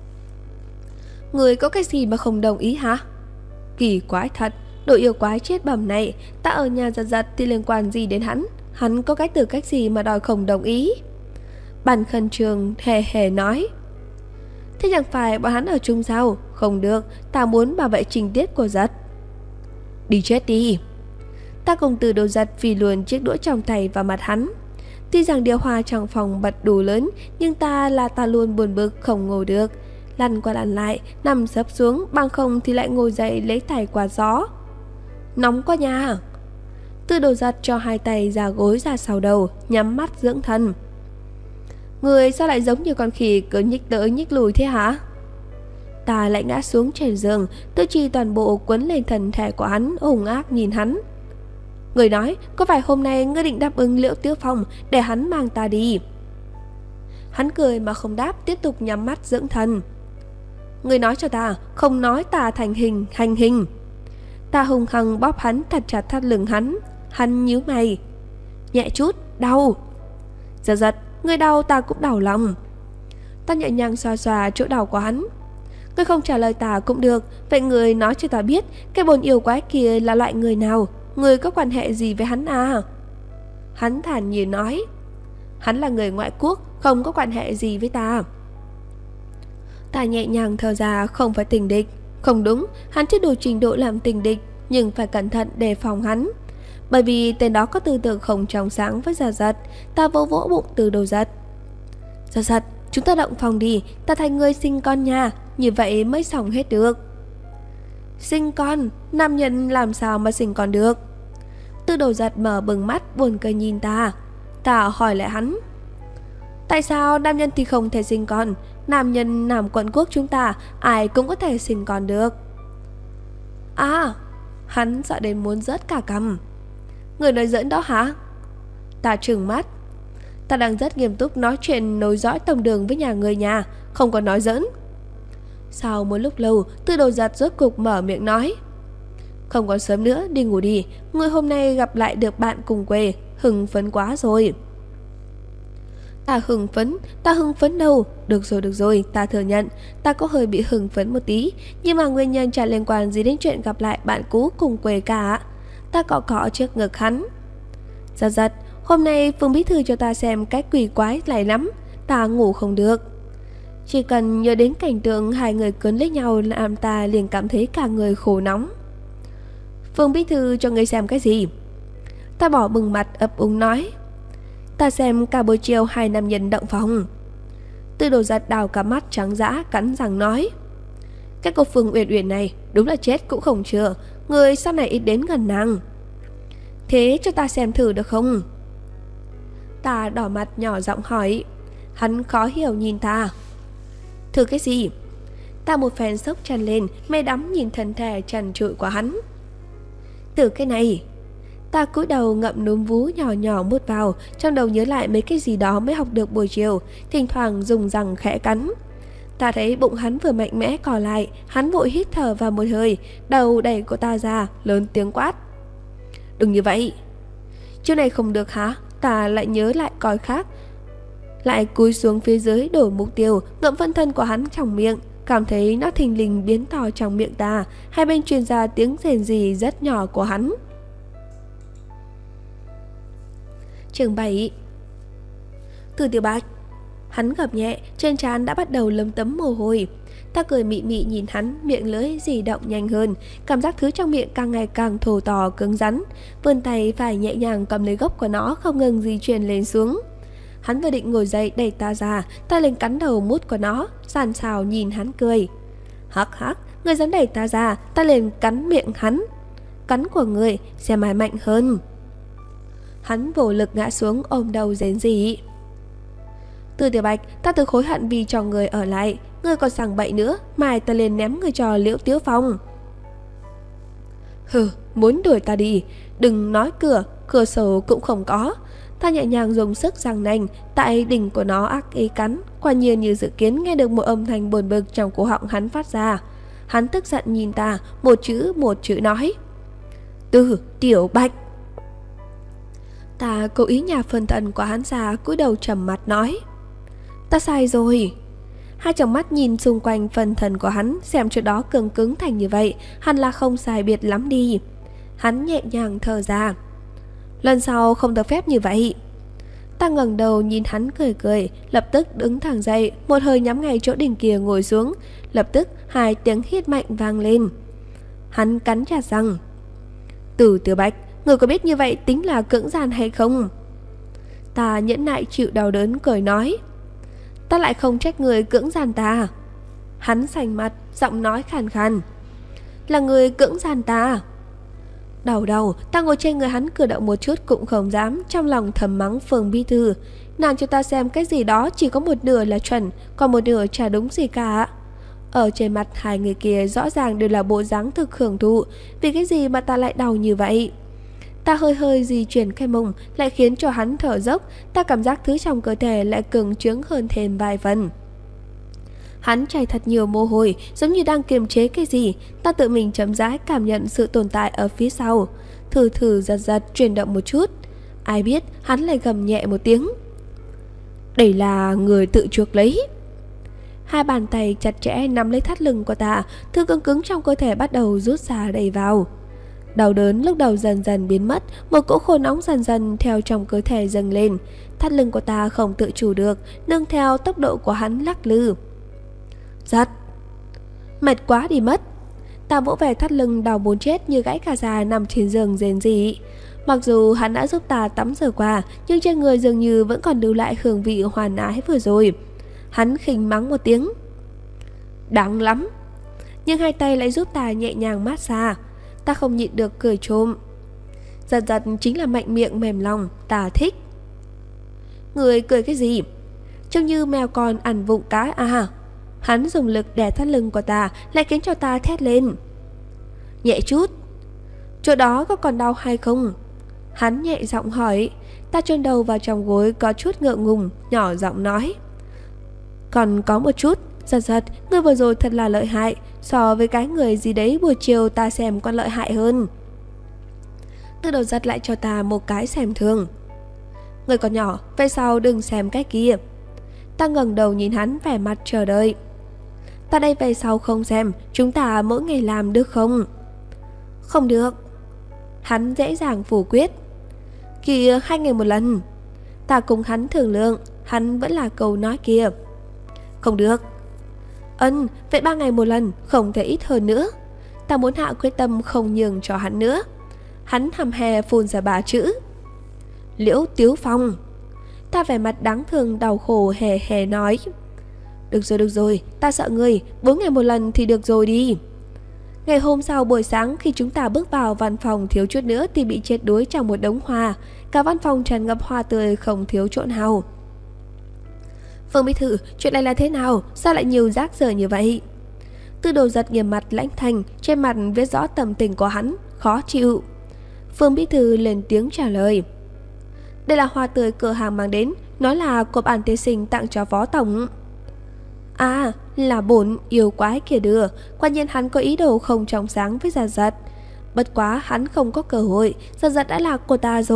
Người có cái gì mà không đồng ý hả? Kỳ quái thật, đội yêu quái chết bầm này. Ta ở nhà Giật Giật thì liên quan gì đến hắn? Hắn có cái tư cách gì mà đòi không đồng ý? Bản Khân Trường hề hề nói. Thế chẳng phải bọn hắn ở chung sao? Không được, ta muốn bảo vệ trình tiết của Giật. Đi chết đi. Ta cùng Từ Đồ Giật vì luồn chiếc đũa trong tay vào mặt hắn. Tuy rằng điều hòa trong phòng bật đủ lớn, nhưng ta là ta luôn buồn bực không ngồi được. Lăn qua lăn lại, nằm sấp xuống, bằng không thì lại ngồi dậy lấy tay quạt gió. Nóng quá nha. Từ Đồ Giật cho hai tay ra gối ra sau đầu, nhắm mắt dưỡng thần. Người sao lại giống như con khỉ cứ nhích tới nhích lùi thế hả? Ta lại ngã xuống trên giường, tư chi toàn bộ quấn lên thân thể của hắn, hung ác nhìn hắn. Người nói, có phải hôm nay ngươi định đáp ứng Liễu Tiếu Phong để hắn mang ta đi? Hắn cười mà không đáp, tiếp tục nhắm mắt dưỡng thần. Người nói cho ta, không nói ta thành hình, hành hình. Ta hung hăng bóp hắn thật chặt thắt lưng hắn. Hắn nhíu mày. Nhẹ chút, đau. Giật Giật, người đau ta cũng đau lòng. Ta nhẹ nhàng xoa xoa chỗ đau của hắn. Ngươi không trả lời ta cũng được. Vậy người nói cho ta biết, cái bồn yêu quái kia là loại người nào? Người có quan hệ gì với hắn à? Hắn thản nhiên nói. Hắn là người ngoại quốc, không có quan hệ gì với ta. Ta nhẹ nhàng thở ra, không phải tình địch. Không đúng, hắn chưa đủ trình độ làm tình địch, nhưng phải cẩn thận đề phòng hắn. Bởi vì tên đó có tư tưởng không trong sáng với Giật Giật. Ta vỗ vỗ bụng Từ Đồ Giật. Giật Giật, chúng ta động phòng đi. Ta thay ngươi sinh con nha. Như vậy mới xong hết được. Sinh con? Nam nhân làm sao mà sinh con được? Từ Đồ Giật mở bừng mắt buồn cười nhìn ta. Ta hỏi lại hắn. Tại sao nam nhân thì không thể sinh con? Nam nhân Nam Quận Quốc chúng ta ai cũng có thể sinh con được. À, hắn sợ đến muốn rớt cả cằm. Người nói giỡn đó hả? Ta trừng mắt. Ta đang rất nghiêm túc nói chuyện nối dõi tông đường với nhà người nhà, không có nói giỡn. Sau một lúc lâu, Từ Đồ Giật rốt cục mở miệng nói. Không còn sớm nữa, đi ngủ đi. Người hôm nay gặp lại được bạn cùng quê, hưng phấn quá rồi. Ta hưng phấn, ta hưng phấn đâu. Được rồi, được rồi, ta thừa nhận ta có hơi bị hưng phấn một tí, nhưng mà nguyên nhân chả liên quan gì đến chuyện gặp lại bạn cũ cùng quê cả. Ta cọ cọ trước ngực hắn. Giật Giật, hôm nay Phương Bí Thư cho ta xem cái quỷ quái này lắm. Ta ngủ không được. Chỉ cần nhớ đến cảnh tượng hai người cuốn lấy nhau làm ta liền cảm thấy cả người khổ nóng. Phương Bí Thư cho người xem cái gì? Ta bỏ bừng mặt ấp úng nói. Ta xem cả buổi chiều hai nam nhân động phòng. Từ Đồ Giật đào cả mắt trắng dã, cắn răng nói. Cái cô Phương Uyển Uyển này đúng là chết cũng không chừa. Người sau này ít đến gần nàng. Thế cho ta xem thử được không? Ta đỏ mặt nhỏ giọng hỏi. Hắn khó hiểu nhìn ta. Thử cái gì? Ta một phen sốc chân lên, mê đắm nhìn thân thể trần trụi của hắn. Thử cái này. Ta cúi đầu ngậm núm vú nhỏ nhỏ mút vào, trong đầu nhớ lại mấy cái gì đó mới học được buổi chiều, thỉnh thoảng dùng răng khẽ cắn. Ta thấy bụng hắn vừa mạnh mẽ cò lại, hắn vội hít thở vào một hơi, đầu đẩy của ta ra, lớn tiếng quát. Đừng như vậy. Chiêu này không được hả? Ta lại nhớ lại coi khác. Lại cúi xuống phía dưới đổi mục tiêu, ngậm phân thân của hắn trong miệng, cảm thấy nó thình lình biến to trong miệng ta. Hai bên truyền ra tiếng rền rì rất nhỏ của hắn. Chương bảy. Từ Tiểu Bạch. Hắn gầm nhẹ, trên trán đã bắt đầu lấm tấm mồ hôi. Ta cười mị mị nhìn hắn, miệng lưỡi di động nhanh hơn, cảm giác thứ trong miệng càng ngày càng thô to cứng rắn. Vươn tay phải nhẹ nhàng cầm lấy gốc của nó, không ngừng di chuyển lên xuống. Hắn vừa định ngồi dậy đẩy ta ra, ta lên cắn đầu mút của nó, sàn sào nhìn hắn cười. Hắc hắc, người dám đẩy ta ra, ta lên cắn miệng hắn. Cắn của người xem ai mạnh hơn. Hắn vô lực ngã xuống ôm đầu rến rỉ. Từ Tiểu Bạch, ta từ hối hận vì cho người ở lại. Ngươi còn sằng bậy nữa, mai ta lên ném người cho Liễu Tiếu Phong. Hừ, muốn đuổi ta đi, đừng nói cửa, cửa sổ cũng không có. Ta nhẹ nhàng dùng sức răng nanh, tại đỉnh của nó ác ý cắn. Quả nhiên như dự kiến nghe được một âm thanh buồn bực trong cổ họng hắn phát ra. Hắn tức giận nhìn ta, một chữ một chữ nói. Từ Tiểu Bạch. Ta cố ý nhả phần thân của hắn ra, cúi đầu trầm mặt nói. Ta sai rồi. Hai tròng mắt nhìn xung quanh phần thân của hắn, xem chỗ đó cứng cứng thành như vậy, hẳn là không sai biệt lắm đi. Hắn nhẹ nhàng thở ra. Lần sau không được phép như vậy. Ta ngẩng đầu nhìn hắn cười cười, lập tức đứng thẳng dậy, một hơi nhắm ngay chỗ đỉnh kia ngồi xuống. Lập tức hai tiếng hít mạnh vang lên. Hắn cắn chặt răng. Từ Tiểu Bạch, người có biết như vậy tính là cưỡng gian hay không? Ta nhẫn nại chịu đau đớn cười nói. Ta lại không trách người cưỡng gian ta. Hắn sành mặt, giọng nói khàn khàn. Là người cưỡng gian ta. Đầu đầu, ta ngồi trên người hắn cử động một chút cũng không dám, trong lòng thầm mắng Phường Bí Thư. Nàng cho ta xem cái gì đó chỉ có một nửa là chuẩn, còn một nửa chả đúng gì cả. Ở trên mặt hai người kia rõ ràng đều là bộ dáng thực hưởng thụ. Vì cái gì mà ta lại đau như vậy? Ta hơi hơi di chuyển cái mông, lại khiến cho hắn thở dốc. Ta cảm giác thứ trong cơ thể lại cứng trướng hơn thêm vài phần. Hắn chảy thật nhiều mồ hôi, giống như đang kiềm chế cái gì. Ta tự mình chậm rãi cảm nhận sự tồn tại ở phía sau. Thử thử giật giật chuyển động một chút. Ai biết hắn lại gầm nhẹ một tiếng. Đây là người tự chuộc lấy. Hai bàn tay chặt chẽ nắm lấy thắt lưng của ta, thứ cứng cứng trong cơ thể bắt đầu rút ra đầy vào. Đau đớn lúc đầu dần dần biến mất, một cỗ khô nóng dần dần theo trong cơ thể dâng lên. Thắt lưng của ta không tự chủ được, nương theo tốc độ của hắn lắc lư. Giật. Mệt quá đi mất. Ta vỗ về thắt lưng đau muốn chết như gãy cả da nằm trên giường rên rỉ. Mặc dù hắn đã giúp ta tắm rửa qua, nhưng trên người dường như vẫn còn lưu lại hương vị hoàn ái vừa rồi. Hắn khinh mắng một tiếng. Đáng lắm. Nhưng hai tay lại giúp ta nhẹ nhàng mát xa. Ta không nhịn được cười trộm. Giật giật chính là mạnh miệng mềm lòng, ta thích. Người cười cái gì? Trông như mèo con ăn vụng cá à? Hắn dùng lực đè thắt lưng của ta, lại khiến cho ta thét lên. Nhẹ chút. Chỗ đó có còn đau hay không? Hắn nhẹ giọng hỏi. Ta chôn đầu vào trong gối có chút ngượng ngùng, nhỏ giọng nói. Còn có một chút. Giật giật, người vừa rồi thật là lợi hại. So với cái người gì đấy buổi chiều ta xem còn lợi hại hơn. Từ đầu giật lại cho ta một cái xem thường. Người còn nhỏ, về sau đừng xem cái kia. Ta ngẩng đầu nhìn hắn vẻ mặt chờ đợi. Ta đây về sau không xem, chúng ta mỗi ngày làm được không? Không được. Hắn dễ dàng phủ quyết. Kìa, hai ngày một lần. Ta cùng hắn thương lượng, hắn vẫn là câu nói kia. Không được. Ân, vậy ba ngày một lần, không thể ít hơn nữa. Ta muốn hạ quyết tâm không nhường cho hắn nữa. Hắn hầm hè phun ra ba chữ. Liễu Tiếu Phong. Ta vẻ mặt đáng thương đau khổ hề hề nói. Được rồi được rồi, ta sợ người, bốn ngày một lần thì được rồi đi. Ngày hôm sau buổi sáng khi chúng ta bước vào văn phòng thiếu chút nữa thì bị chết đuối trong một đống hoa. Cả văn phòng tràn ngập hoa tươi không thiếu chỗ nào. Phương Bí Thư, chuyện này là thế nào? Sao lại nhiều rác rưởi như vậy? Tư Đồ Giật nghiêm mặt lãnh thành, trên mặt viết rõ tâm tình của hắn, khó chịu. Phương Bí Thư lên tiếng trả lời. Đây là hoa tươi cửa hàng mang đến, nói là của bản tế sinh tặng cho phó tổng. À, là bổn yêu quái kia đưa. Quả nhiên hắn có ý đồ không trong sáng với Giật Giật. Bất quá hắn không có cơ hội, Giật Giật đã là của ta rồi.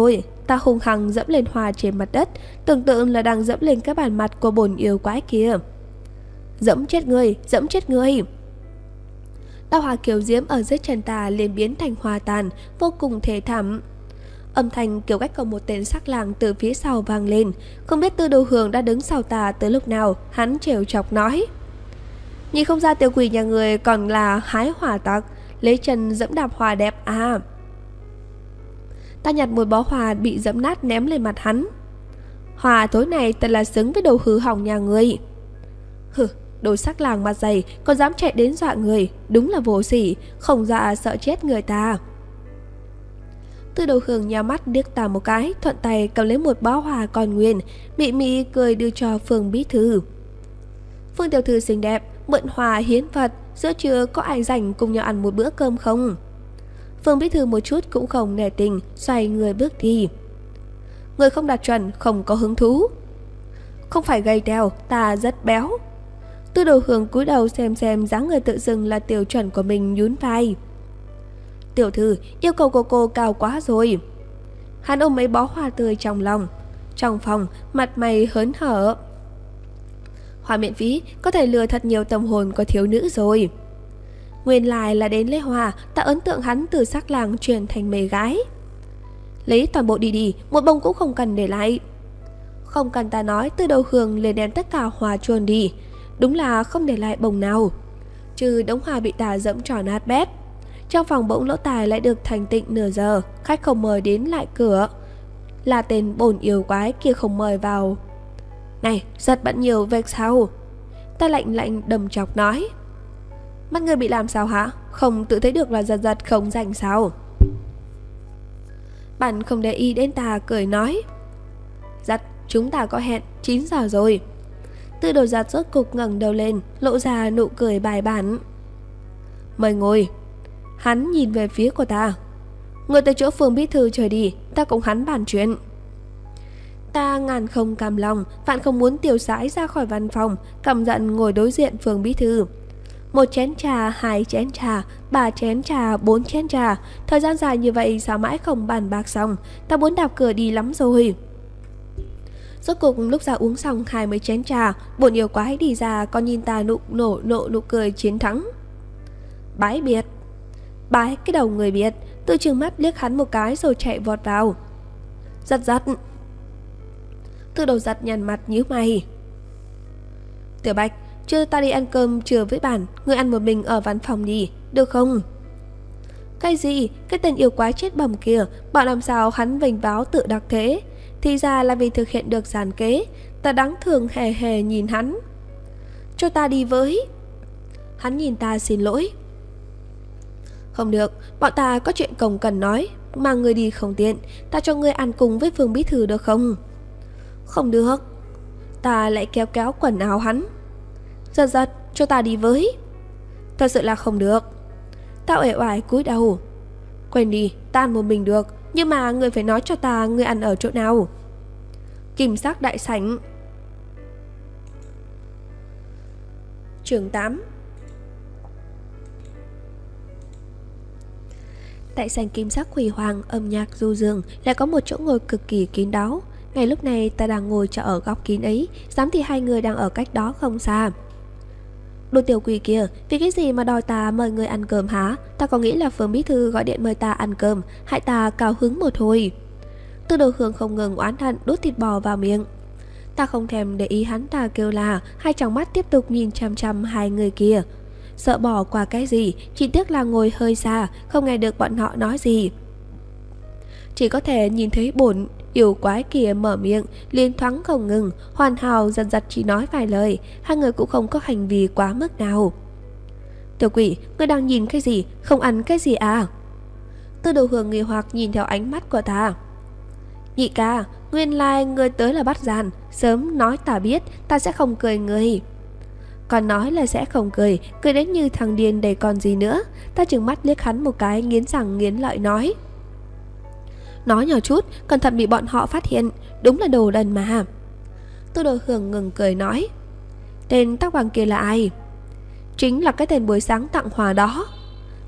ta hung hăng dẫm lên Hòa trên mặt đất, tưởng tượng là đang dẫm lên cái bàn mặt của bổn yêu quái kia. Dẫm chết người, dẫm chết người. Đao Hòa kiều diễm ở dưới chân ta liền biến thành hoa tàn, vô cùng thê thảm. Âm thanh kiểu cách của một tên sắc lang từ phía sau vang lên. Không biết Tư Đồ Hường đã đứng sau ta từ lúc nào. Hắn trêu chọc nói: nhìn không ra tiểu quỷ nhà người còn là hái hỏa tặc, lấy chân dẫm đạp hoa đẹp à. Ta nhặt một bó hoa bị dẫm nát ném lên mặt hắn. Hoa tối này thật là xứng với đồ hư hỏng nhà người. Hừ, đồ sắc lang mặt dày còn dám chạy đến dọa người, đúng là vô sỉ, không dọa sợ chết người ta. Tư Đồ Hường nhắm mắt liếc ta một cái, thuận tay cầm lấy một bó hoa còn nguyên, mị mị cười đưa cho Phương bí thư. Phương tiểu thư xinh đẹp, mượn hoa hiến vật, giữa trưa có ai rảnh cùng nhau ăn một bữa cơm không? Phương bí thư một chút cũng không nể tình, xoay người bước đi. Người không đạt chuẩn, không có hứng thú. Không phải gầy teo, ta rất béo. Tư Đồ Hường cúi đầu xem xem dáng người tự dưng là tiêu chuẩn của mình, nhún vai. Tiểu thư, yêu cầu của cô cao quá rồi. Hắn ôm mấy bó hoa tươi trong lòng. Trong phòng, mặt mày hớn hở. Hoa miễn phí có thể lừa thật nhiều tâm hồn của thiếu nữ rồi. Nguyên lai là đến lấy hoa, ta ấn tượng hắn từ sắc lang chuyển thành mê gái. Lấy toàn bộ đi đi, một bông cũng không cần để lại. Không cần ta nói, Tư Đồ Hường liền đem tất cả hoa chuồn đi. Đúng là không để lại bông nào, trừ đống hoa bị ta dẫm trò nát bét. Trong phòng bỗng lỗ tài lại được thành tịnh nửa giờ, khách không mời đến lại cửa. Là tên bổn yêu quái kia không mời vào. Này, giật bận nhiều việc sao? Ta lạnh lạnh đầm chọc nói. Mắt người bị làm sao hả? Không tự thấy được là giật giật không rảnh sao? Bạn không để ý đến ta, cười nói: Giật, chúng ta có hẹn, chín giờ rồi. Tư Đồ Giật rốt cục ngẩng đầu lên, lộ ra nụ cười bài bản. Mời ngồi. Hắn nhìn về phía của ta. Ngồi tới chỗ Phương bí thư chờ đi, ta cùng hắn bàn chuyện. Ta ngàn không cam lòng, vạn không muốn tiêu sái ra khỏi văn phòng, căm giận ngồi đối diện Phương bí thư. Một chén trà, hai chén trà, ba chén trà, bốn chén trà. Thời gian dài như vậy sao mãi không bàn bạc xong. Ta muốn đạp cửa đi lắm rồi. Rốt cục lúc ra uống xong hai mươi chén trà, bổn yêu quái đi ra, còn nhìn ta nụ nổ nộ nụ cười chiến thắng. Bái biệt. Bái cái đầu người biệt. Tôi trừng mắt liếc hắn một cái rồi chạy vọt vào. Giật giật. Tư Đồ Giật nhăn mặt nhíu mày. Tiểu Bạch, chưa ta đi ăn cơm trưa với bạn, người ăn một mình ở văn phòng đi, được không? Cái gì? Cái tên yêu quái chết bầm kia, bảo làm sao hắn vênh váo tự đắc thế? Thì ra là vì thực hiện được giàn kế. Ta đáng thương hề hề nhìn hắn. Cho ta đi với. Hắn nhìn ta xin lỗi. Không được, bọn ta có chuyện công cần nói, mà người đi không tiện. Ta cho người ăn cùng với Phương bí thư được không? Không được. Ta lại kéo kéo quần áo hắn. Giật giật, cho ta đi với. Thật sự là không được. Ta uể oải cúi đầu. Quên đi, ta ăn một mình được, nhưng mà người phải nói cho ta người ăn ở chỗ nào. Kim sắc đại sảnh. Chương tám. Tại sảnh kim sắc huy hoàng, âm nhạc du dương, lại có một chỗ ngồi cực kỳ kín đáo. Ngay lúc này ta đang ngồi cho ở góc kín ấy, dám thì hai người đang ở cách đó không xa. Đồ tiểu quỷ kia, vì cái gì mà đòi ta mời người ăn cơm hả? Ta có nghĩ là Phương bí thư gọi điện mời ta ăn cơm, hại ta cao hứng một hồi. Tư Đồ Hường không ngừng oán hận đút thịt bò vào miệng. Ta không thèm để ý hắn ta kêu là, hai tròng mắt tiếp tục nhìn chăm chăm hai người kia. Sợ bỏ qua cái gì, chỉ tiếc là ngồi hơi xa, không nghe được bọn họ nói gì. Chỉ có thể nhìn thấy bổn yêu quái kia mở miệng, liên thoáng không ngừng, hoàn hảo dần dật chỉ nói vài lời, hai người cũng không có hành vi quá mức nào. Tiểu quỷ, ngươi đang nhìn cái gì, không ăn cái gì à? Tư Đồ Hường nghi hoặc nhìn theo ánh mắt của ta. Nhị ca, nguyên lai ngươi tới là bắt gian, sớm nói ta biết, ta sẽ không cười ngươi. Còn nói là sẽ không cười, cười đến như thằng điên đầy còn gì nữa. Ta trừng mắt liếc hắn một cái, nghiến răng nghiến lợi nói. Nói nhỏ chút, cẩn thận bị bọn họ phát hiện, đúng là đồ đần mà. Tư Đồ Hường ngừng cười nói. Tên tóc vàng kia là ai? Chính là cái tên buổi sáng tặng hoa đó.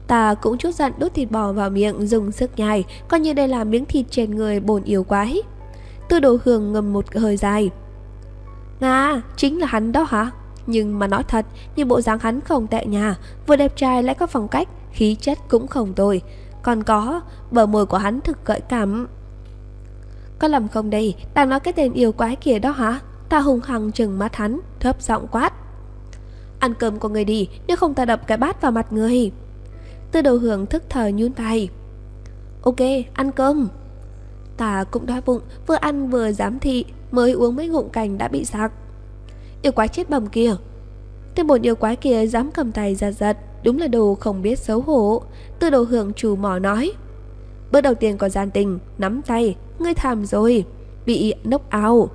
Ta cũng chút giận đút thịt bò vào miệng dùng sức nhai, coi như đây là miếng thịt trên người bổn yêu quái. Tư Đồ Hường ngầm một hơi dài. Nga, chính là hắn đó hả? Nhưng mà nói thật, như bộ dáng hắn không tệ nha, vừa đẹp trai lại có phong cách, khí chất cũng không tồi. Còn có, bờ môi của hắn thực gợi cảm. Có lầm không đây, đang nói cái tên yêu quái kia đó hả? Ta hung hăng trừng mắt hắn, thấp giọng quát. Ăn cơm của người đi, nếu không ta đập cái bát vào mặt người. Tư Đồ Hường thức thời nhún vai. Ok, ăn cơm. Ta cũng đói bụng, vừa ăn vừa giám thị, mới uống mấy ngụm canh đã bị sặc. Yêu quái chết bầm kia. Tên bổn yêu quái kia dám cầm tay giật giật, đúng là đồ không biết xấu hổ. Tư Đồ Hường trù mỏ nói. Bước đầu tiên có gian tình, nắm tay, ngươi thảm rồi, bị knock out.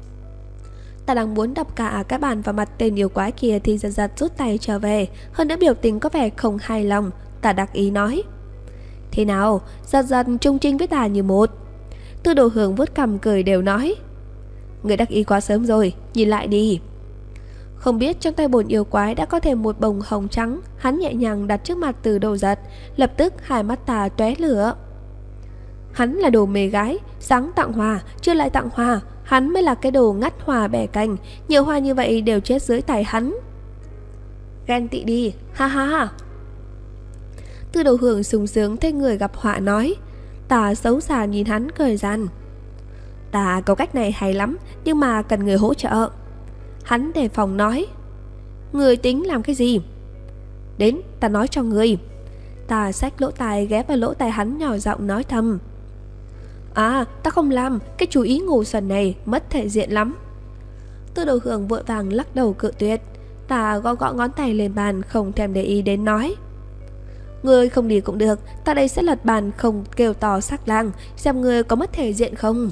Ta đang muốn đập cả cái bàn vào mặt tên yêu quái kia thì giật giật rút tay trở về, hơn nữa biểu tình có vẻ không hài lòng. Ta đắc ý nói. Thế nào, giật giật trung trinh với ta như một. Tư Đồ Hường vuốt cằm cười đều nói. Người đắc ý quá sớm rồi, nhìn lại đi. Không biết trong tay bổn yêu quái đã có thêm một bông hồng trắng. Hắn nhẹ nhàng đặt trước mặt Từ Đồ Giật, lập tức hai mắt ta tóe lửa. Hắn là đồ mê gái, sáng tặng hoa, chưa lại tặng hoa. Hắn mới là cái đồ ngắt hoa bẻ cành, nhiều hoa như vậy đều chết dưới tay hắn. Ghen tị đi, ha ha ha. Tư Đồ Hường sung sướng thấy người gặp họa nói. Ta xấu xa nhìn hắn cười gian. Ta có cách này hay lắm, nhưng mà cần người hỗ trợ. Hắn đề phòng nói. Người tính làm cái gì? Đến, ta nói cho người. Ta xách lỗ tai ghé vào lỗ tai hắn nhỏ giọng nói thầm. À, ta không làm, cái chú ý ngu xuẩn này mất thể diện lắm. Tư Đồ Hường vội vàng lắc đầu cự tuyệt. Ta gõ gõ ngón tay lên bàn, không thèm để ý đến nói. Người không đi cũng được, ta đây sẽ lật bàn không kêu to sắc lang, xem người có mất thể diện không.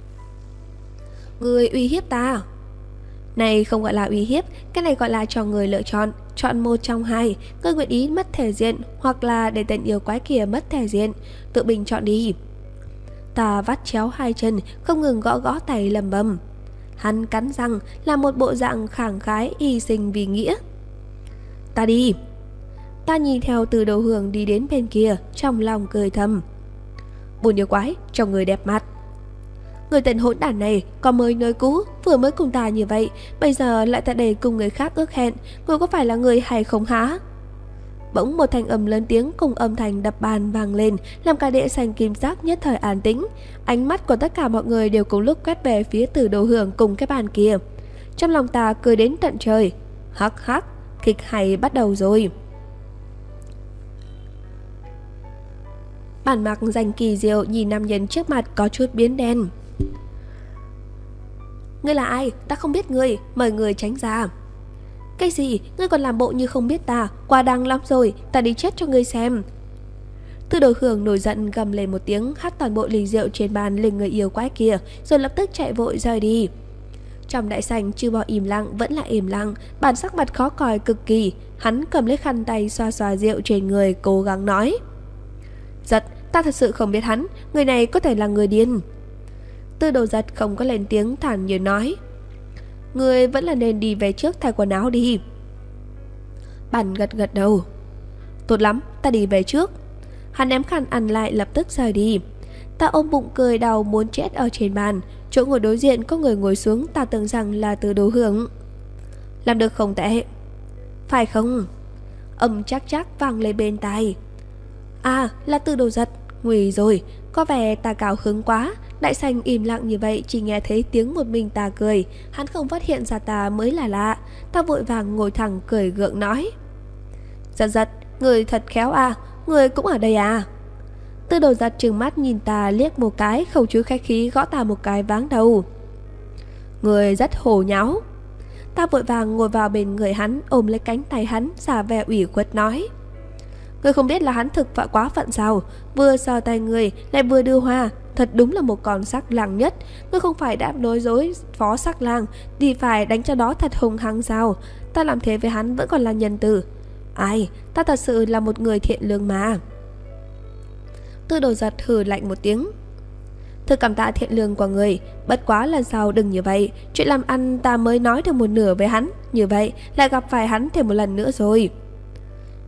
Người uy hiếp ta. Này không gọi là uy hiếp, cái này gọi là cho người lựa chọn. Chọn một trong hai, người nguyện ý mất thể diện hoặc là để tên yêu quái kia mất thể diện. Tự mình chọn đi. Ta vắt chéo hai chân, không ngừng gõ gõ tay lầm bầm. Hắn cắn răng, là một bộ dạng khẳng khái hy sinh vì nghĩa. Ta đi. Ta nhìn theo Từ Đồ Hường đi đến bên kia, trong lòng cười thầm. Bổn yêu quái, cho người đẹp mặt. Người tên hỗn đản này có mới nơi cũ, vừa mới cùng ta như vậy, bây giờ lại tại đây cùng người khác ước hẹn. Người có phải là người hay không hả? Bỗng một thanh âm lớn tiếng cùng âm thanh đập bàn vang lên, làm cả địa sành kim giác nhất thời an tĩnh. Ánh mắt của tất cả mọi người đều cùng lúc quét về phía Từ Đồ Hường cùng cái bàn kia. Trong lòng ta cười đến tận trời. Hắc hắc, kịch hay bắt đầu rồi. Bản mặt dành kỳ diệu nhìn nam nhân trước mặt có chút biến đen. Ngươi là ai? Ta không biết ngươi, mời người tránh ra. Cái gì? Ngươi còn làm bộ như không biết ta, quá đáng lắm rồi, ta đi chết cho ngươi xem. Tư Đồ Hường nổi giận gầm lên một tiếng, hắt toàn bộ ly rượu trên bàn lên người yêu quái kia, rồi lập tức chạy vội rời đi. Trong đại sảnh trừ bỏ im lặng vẫn là im lặng, bản sắc mặt khó coi cực kỳ. Hắn cầm lấy khăn tay xoa xoa rượu trên người, cố gắng nói. Giật, ta thật sự không biết hắn, người này có thể là người điên. Tư Đồ Giật không có lên tiếng, thản nhiên nói. Người vẫn là nên đi về trước thay quần áo đi. Bản gật gật đầu. Tốt lắm, ta đi về trước. Hắn ném khăn ăn lại lập tức rời đi. Ta ôm bụng cười đau muốn chết ở trên bàn. Chỗ ngồi đối diện có người ngồi xuống, ta tưởng rằng là Từ Đồ Hường. Làm được không tệ. Phải không? Âm chắc chắc vang lên bên tai. À, là Tư Đồ Giật. Nguy rồi, có vẻ ta cao hứng quá. Đại sảnh im lặng như vậy, chỉ nghe thấy tiếng một mình ta cười. Hắn không phát hiện ra ta mới là lạ. Ta vội vàng ngồi thẳng cười gượng nói. Giật Giật, người thật khéo à, người cũng ở đây à? Tư Đồ Giật trừng mắt nhìn ta liếc một cái, không chút khách khí gõ ta một cái váng đầu. Người rất hồ nháo. Ta vội vàng ngồi vào bên người hắn, ôm lấy cánh tay hắn, xả vẻ ủy khuất nói. Người không biết là hắn thực vạ quá phận sao? Vừa sờ tay người lại vừa đưa hoa, thật đúng là một con sắc lang nhất. Ngươi không phải đã nói dối phó sắc lang thì phải đánh cho đó thật hung hăng sao? Ta làm thế với hắn vẫn còn là nhân từ. Ai, ta thật sự là một người thiện lương mà. Tư Đồ Giật hừ lạnh một tiếng. Thực cảm tạ thiện lương của người, bất quá lần sau đừng như vậy. Chuyện làm ăn ta mới nói được một nửa với hắn, như vậy lại gặp phải hắn thêm một lần nữa rồi.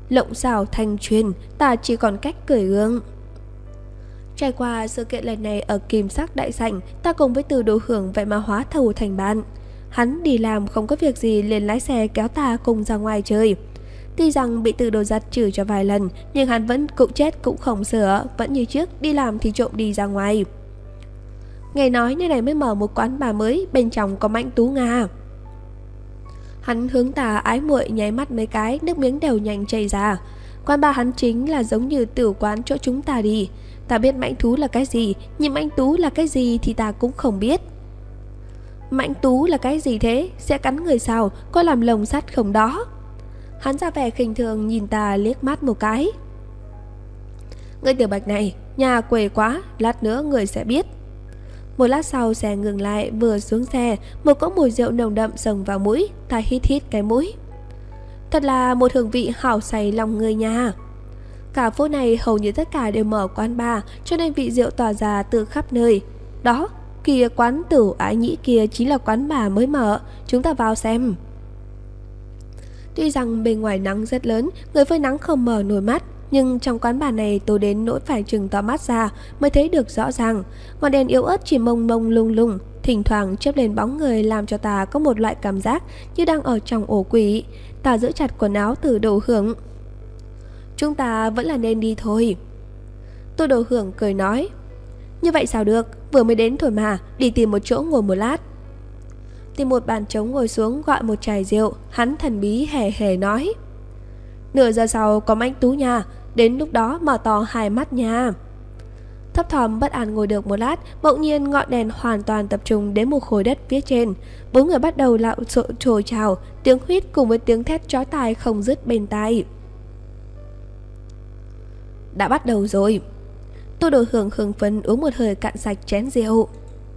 lộng xảo thành truyền, ta chỉ còn cách cười gượng. Trải qua sự kiện lần này ở Kim Sắc Đại Sảnh, ta cùng với Từ Đồ Hưởng vậy mà hóa thù thành bạn. Hắn đi làm không có việc gì liền lái xe kéo ta cùng ra ngoài chơi. Tuy rằng bị Từ Đồ Giật chửi cho vài lần, nhưng hắn vẫn cũng chết cũng không sửa, vẫn như trước, đi làm thì trộm đi ra ngoài. Nghe nói nơi này mới mở một quán bar mới, bên trong có Mãnh Tú Nga. Hắn hướng ta ái muội nháy mắt mấy cái, nước miếng đều nhanh chảy ra. Quán bar hắn chính là giống như tử quán chỗ chúng ta đi. Ta biết Mãnh Tú là cái gì, nhưng Mãnh Tú là cái gì thì ta cũng không biết. Mãnh Tú là cái gì thế? Sẽ cắn người sao? Có làm lồng sắt không đó? Hắn ra vẻ khinh thường nhìn ta liếc mắt một cái. Người Tiểu Bạch này, nhà quê quá, lát nữa người sẽ biết. Một lát sau xe ngừng lại, vừa xuống xe, một cỗ mùi rượu nồng đậm xông vào mũi, ta hít hít cái mũi. Thật là một hương vị hảo say lòng người nhà. Cả phố này hầu như tất cả đều mở quán bar, cho nên vị rượu tỏa ra từ khắp nơi. Đó, kia quán Tử Ái Nhĩ kia chính là quán bar mới mở, chúng ta vào xem. Tuy rằng bên ngoài nắng rất lớn, người phơi nắng không mở nổi mắt, nhưng trong quán bar này tôi đến nỗi phải trừng to mắt ra mới thấy được rõ ràng. Ngọn đèn yếu ớt chỉ mông mông lung lung, thỉnh thoảng chớp lên bóng người làm cho ta có một loại cảm giác như đang ở trong ổ quỷ. Ta giữ chặt quần áo Từ Đồ Hưởng. Chúng ta vẫn là nên đi thôi. Từ Đồ Hưởng cười nói. Như vậy sao được, vừa mới đến thôi mà, đi tìm một chỗ ngồi một lát. Tìm một bàn trống ngồi xuống gọi một chai rượu, hắn thần bí hề hề nói. Nửa giờ sau có Mãnh Tú nha, đến lúc đó mở to hai mắt nha. Thấp thỏm bất an ngồi được một lát, bỗng nhiên ngọn đèn hoàn toàn tập trung đến một khối đất phía trên. Bốn người bắt đầu lạo xộn trồi trào, tiếng huýt cùng với tiếng thét chói tai không dứt bên tai. Đã bắt đầu rồi. Tô Đồ Hưởng hưng phấn uống một hơi cạn sạch chén rượu.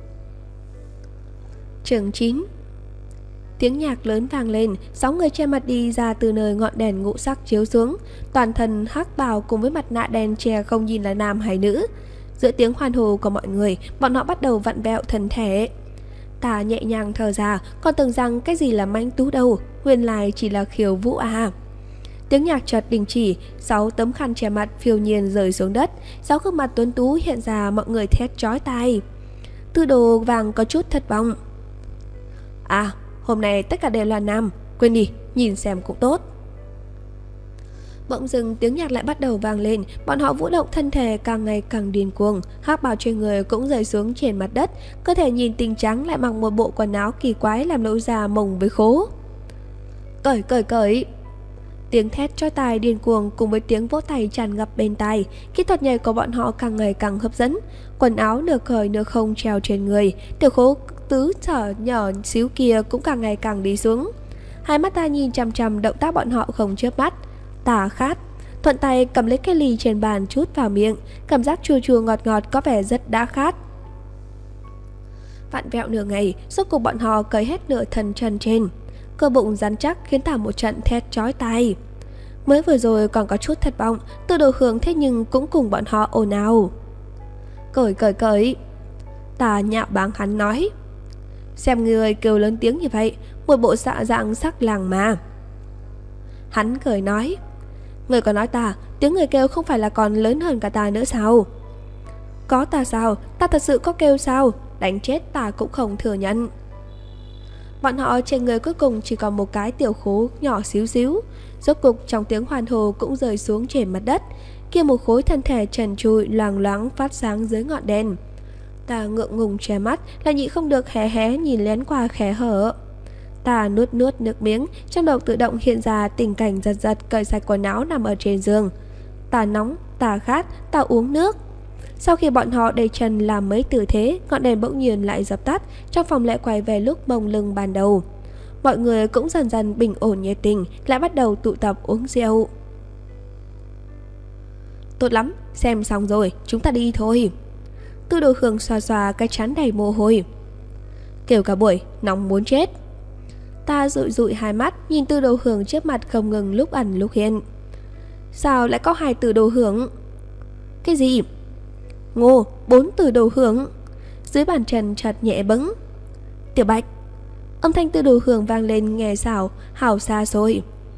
Chương chín. Tiếng nhạc lớn vang lên, sáu người che mặt đi ra từ nơi ngọn đèn ngũ sắc chiếu xuống, toàn thân hắc bào cùng với mặt nạ đen che không nhìn là nam hay nữ. Giữa tiếng hoan hô của mọi người, bọn họ bắt đầu vặn vẹo thân thể. Ta nhẹ nhàng thở ra, còn tưởng rằng cái gì là Mãnh Tú đâu, nguyên lai chỉ là khiêu vũ à. Tiếng nhạc chợt đình chỉ, sáu tấm khăn che mặt phiêu nhiên rơi xuống đất, sáu gương mặt tuấn tú hiện ra, mọi người thét chói tai. Tư Đồ Vàng có chút thất vọng. À, hôm nay tất cả đều là nam, quên đi, nhìn xem cũng tốt. Bỗng dưng tiếng nhạc lại bắt đầu vang lên, bọn họ vũ động thân thể càng ngày càng điên cuồng, hắc bào trên người cũng rơi xuống trên mặt đất, cơ thể nhìn tinh trắng lại mặc một bộ quần áo kỳ quái làm lộ ra mông với khố. Cởi cởi cởi. Tiếng thét chói tai điên cuồng cùng với tiếng vỗ tay tràn ngập bên tai, kỹ thuật nhảy của bọn họ càng ngày càng hấp dẫn. Quần áo nửa cởi nửa không treo trên người, tiểu khố tứ thở nhỏ xíu kia cũng càng ngày càng đi xuống. Hai mắt ta nhìn chằm chằm động tác bọn họ không chớp mắt. Ta khát, thuận tay cầm lấy cái ly trên bàn chút vào miệng, cảm giác chua chua ngọt ngọt có vẻ rất đã khát. Vặn vẹo nửa ngày, rốt cuộc bọn họ cởi hết nửa thân chân trên. Cơ bụng rắn chắc khiến ta một trận thét chói tai. Mới vừa rồi còn có chút thất vọng, Từ Đồ Hưởng thế nhưng cũng cùng bọn họ ồn ào. Cởi cởi cởi. Ta nhạo báng hắn nói. Xem người kêu lớn tiếng như vậy, một bộ dạ dạng sắc làng mà. Hắn cười nói. Người còn nói ta, tiếng người kêu không phải là còn lớn hơn cả ta nữa sao? Có ta sao? Ta thật sự có kêu sao? Đánh chết ta cũng không thừa nhận. Bọn họ trên người cuối cùng chỉ còn một cái tiểu khố nhỏ xíu xíu. Rốt cục trong tiếng hoan hô cũng rơi xuống trên mặt đất. Kia một khối thân thể trần trụi loàng loáng phát sáng dưới ngọn đèn. Ta ngượng ngùng che mắt, là nhịn không được hé hé nhìn lén qua khẽ hở. Ta nuốt nuốt nước miếng, trong đầu tự động hiện ra tình cảnh giật giật cởi sạch quần áo nằm ở trên giường. Ta nóng, ta khát, ta uống nước. Sau khi bọn họ đầy chân làm mấy tư thế, ngọn đèn bỗng nhiên lại dập tắt, trong phòng lại quay về lúc bồng lưng ban đầu. Mọi người cũng dần dần bình ổn nhiệt tình, lại bắt đầu tụ tập uống rượu. Tốt lắm, xem xong rồi, chúng ta đi thôi. Từ Đồ Hưởng xoa xoa cái trán đầy mồ hôi. Kêu cả buổi, nóng muốn chết. Ta dụi dụi hai mắt, nhìn Từ Đồ Hưởng trước mặt không ngừng lúc ẩn lúc hiện. Sao lại có hai Từ Đồ Hưởng? Cái gì? Ngô, bốn Từ Đồ Hưởng. Dưới bàn chân chợt nhẹ bẫng. Tiểu Bạch. Âm thanh Từ Đồ Hưởng vang lên nghe xảo, hào xa xôi.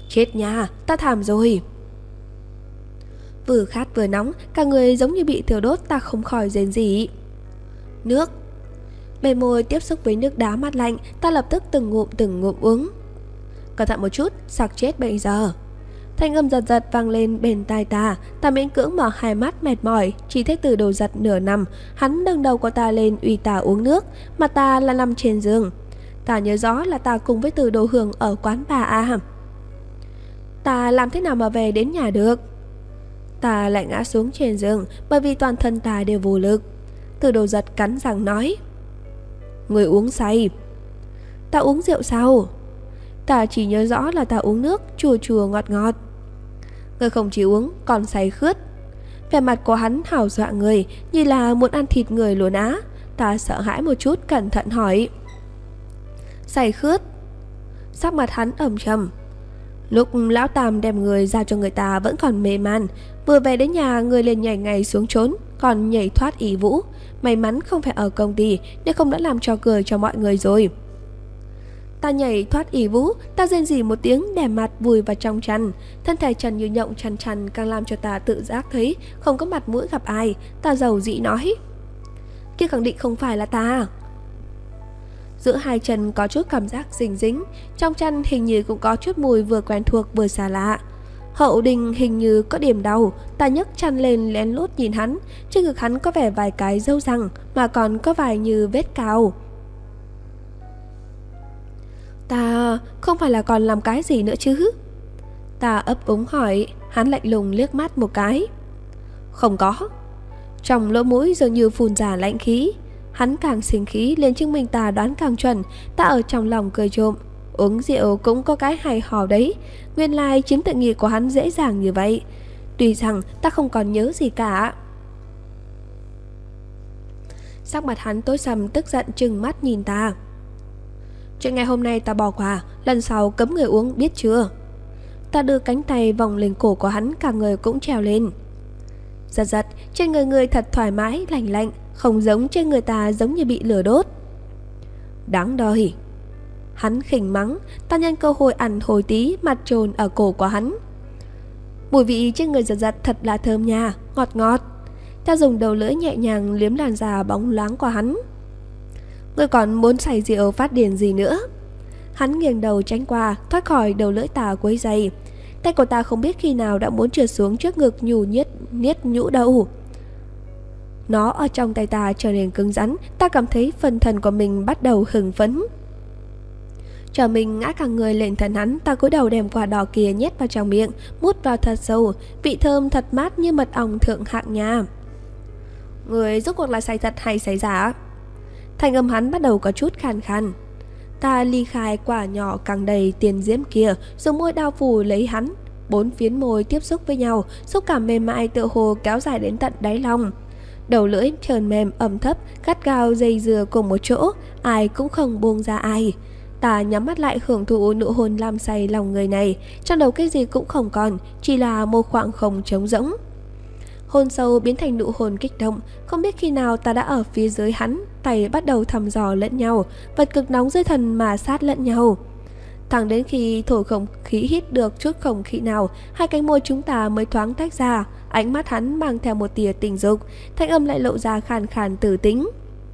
Chết nha, ta thảm rồi. Vừa khát vừa nóng, cả người giống như bị thiêu đốt, ta không khỏi rên rỉ. Nước. Bề môi tiếp xúc với nước đá mát lạnh, ta lập tức từng ngụm từng ngụm uống. Cẩn thận một chút, sặc chết bây giờ. Thanh âm giật giật vang lên bên tai ta. Ta miễn cưỡng mở hai mắt mệt mỏi. Chỉ thấy Từ Đồ Giật nửa nằm, hắn nâng đầu của ta lên uy ta uống nước, mà ta là nằm trên giường. Ta nhớ rõ là ta cùng với Từ Đồ Hường ở quán bà à. Ta làm thế nào mà về đến nhà được? Ta lại ngã xuống trên giường, bởi vì toàn thân ta đều vô lực. Từ Đồ Giật cắn răng nói: Người uống say. Ta uống rượu sao? Ta chỉ nhớ rõ là ta uống nước chua chua ngọt ngọt. Người không chỉ uống còn say khướt. Vẻ mặt của hắn hào dọa người, như là muốn ăn thịt người luôn á. Ta sợ hãi một chút, cẩn thận hỏi: Say khướt? Sắc mặt hắn ẩm trầm. Lúc lão Tam đem người ra cho người ta vẫn còn mê man. Vừa về đến nhà, người liền nhảy ngay xuống trốn, còn nhảy thoát ỷ vũ. May mắn không phải ở công ty, nếu không đã làm trò cười cho mọi người rồi. Ta nhảy thoát ỷ vũ, ta rên rỉ một tiếng, đè mặt vùi vào trong chăn. Thân thể trần như nhộng chăn chăn càng làm cho ta tự giác thấy không có mặt mũi gặp ai. Ta dầu dĩ nói: Kia khẳng định không phải là ta. Giữa hai chân có chút cảm giác dính dính, trong chăn hình như cũng có chút mùi vừa quen thuộc vừa xa lạ. Hậu đình hình như có điểm đau. Ta nhấc chăn lên lén lút nhìn hắn. Trên ngực hắn có vẻ vài cái râu răng, mà còn có vài như vết cào. Ta không phải là còn làm cái gì nữa chứ? Ta ấp úng hỏi. Hắn lạnh lùng liếc mắt một cái. Không có. Trong lỗ mũi dường như phun ra lạnh khí. Hắn càng sinh khí lên chứng minh ta đoán càng chuẩn. Ta ở trong lòng cười trộm. Uống rượu cũng có cái hay hò đấy. Nguyên lai chiếm tự nghi của hắn dễ dàng như vậy. Tuy rằng ta không còn nhớ gì cả. Sắc mặt hắn tối sầm, tức giận trừng mắt nhìn ta. Chuyện ngày hôm nay ta bỏ qua, lần sau cấm người uống, biết chưa? Ta đưa cánh tay vòng lên cổ của hắn, cả người cũng trèo lên. Giật giật, trên người người thật thoải mái, lạnh lạnh, không giống trên người ta, giống như bị lửa đốt. Đáng đời. Hắn khỉnh mắng. Ta nhân cơ hội ăn hồi tí, mặt trồn ở cổ của hắn. Mùi vị trên người giật giật thật là thơm nha, ngọt ngọt. Ta dùng đầu lưỡi nhẹ nhàng liếm làn da bóng loáng của hắn. Người còn muốn xài rượu phát điên gì nữa? Hắn nghiêng đầu tránh qua, thoát khỏi đầu lưỡi ta quấy dày. Tay của ta không biết khi nào đã muốn trượt xuống trước ngực nhù nhiết niết nhũ đầu. Nó ở trong tay ta trở nên cứng rắn. Ta cảm thấy phần thân của mình bắt đầu hưng phấn. Chờ mình ngã cả người lên thân hắn, ta cúi đầu đem quả đỏ kia nhét vào trong miệng, mút vào thật sâu. Vị thơm thật mát như mật ong thượng hạng nha. Người rốt cuộc là say thật hay say giả? Thanh âm hắn bắt đầu có chút khàn khàn. Ta ly khai quả nhỏ càng đầy tiền diễm kia, dùng môi đao phủ lấy hắn. Bốn phiến môi tiếp xúc với nhau, xúc cảm mềm mại tựa hồ kéo dài đến tận đáy lòng. Đầu lưỡi trơn mềm ẩm thấp, gắt gao dây dừa cùng một chỗ, ai cũng không buông ra ai. Ta nhắm mắt lại hưởng thụ nụ hôn làm say lòng người này. Trong đầu cái gì cũng không còn, chỉ là một khoảng không trống rỗng. Hôn sâu biến thành nụ hôn kích động. Không biết khi nào ta đã ở phía dưới hắn. Tay bắt đầu thăm dò lẫn nhau, vật cực nóng dưới thân mà sát lẫn nhau. Thẳng đến khi thổi không khí hít được chút không khí nào, hai cánh môi chúng ta mới thoáng tách ra. Ánh mắt hắn mang theo một tia tình dục, thanh âm lại lộ ra khàn khàn tử tĩnh.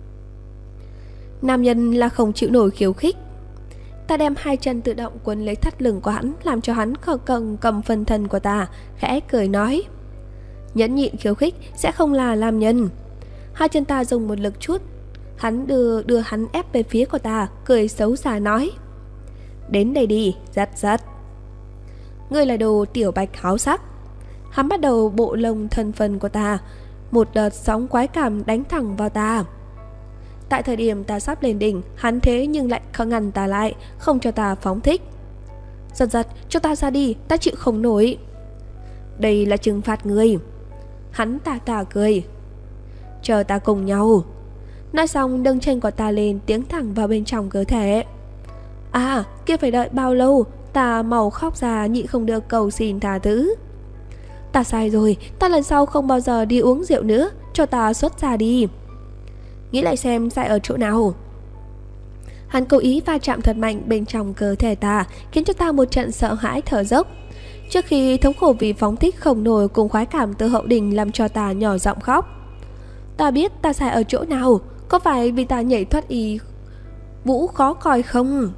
Nam nhân là không chịu nổi khiêu khích. Ta đem hai chân tự động quấn lấy thắt lưng của hắn, làm cho hắn khờ cần cầm phần thân của ta, khẽ cười nói: Nhẫn nhịn khiêu khích sẽ không là nam nhân. Hai chân ta dùng một lực chút. Hắn đưa đưa hắn ép về phía của ta, cười xấu xa nói: Đến đây đi, giật giật. Ngươi là đồ tiểu bạch háo sắc. Hắn bắt đầu bộ lông thân phần của ta. Một đợt sóng quái cảm đánh thẳng vào ta. Tại thời điểm ta sắp lên đỉnh, hắn thế nhưng lại không ngăn ta lại, không cho ta phóng thích. Giật giật, cho ta ra đi, ta chịu không nổi. Đây là trừng phạt ngươi. Hắn tà tà cười. Chờ ta cùng nhau. Nói xong nâng chân của ta lên, tiến thẳng vào bên trong cơ thể. À, kia phải đợi bao lâu? Ta màu khóc ra, nhịn không được cầu xin tha thứ. Ta sai rồi, ta lần sau không bao giờ đi uống rượu nữa, cho ta xuất ra đi. Nghĩ lại xem sai ở chỗ nào. Hắn cố ý va chạm thật mạnh bên trong cơ thể ta, khiến cho ta một trận sợ hãi thở dốc. Trước khi thống khổ vì phóng thích không nổi cùng khoái cảm từ hậu đình làm cho ta nhỏ giọng khóc. Ta biết ta sai ở chỗ nào, có phải vì ta nhảy thoát y vũ khó coi không?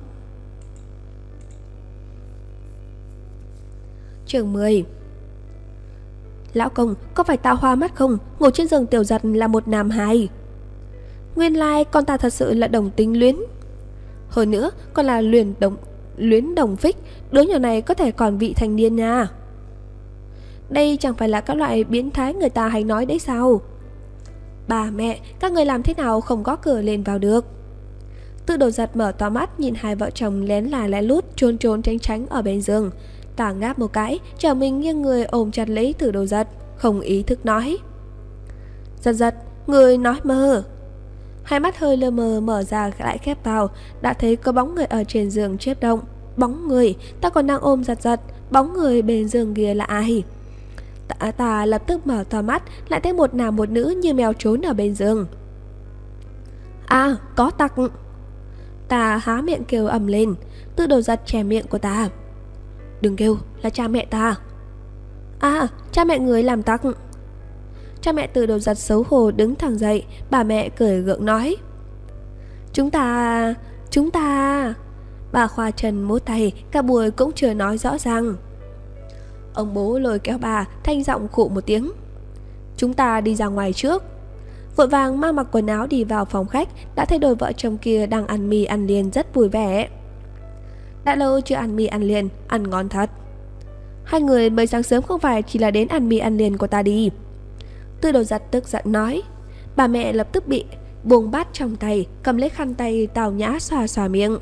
Chương mười. Lão công, có phải ta hoa mắt không? Ngồi trên giường Tiểu Giật là một nam hài. Nguyên lai like, con ta thật sự là đồng tính luyến. Hơn nữa, còn là luyện đồng luyến đồng phích. Đứa nhỏ này có thể còn vị thành niên nha. Đây chẳng phải là các loại biến thái người ta hay nói đấy sao? Bà mẹ, các người làm thế nào không có cửa lên vào được? Tư Đồ Giật mở to mắt nhìn hai vợ chồng lén là lén lút trốn trốn tránh tránh ở bên giường. Ta ngáp một cái, trở mình nghiêng người ôm chặt lấy Tư Đồ Giật, không ý thức nói. Giật Giật, người nói mơ. Hai mắt hơi lơ mờ mở ra lại khép vào, đã thấy có bóng người ở trên giường chớp động. Bóng người, ta còn đang ôm Giật Giật, bóng người bên giường kia là ai? Ta, ta lập tức mở to mắt, lại thấy một nam một nữ như mèo trốn ở bên giường. À, có tặc. Ta há miệng kêu ầm lên. Tư Đồ Giật che miệng của ta. Đừng kêu, là cha mẹ ta. À, cha mẹ người làm tặc. Cha mẹ Tư Đồ Giật xấu hổ đứng thẳng dậy. Bà mẹ cười gượng nói. Chúng ta... Chúng ta... Bà khoa chân mốt tay, cả buổi cũng chưa nói rõ ràng. Ông bố lôi kéo bà, thanh giọng khụ một tiếng. Chúng ta đi ra ngoài trước. Vội vàng mang mặc quần áo đi vào phòng khách, đã thấy đôi vợ chồng kia đang ăn mì ăn liền rất vui vẻ. Đã lâu chưa ăn mì ăn liền, ăn ngon thật. Hai người mới sáng sớm không phải chỉ là đến ăn mì ăn liền của ta đi. Tư Đồ Giật tức giận nói. Bà mẹ lập tức bị buông bát trong tay, cầm lấy khăn tay tào nhã xoa xoa miệng.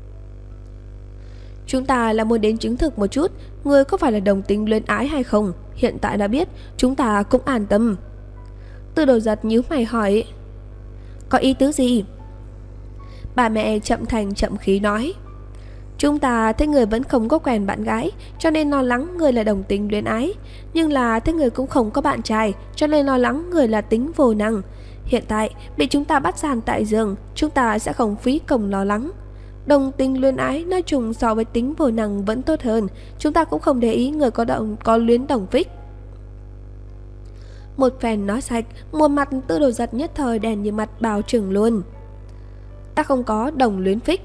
Chúng ta là muốn đến chứng thực một chút, người có phải là đồng tính luyến ái hay không? Hiện tại đã biết, chúng ta cũng an tâm. Tư Đồ Giật nhíu mày hỏi. Có ý tứ gì? Bà mẹ chậm thành chậm khí nói. Chúng ta thấy người vẫn không có quen bạn gái, cho nên lo lắng người là đồng tính luyến ái. Nhưng là thấy người cũng không có bạn trai, cho nên lo lắng người là tính vô năng. Hiện tại bị chúng ta bắt giam tại giường, chúng ta sẽ không phí công lo lắng. Đồng tính luyến ái nói chung so với tính vô năng vẫn tốt hơn. Chúng ta cũng không để ý người có đồng có luyến đồng phích. Một phen nói sạch, một mặt Tư Đồ Giật nhất thời đèn như mặt bào trừng luôn. Ta không có đồng luyến phích.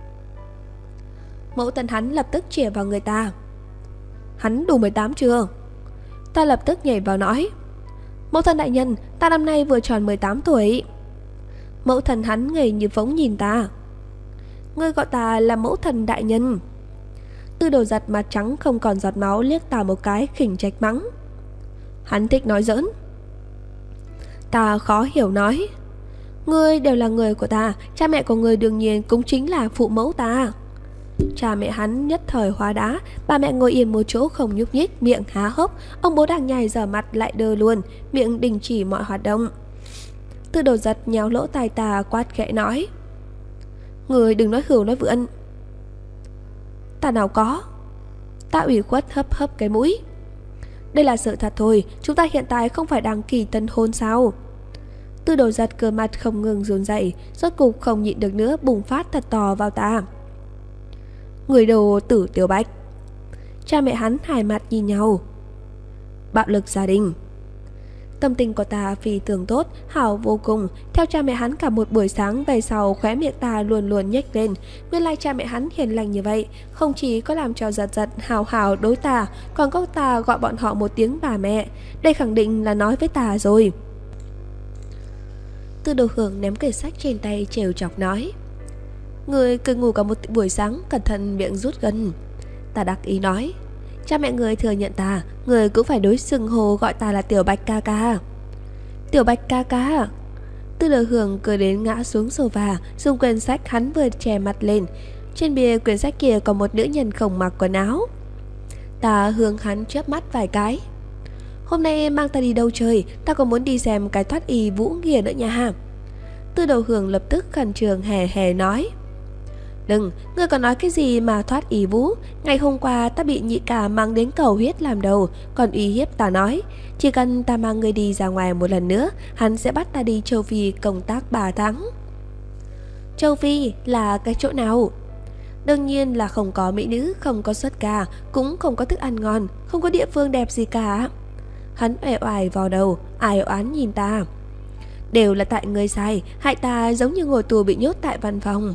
Mẫu thân hắn lập tức chĩa vào người ta. Hắn đủ mười tám chưa? Ta lập tức nhảy vào nói. Mẫu thân đại nhân, ta năm nay vừa tròn mười tám tuổi. Mẫu thân hắn ngây như phóng nhìn ta. Ngươi gọi ta là mẫu thần đại nhân. Tư Đồ Giật mặt trắng không còn giọt máu liếc ta một cái khỉnh trách mắng. Hắn thích nói giỡn. Ta khó hiểu nói. Ngươi đều là người của ta, cha mẹ của ngươi đương nhiên cũng chính là phụ mẫu ta. Cha mẹ hắn nhất thời hóa đá. Bà mẹ ngồi yên một chỗ không nhúc nhích, miệng há hốc. Ông bố đang nhai dở mặt lại đơ luôn, miệng đình chỉ mọi hoạt động. Tư Đồ Giật nhéo lỗ tai ta quát khẽ nói. Người đừng nói hưu nói vượn. Ta nào có. Ta ủy khuất hấp hấp cái mũi. Đây là sự thật thôi, chúng ta hiện tại không phải đang kỳ tân hôn sao? Tư Đồ Giật cơ mặt không ngừng run rẩy, rốt cục không nhịn được nữa bùng phát thật to vào ta. Người đồ tử Tiểu Bạch. Cha mẹ hắn hai mặt nhìn nhau. Bạo lực gia đình. Tâm tình của ta phi thường tốt, hảo vô cùng. Theo cha mẹ hắn cả một buổi sáng về sau, khóe miệng ta luôn luôn nhếch lên. Nguyên lai cha mẹ hắn hiền lành như vậy, không chỉ có làm cho Giật Giật hào hào đối ta, còn có ta gọi bọn họ một tiếng bà mẹ. Đây khẳng định là nói với ta rồi. Tư Đồ Hưởng ném quyển sách trên tay trêu chọc nói. Người cứ ngủ cả một buổi sáng, cẩn thận miệng rút gân. Ta đắc ý nói. Cha mẹ người thừa nhận ta, người cũng phải đối xưng hô gọi ta là Tiểu Bạch ca ca. Tiểu Bạch ca ca. Tư Đồ Hưởng cười đến ngã xuống sofa, dùng quyển sách hắn vừa che mặt lên. Trên bìa quyển sách kia có một nữ nhân không mặc quần áo. Ta hướng hắn chớp mắt vài cái. Hôm nay em mang ta đi đâu chơi, ta còn muốn đi xem cái thoát y vũ nghìa nữa nha. Tư Đồ Hưởng lập tức khẩn trương hề hề nói. Đừng, ngươi còn nói cái gì mà thoát y vũ. Ngày hôm qua ta bị nhị cả mang đến cầu huyết làm đầu, còn uy hiếp ta nói chỉ cần ta mang ngươi đi ra ngoài một lần nữa, hắn sẽ bắt ta đi châu Phi công tác ba tháng. Châu Phi là cái chỗ nào? Đương nhiên là không có mỹ nữ, không có xuất ca, cũng không có thức ăn ngon, không có địa phương đẹp gì cả. Hắn uể oải vào đầu, ai oán nhìn ta. Đều là tại ngươi sai, hại ta giống như ngồi tù bị nhốt tại văn phòng.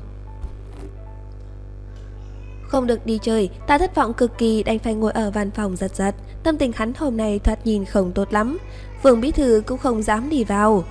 Không được đi chơi, ta thất vọng cực kỳ, đành phải ngồi ở văn phòng giật giật. Tâm tình hắn hôm nay thoạt nhìn không tốt lắm. Vương bí thư cũng không dám đi vào.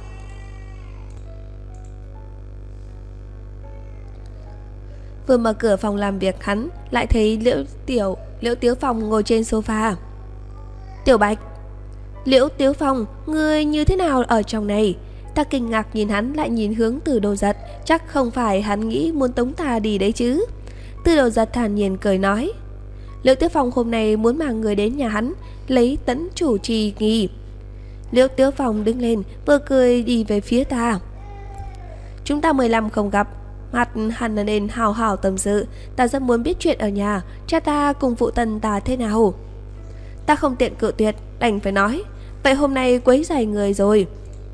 Vừa mở cửa phòng làm việc hắn lại thấy Liễu Tiểu Liễu Tiếu Phong ngồi trên sofa. Tiểu Bạch, Liễu Tiếu Phong, ngươi như thế nào ở trong này? Ta kinh ngạc nhìn hắn, lại nhìn hướng Từ Đồ Giật. Chắc không phải hắn nghĩ muốn tống ta đi đấy chứ? Từ Đồ Giật thản nhiên cười nói, Liễu Tiếu Phong hôm nay muốn mang người đến nhà hắn lấy tấn chủ trì nghi. Liễu Tiếu Phong đứng lên, vừa cười đi về phía ta. Chúng ta mười lăm không gặp, mặt hẳn là nên hào hào tâm sự. Ta rất muốn biết chuyện ở nhà cha ta cùng phụ thân ta thế nào. Ta không tiện cự tuyệt, đành phải nói, vậy hôm nay quấy rầy người rồi.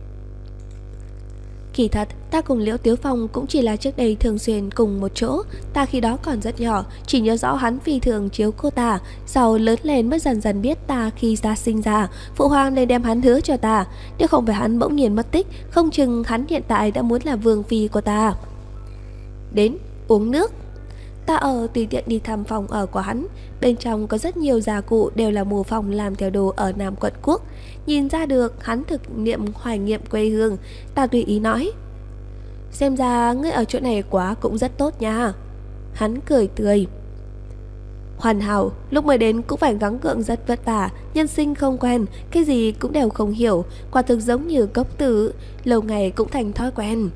Kỳ thật, ta cùng Liễu Tiếu Phong cũng chỉ là trước đây thường xuyên cùng một chỗ. Ta khi đó còn rất nhỏ, chỉ nhớ rõ hắn phi thường chiếu cô ta. Sau lớn lên mới dần dần biết ta khi ta sinh ra, phụ hoàng nên đem hắn hứa cho ta. Nếu không phải hắn bỗng nhiên mất tích, không chừng hắn hiện tại đã muốn là vương phi của ta. Đến, uống nước. Ta ở tùy tiện đi thăm phòng ở của hắn. Bên trong có rất nhiều gia cụ đều là mô phỏng làm theo đồ ở Nam Quận Quốc. Nhìn ra được hắn thực niệm hoài nghiệm quê hương. Ta tùy ý nói, xem ra ngươi ở chỗ này quá cũng rất tốt nha. Hắn cười tươi, hoàn hảo, lúc mới đến cũng phải gắng gượng rất vất vả. Nhân sinh không quen, cái gì cũng đều không hiểu. Quả thực giống như cốc tử, lâu ngày cũng thành thói quen.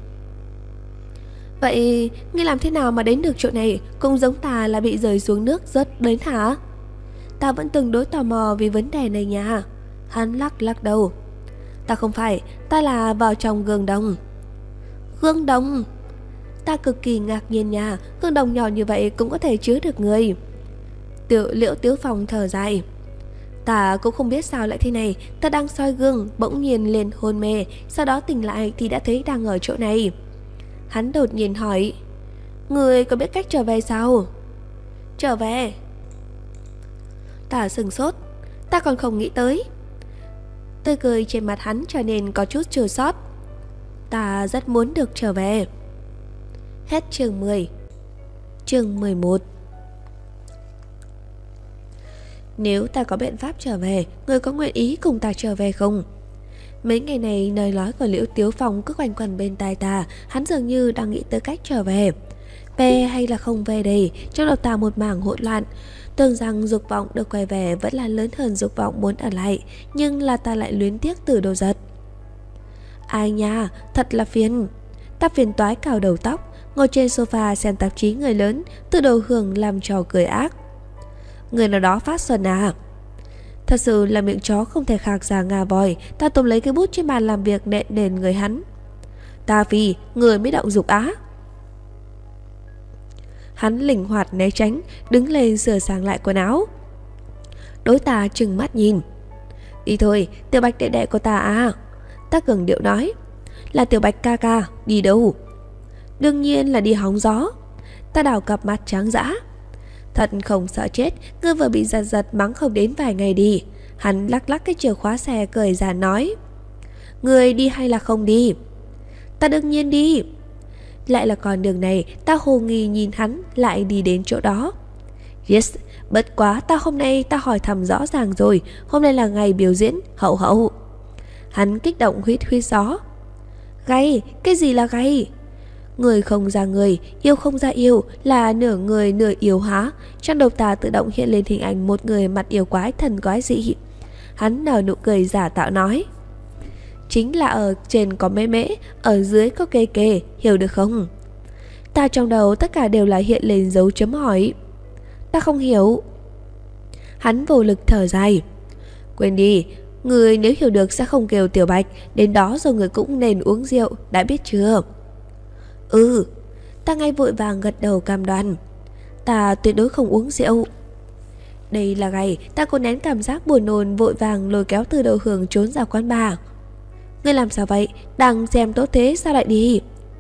Vậy ngươi làm thế nào mà đến được chỗ này? Cũng giống ta là bị rơi xuống nước rớt đến hả? Ta vẫn từng đối tò mò vì vấn đề này nha. Hắn lắc lắc đầu. Ta không phải, ta là vào trong gương đồng. Gương đồng? Ta cực kỳ ngạc nhiên nha. Gương đồng nhỏ như vậy cũng có thể chứa được người. Tiểu Liễu Tiếu Phong thở dài. Ta cũng không biết sao lại thế này. Ta đang soi gương, bỗng nhiên liền hôn mê. Sau đó tỉnh lại thì đã thấy đang ở chỗ này. Hắn đột nhiên hỏi, người có biết cách trở về sao? Trở về? Ta sừng sốt. Ta còn không nghĩ tới. Tươi cười trên mặt hắn trở nên có chút chua xót. Ta rất muốn được trở về. Hết chương mười. Chương mười một. Nếu ta có biện pháp trở về, người có nguyện ý cùng ta trở về không? Mấy ngày này lời nói của Liễu Tiếu Phong cứ quanh quẩn bên tai ta. Hắn dường như đang nghĩ tới cách trở về. Về hay là không về đây? Trong đầu ta một mảng hỗn loạn. Tưởng rằng dục vọng được quay về vẫn là lớn hơn dục vọng muốn ở lại. Nhưng là ta lại luyến tiếc Từ Đồ Giật. Ai nha, thật là phiền. Ta phiền toái cào đầu tóc, ngồi trên sofa xem tạp chí người lớn. Từ Đầu Hưởng làm trò cười ác. Người nào đó phát xuân à? Thật sự là miệng chó không thể khạc ra ngà voi. Ta tóm lấy cái bút trên bàn làm việc nện nền người hắn. Ta vì người mới động dục á. Hắn linh hoạt né tránh, đứng lên sửa sang lại quần áo. Đối ta trừng mắt nhìn. Đi thôi, Tiểu Bạch đệ đệ của ta à? Ta cường điệu nói. Là Tiểu Bạch ca ca, đi đâu? Đương nhiên là đi hóng gió. Ta đảo cặp mắt trắng dã. Thật không sợ chết, ngươi vừa bị giật giật mắng không đến vài ngày đi. Hắn lắc lắc cái chìa khóa xe cười già nói. Ngươi đi hay là không đi? Ta đương nhiên đi. Lại là con đường này. Ta hồ nghi nhìn hắn lại đi đến chỗ đó. Yes, bất quá ta hôm nay ta hỏi thầm rõ ràng rồi. Hôm nay là ngày biểu diễn hậu hậu. Hắn kích động huýt huýt gió. Gay, cái gì là gay? Người không ra người, yêu không ra yêu, là nửa người nửa yêu há? Trong đầu ta tự động hiện lên hình ảnh một người mặt yêu quái thần quái dị. Hắn nở nụ cười giả tạo nói. Chính là ở trên có mễ mễ, ở dưới có kê kê, hiểu được không? Ta trong đầu tất cả đều là hiện lên dấu chấm hỏi. Ta không hiểu. Hắn vô lực thở dài. Quên đi, người nếu hiểu được sẽ không kêu Tiểu Bạch. Đến đó rồi người cũng nên uống rượu, đã biết chưa? Ừ. Ta ngay vội vàng gật đầu cam đoan. Ta tuyệt đối không uống rượu. Đây là ngày ta cố nén cảm giác buồn nôn, vội vàng lôi kéo Từ Đầu Hưởng trốn ra quán bar. Ngươi làm sao vậy? Đang xem tốt thế sao lại đi?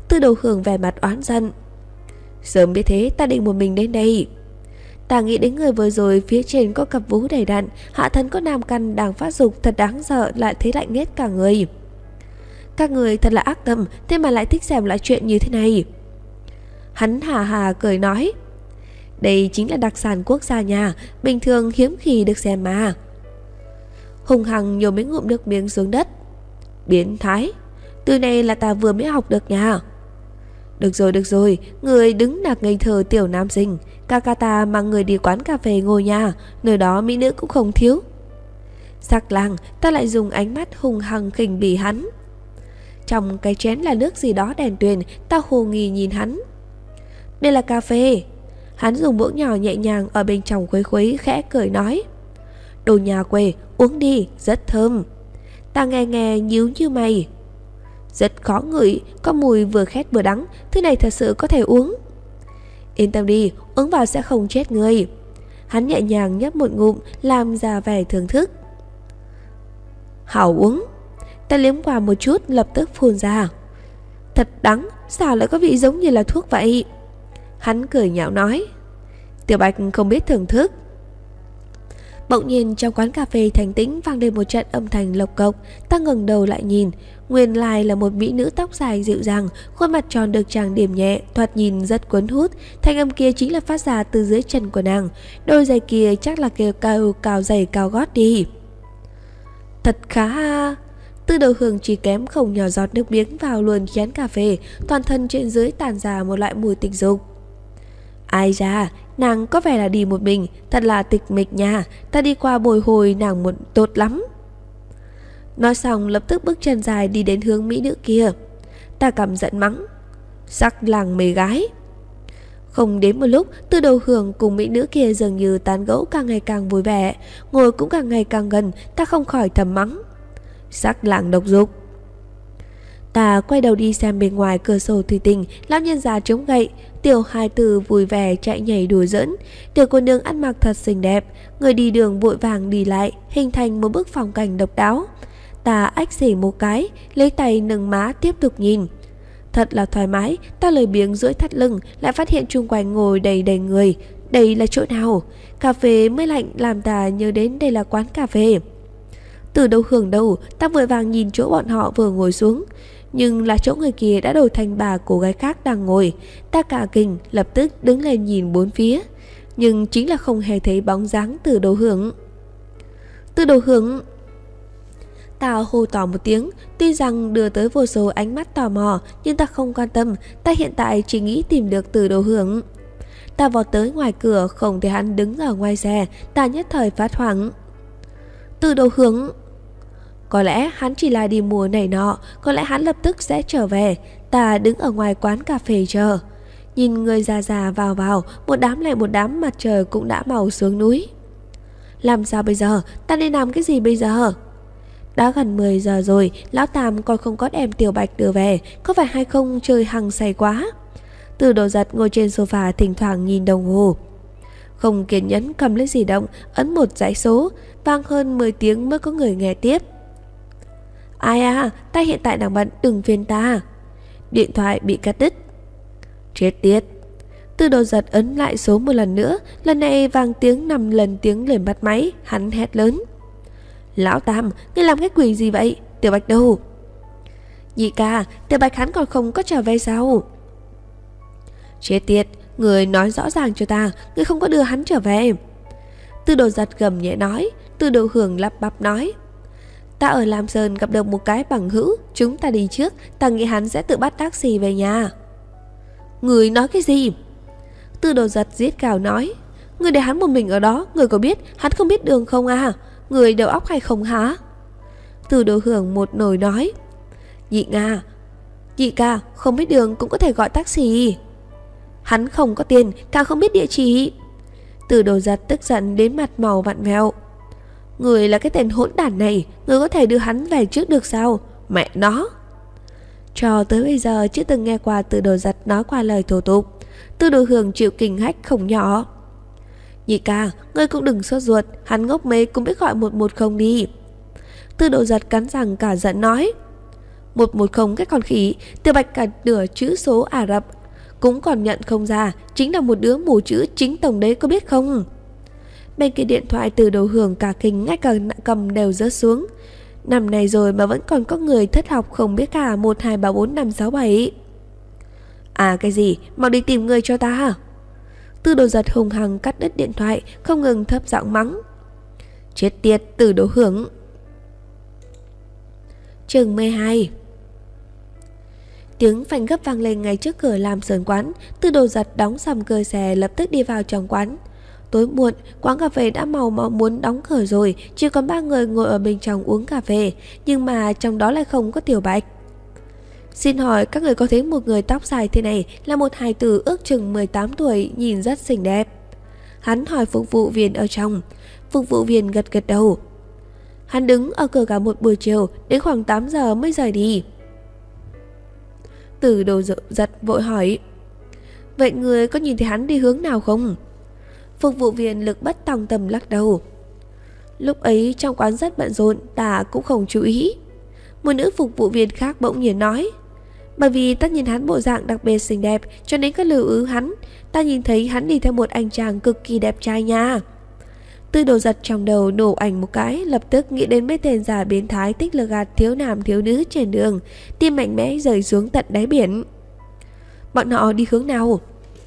Tư Đồ Hưởng vẻ mặt oán giận. Sớm biết thế ta định một mình đến đây. Ta nghĩ đến người vừa rồi phía trên có cặp vú đầy đặn, hạ thân có nam căn đang phát dục, thật đáng sợ, lại thấy lạnh nghét cả người. Các người thật là ác tâm, thế mà lại thích xem lại chuyện như thế này. Hắn hà hà cười nói. Đây chính là đặc sản quốc gia nhà, bình thường hiếm khi được xem mà. Hùng hằng nhổ mấy ngụm nước miếng xuống đất. Biến thái, từ này là ta vừa mới học được nha. Được rồi, được rồi, người đứng nạc ngây thơ tiểu nam sinh. Ca ca ta mang người đi quán cà phê ngồi nhà, nơi đó mỹ nữ cũng không thiếu. Sắc lang, ta lại dùng ánh mắt hung hăng khinh bỉ hắn. Trong cái chén là nước gì đó đèn tuyền, ta hồ nghi nhìn hắn. Đây là cà phê. Hắn dùng muỗng nhỏ nhẹ nhàng ở bên trong khuấy khuấy, khẽ cười nói. Đồ nhà quê, uống đi, rất thơm. Ta nghe nghe nhíu như mày. Rất khó ngửi, có mùi vừa khét vừa đắng, thứ này thật sự có thể uống. Yên tâm đi, uống vào sẽ không chết người. Hắn nhẹ nhàng nhấp một ngụm, làm ra vẻ thưởng thức. Hảo uống. Ta liếm qua một chút, lập tức phun ra. Thật đắng, sao lại có vị giống như là thuốc vậy? Hắn cười nhạo nói. Tiểu Bạch không biết thưởng thức. Bỗng nhiên trong quán cà phê thành tĩnh vang lên một trận âm thanh lộc cộc. Ta ngẩng đầu lại nhìn, nguyên lai là một mỹ nữ tóc dài dịu dàng, khuôn mặt tròn được trang điểm nhẹ, thoạt nhìn rất cuốn hút. Thanh âm kia chính là phát ra từ dưới chân của nàng. Đôi giày kia chắc là kêu cao cao giày cao gót đi. Thật khá ha. Tư Đồ Hưởng chỉ kém không nhỏ giọt nước miếng vào luôn chén cà phê, toàn thân trên dưới tản ra một loại mùi tình dục. Ai ra, nàng có vẻ là đi một mình, thật là tịch mịch nha, ta đi qua bồi hồi nàng một tốt lắm. Nói xong lập tức bước chân dài đi đến hướng mỹ nữ kia. Ta căm giận mắng. Sắc làng mê gái. Không đến một lúc, Tư Đồ Hưởng cùng mỹ nữ kia dường như tán gẫu càng ngày càng vui vẻ, ngồi cũng càng ngày càng gần, ta không khỏi thầm mắng. Sắc làng độc dục. Ta quay đầu đi xem bên ngoài cửa sổ thủy tinh, lão nhân già chống gậy, tiểu hài tử vui vẻ chạy nhảy đùa giỡn, tiểu cô nương ăn mặc thật xinh đẹp, người đi đường vội vàng đi lại, hình thành một bức phong cảnh độc đáo. Ta ách xỉ một cái, lấy tay nâng má tiếp tục nhìn. Thật là thoải mái, ta lười biếng duỗi thắt lưng, lại phát hiện chung quanh ngồi đầy đầy người. Đây là chỗ nào? Cà phê mới lạnh làm ta nhớ đến đây là quán cà phê. Từ đâu Hưởng đâu, ta vội vàng nhìn chỗ bọn họ vừa ngồi xuống, nhưng là chỗ người kia đã đổi thành bà cô gái khác đang ngồi. Ta cả kinh, lập tức đứng lên nhìn bốn phía, nhưng chính là không hề thấy bóng dáng Từ Đồ Hưởng. Từ Đồ Hưởng. Ta hô to một tiếng, tuy rằng đưa tới vô số ánh mắt tò mò, nhưng ta không quan tâm, ta hiện tại chỉ nghĩ tìm được Từ Đồ Hưởng. Ta vọt tới ngoài cửa, không thấy hắn đứng ở ngoài xe, ta nhất thời phát hoảng. Từ Đồ Hưởng. Có lẽ hắn chỉ là đi mua này nọ, có lẽ hắn lập tức sẽ trở về. Ta đứng ở ngoài quán cà phê chờ, nhìn người già già vào vào, một đám lại một đám, mặt trời cũng đã màu xuống núi. Làm sao bây giờ? Ta nên làm cái gì bây giờ? Đã gần mười giờ rồi, lão Tam còn không có đem Tiểu Bạch đưa về, có phải hay không chơi hăng say quá? Từ Đồ Giật ngồi trên sofa thỉnh thoảng nhìn đồng hồ, không kiên nhẫn cầm lấy di động, ấn một dãy số, vang hơn mười tiếng mới có người nghe tiếp. Ai à, ta hiện tại đang bận, đừng phiền ta. Điện thoại bị cắt đứt. Chết tiệt. Từ Đồ Giật ấn lại số một lần nữa, lần này vang tiếng năm lần tiếng liền bắt máy. Hắn hét lớn. Lão Tam, ngươi làm cái quỷ gì vậy? Tiểu Bạch đâu? Nhị ca, Tiểu Bạch hắn còn không có trở về sao? Chết tiệt, người nói rõ ràng cho ta, ngươi không có đưa hắn trở về. Từ Đồ Giật gầm nhẹ nói. Từ Đồ Hưởng lắp bắp nói. Ta ở Lam Sơn gặp được một cái bằng hữu, chúng ta đi trước, ta nghĩ hắn sẽ tự bắt taxi về nhà. Người nói cái gì? Từ Đồ Giật giết gào nói. Người để hắn một mình ở đó, người có biết hắn không biết đường không à? Người đầu óc hay không hả? Từ Đồ Hưởng một nồi nói. Nhị Nga, nhị ca, không biết đường cũng có thể gọi taxi. Hắn không có tiền, càng không biết địa chỉ. Từ Đồ Giật tức giận đến mặt màu vặn vẹo. Người là cái tên hỗn đản này, người có thể đưa hắn về trước được sao? Mẹ nó. Cho tới bây giờ chưa từng nghe qua Từ Đồ Giật nói qua lời thô tục. Từ Đồ Hưởng chịu kinh hách không nhỏ. Nhị ca, ngươi cũng đừng sốt ruột, hắn ngốc mê cũng biết gọi một một không đi. Từ Đồ Giật cắn răng cả giận nói. một một không cái con khỉ, Tiểu Bạch cả nửa chữ số Ả Rập cũng còn nhận không ra, chính là một đứa mù chữ chính tổng đấy, có biết không? Bên kia điện thoại Từ Đầu Hưởng cả kinh, ngay cả cầm đều rớt xuống. Năm này rồi mà vẫn còn có người thất học không biết cả một hai ba bốn năm sáu bảy. À cái gì, mau đi tìm người cho ta. Từ Đầu Giật hùng hăng cắt đứt điện thoại, không ngừng thấp giọng mắng. Chết tiệt, Từ Đầu Hưởng. Chương mười hai. Tiếng phanh gấp vang lên ngay trước cửa làm sườn quán. Từ Đầu Giật đóng sầm cửa xe, lập tức đi vào trong quán. Tối muộn, quán cà phê đã màu màu muốn đóng cửa rồi, chỉ còn ba người ngồi ở bên trong uống cà phê, nhưng mà trong đó lại không có Tiểu Bạch. Xin hỏi các người có thấy một người tóc dài thế này là một hài tử ước chừng mười tám tuổi, nhìn rất xinh đẹp. Hắn hỏi phục vụ viên ở trong. Phục vụ viên gật gật đầu. Hắn đứng ở cửa cả một buổi chiều, đến khoảng tám giờ mới rời đi. Từ Đầu Giật vội hỏi. Vậy người có nhìn thấy hắn đi hướng nào không? Phục vụ viên lực bất tòng tâm lắc đầu. Lúc ấy trong quán rất bận rộn, ta cũng không chú ý. Một nữ phục vụ viên khác bỗng nhiên nói. Bởi vì ta nhìn hắn bộ dạng đặc biệt xinh đẹp, cho nên có lưu ý hắn. Ta nhìn thấy hắn đi theo một anh chàng cực kỳ đẹp trai nha. Từ Đầu Giật trong đầu nổ ảnh một cái, lập tức nghĩ đến mấy tên già biến thái thích lừa gạt thiếu nam thiếu nữ trên đường, tim mạnh mẽ rơi xuống tận đáy biển. Bọn họ đi hướng nào?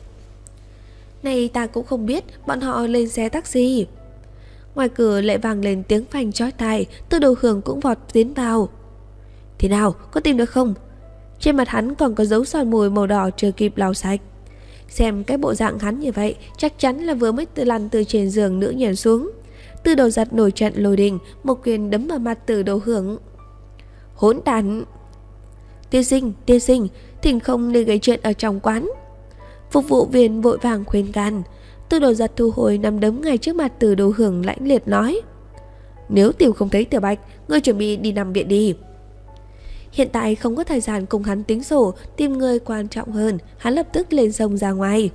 Này ta cũng không biết, bọn họ lên xe taxi. Ngoài cửa lại vang lên tiếng phanh chói tai. Từ Đầu Hưởng cũng vọt tiến vào. Thế nào, có tìm được không? Trên mặt hắn còn có dấu son môi màu đỏ chưa kịp lau sạch. Xem cái bộ dạng hắn như vậy, chắc chắn là vừa mới từ lăn từ trên giường nữ nhảy xuống. Từ Đầu Giật nổi trận lôi đình, một quyền đấm vào mặt Từ Đầu Hưởng. Hỗn đản! Tiên sinh, tiên sinh, thỉnh không nên gây chuyện ở trong quán. Phục vụ viên vội vàng khuyên can. Từ Đầu Giật thu hồi nắm đấm ngay trước mặt Từ Đầu Hưởng, lãnh liệt nói. Nếu tìm không thấy Tiểu Bạch, ngươi chuẩn bị đi nằm viện đi. Hiện tại không có thời gian cùng hắn tính sổ, tìm người quan trọng hơn. Hắn lập tức lên sông ra ngoài.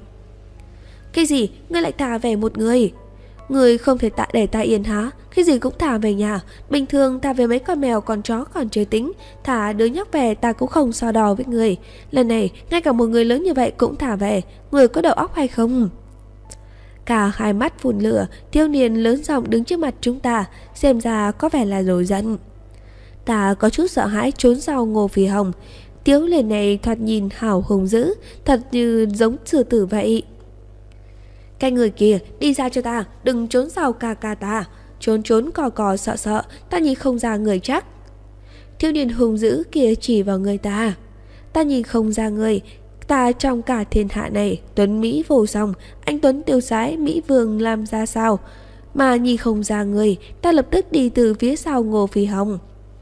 Cái gì, ngươi lại thả về một người? Người không thể tại để ta yên hả? Cái gì cũng thả về nhà. Bình thường thả về mấy con mèo con chó còn chưa tính, thả đứa nhóc về ta cũng không so đo với người. Lần này ngay cả một người lớn như vậy cũng thả về. Người có đầu óc hay không? Cả hai mắt phun lửa, thiếu niên lớn giọng đứng trước mặt chúng ta, xem ra có vẻ là nổi giận. Ta có chút sợ hãi trốn sau Ngô Phi Hồng. Tiếu liền này thoạt nhìn hào hùng dữ, thật như giống sư tử vậy. Cái người kia, đi ra cho ta, đừng trốn sau ca ca ta. Trốn trốn cò cò sợ sợ, ta nhìn không ra người chắc. Thiếu niên hùng dữ kia chỉ vào người ta. Ta nhìn không ra người. Ta trong cả thiên hạ này, tuấn Mỹ vô song, anh tuấn tiêu sái, Mỹ Vương làm ra sao? Mà nhìn không ra người, ta lập tức đi từ phía sau Ngô Phi Hồng.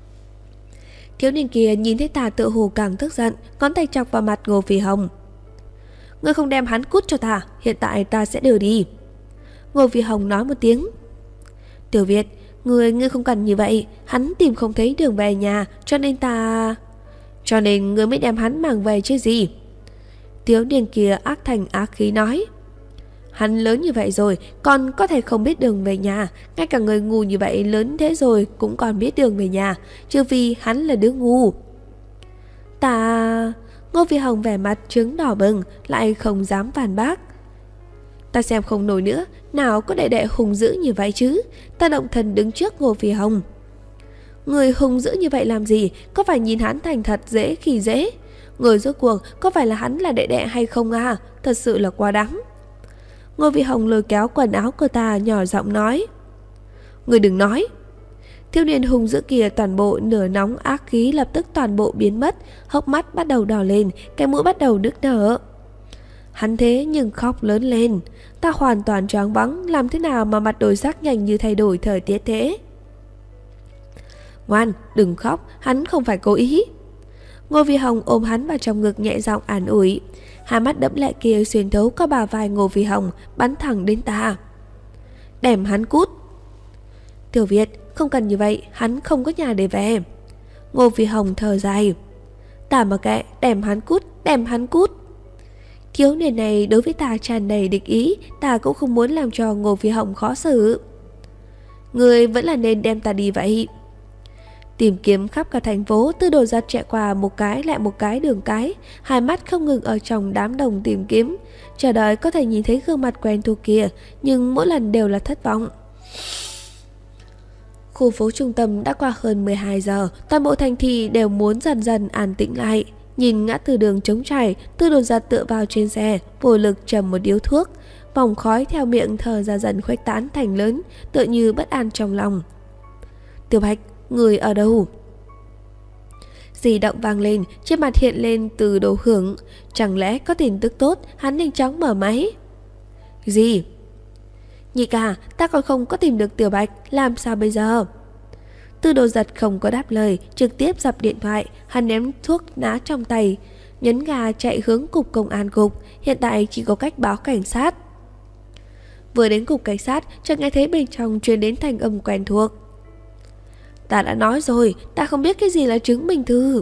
Thiếu niên kia nhìn thấy ta tựa hồ càng tức giận, ngón tay chọc vào mặt Ngô Phi Hồng. Ngươi không đem hắn cút cho ta, hiện tại ta sẽ đưa đi. Ngô Phi Hồng nói một tiếng. Tiểu Việt, ngươi ngươi không cần như vậy, hắn tìm không thấy đường về nhà, cho nên ta... Cho nên ngươi mới đem hắn mang về chứ gì. Thiếu niên kia ác thành ác khí nói. Hắn lớn như vậy rồi, còn có thể không biết đường về nhà. Ngay cả người ngu như vậy lớn thế rồi cũng còn biết đường về nhà, trừ vì hắn là đứa ngu. Ta... Ngô Phi Hồng vẻ mặt trứng đỏ bừng, lại không dám phản bác. Ta xem không nổi nữa, nào có đệ đệ hùng dữ như vậy chứ. Ta động thần đứng trước Ngô Phi Hồng. Người hùng dữ như vậy làm gì? Có phải nhìn hắn thành thật dễ khi dễ? Người rốt cuộc có phải là hắn là đệ đệ hay không à? Thật sự là quá đáng. Ngô Phi Hồng lôi kéo quần áo của ta, nhỏ giọng nói. Người đừng nói. Thiếu niên hùng dữ kia toàn bộ nửa nóng ác khí lập tức toàn bộ biến mất, hốc mắt bắt đầu đỏ lên, cái mũi bắt đầu nức nở. Hắn thế nhưng khóc lớn lên. Ta hoàn toàn choáng váng, làm thế nào mà mặt đổi sắc nhanh như thay đổi thời tiết thế? Ngoan, đừng khóc, hắn không phải cố ý. Ngô Phi Hồng ôm hắn vào trong ngực nhẹ giọng an ủi. Hai mắt đẫm lệ kia xuyên thấu qua bả vai Ngô Phi Hồng, bắn thẳng đến ta. Đem hắn cút. Tiểu Việt, không cần như vậy, hắn không có nhà để về. Ngô Phi Hồng thở dài. Ta mà kệ, đem hắn cút, đem hắn cút. Thiếu niên này đối với ta tràn đầy địch ý, ta cũng không muốn làm cho Ngô Phi Hồng khó xử. Người vẫn là nên đem ta đi vậy. Tìm kiếm khắp cả thành phố, Tư Đồ Giật chạy qua một cái lại một cái đường cái, hai mắt không ngừng ở trong đám đông tìm kiếm, chờ đợi có thể nhìn thấy gương mặt quen thuộc kia, nhưng mỗi lần đều là thất vọng. Khu phố trung tâm đã qua hơn mười hai giờ, toàn bộ thành thị đều muốn dần dần an tĩnh lại. Nhìn ngã tư đường trống trải, Tư Đồ Giật tựa vào trên xe, vô lực trầm một điếu thuốc, vòng khói theo miệng thở ra dần khuếch tán thành lớn, tựa như bất an trong lòng. Tiểu Bạch, người ở đâu? Di động vang lên, trên mặt hiện lên Từ Đồ Hưởng. Chẳng lẽ có tin tức tốt? Hắn nhanh chóng mở máy. Gì? Nhị ca, ta còn không có tìm được Tiểu Bạch, làm sao bây giờ? Tư Đồ Giật không có đáp lời, trực tiếp dập điện thoại. Hắn ném thuốc ná trong tay, nhấn ga chạy hướng cục công an cục. Hiện tại chỉ có cách báo cảnh sát. Vừa đến cục cảnh sát, chợt nghe thấy bên trong truyền đến thanh âm quen thuộc. Ta đã nói rồi, ta không biết cái gì là chứng minh thư.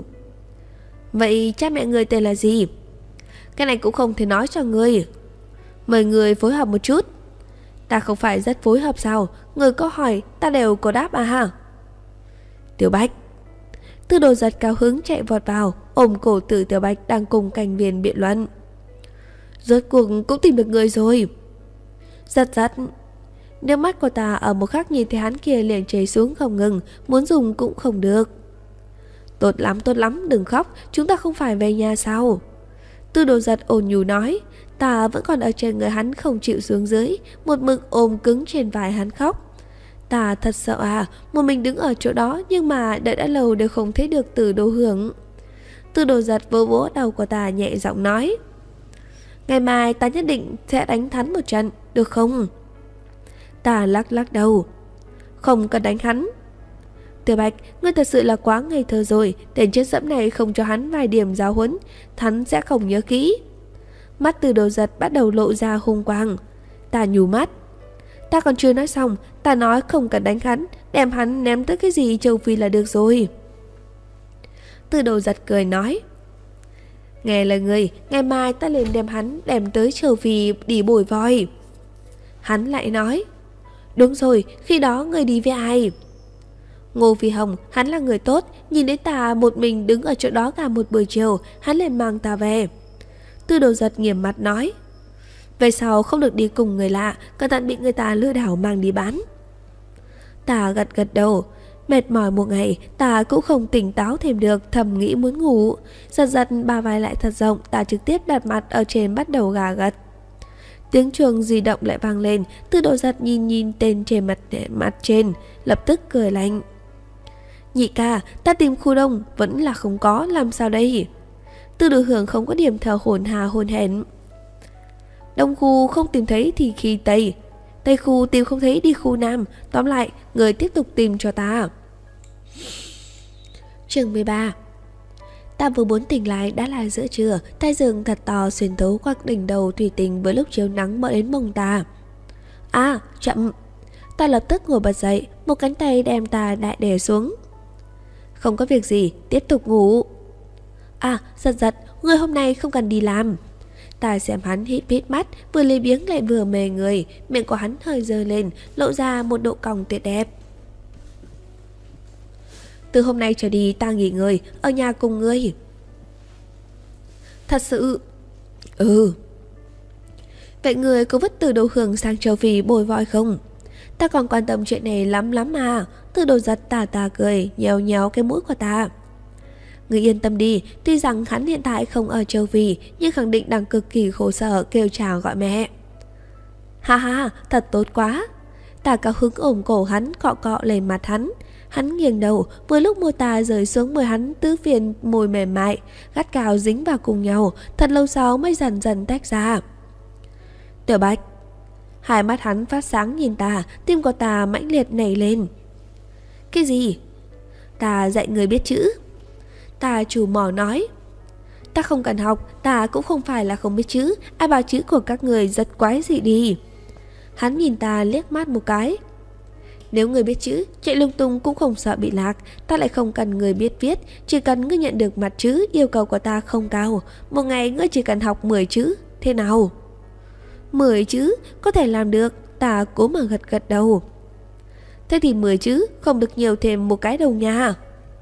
Vậy cha mẹ người tên là gì? Cái này cũng không thể nói cho người. Mời người phối hợp một chút. Ta không phải rất phối hợp sao? Người có hỏi ta đều có đáp à hả? Tiểu Bạch. Tư Đồ Giật cao hứng chạy vọt vào, ôm cổ Tử Tiểu Bạch đang cùng cảnh viên biện luận. Rốt cuộc cũng tìm được người rồi. Giật giật. Nước mắt của ta ở một khắc nhìn thấy hắn kia liền chảy xuống không ngừng, muốn dùng cũng không được. Tốt lắm, tốt lắm, đừng khóc, chúng ta không phải về nhà sao? Tư Đồ Giật ôn nhu nói. Ta vẫn còn ở trên người hắn không chịu xuống dưới, một mực ôm cứng trên vai hắn khóc. Ta thật sợ à, một mình đứng ở chỗ đó nhưng mà đợi đã lâu đều không thấy được Từ Đồ Hưởng. Tư Đồ Giật vỗ vỗ đầu của ta nhẹ giọng nói. Ngày mai ta nhất định sẽ đánh hắn một trận, được không? Ta lắc lắc đầu. Không cần đánh hắn. Tiểu Bạch, ngươi thật sự là quá ngây thơ rồi. Tên chết dẫm này không cho hắn vài điểm giáo huấn, hắn sẽ không nhớ kỹ. Mắt Từ Đồ Giật bắt đầu lộ ra hung quang. Ta nhủ mắt. Ta còn chưa nói xong, ta nói không cần đánh hắn, đem hắn ném tới cái gì châu Phi là được rồi. Từ Đồ Giật cười nói. Nghe lời người, ngày mai ta liền đem hắn đem tới châu Phi đi bồi voi. Hắn lại nói. Đúng rồi, khi đó người đi với ai? Ngô Phi Hồng, hắn là người tốt, nhìn đến ta một mình đứng ở chỗ đó cả một buổi chiều, hắn liền mang ta về. Tư Đồ Giật nghiêm mặt nói. Về sau không được đi cùng người lạ, cẩn thận bị người ta lừa đảo mang đi bán. Ta gật gật đầu. Mệt mỏi một ngày, ta cũng không tỉnh táo thêm được, thầm nghĩ muốn ngủ. Giật giật ba vai lại thật rộng, ta trực tiếp đặt mặt ở trên bắt đầu gà gật. Tiếng chuông di động lại vang lên. Tư Đồ Giật nhìn nhìn tên trên mặt mặt trên, lập tức cười lạnh. Nhị ca, ta tìm khu đông vẫn là không có, làm sao đây? Tư Đồ Hưởng không có điểm thở hổn hà hồn hển. Đông khu không tìm thấy thì khi Tây, Tây khu tìm không thấy đi khu Nam. Tóm lại, người tiếp tục tìm cho ta. Chương mười ba. Ta vừa muốn tỉnh lại đã là giữa trưa. Thái dương thật to xuyên thấu qua đỉnh đầu thủy tinh với lúc chiếu nắng mở đến mông ta. À, chậm. Ta lập tức ngồi bật dậy, một cánh tay đem ta đại đè xuống. Không có việc gì, tiếp tục ngủ. À, giật giật, người hôm nay không cần đi làm. Ta xem hắn hít hít mắt, vừa lười biếng lại vừa mề người, miệng của hắn hơi giơ lên, lộ ra một độ cong tuyệt đẹp. Từ hôm nay trở đi ta nghỉ ngơi, ở nhà cùng ngươi. Thật sự? Ừ. Vậy người có vứt Từ Đồ Hưởng sang châu Phi bồi voi không? Ta còn quan tâm chuyện này lắm lắm mà. Từ Đồ Giật tà tà cười, nhéo nhéo cái mũi của ta. Người yên tâm đi, tuy rằng hắn hiện tại không ở châu Phi, nhưng khẳng định đang cực kỳ khổ sở kêu chào gọi mẹ. Ha ha, thật tốt quá. Ta cao hứng ôm cổ hắn, cọ cọ lên mặt hắn. Hắn nghiêng đầu, vừa lúc môi ta rơi xuống môi hắn, tứ phiền môi mềm mại, gắt gao dính vào cùng nhau, thật lâu sau mới dần dần tách ra. Tiểu Bạch. Hai mắt hắn phát sáng nhìn ta, tim của ta mãnh liệt nảy lên. Cái gì? Ta dạy người biết chữ. Ta chủ mỏ nói. Ta không cần học, ta cũng không phải là không biết chữ, ai bảo chữ của các người rất quái dị đi. Hắn nhìn ta liếc mắt một cái. Nếu người biết chữ, chạy lung tung cũng không sợ bị lạc. Ta lại không cần người biết viết, chỉ cần ngươi nhận được mặt chữ. Yêu cầu của ta không cao, một ngày ngươi chỉ cần học mười chữ. Thế nào? mười chữ, có thể làm được. Ta cố mà gật gật đầu. Thế thì mười chữ, không được nhiều thêm một cái đầu nha.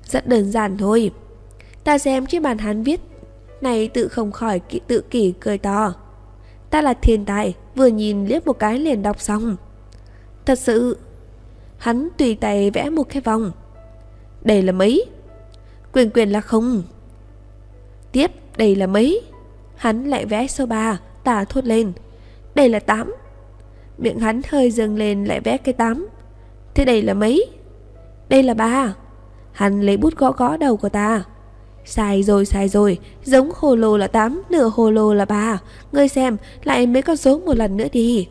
Rất đơn giản thôi. Ta xem trên bàn hắn viết này tự không khỏi kỵ tự kỷ cười to. Ta là thiên tài, vừa nhìn liếc một cái liền đọc xong. Thật sự. Hắn tùy tay vẽ một cái vòng. Đây là mấy? Quyền quyền là không. Tiếp, đây là mấy? Hắn lại vẽ số ba. Ta thốt lên. Đây là tám. Miệng hắn hơi dâng lên lại vẽ cái tám. Thế đây là mấy? Đây là ba. Hắn lấy bút gõ gõ đầu của ta. Sai rồi, sai rồi. Giống hồ lô là tám, nửa hồ lô là ba. Ngươi xem, lại mấy con số một lần nữa đi.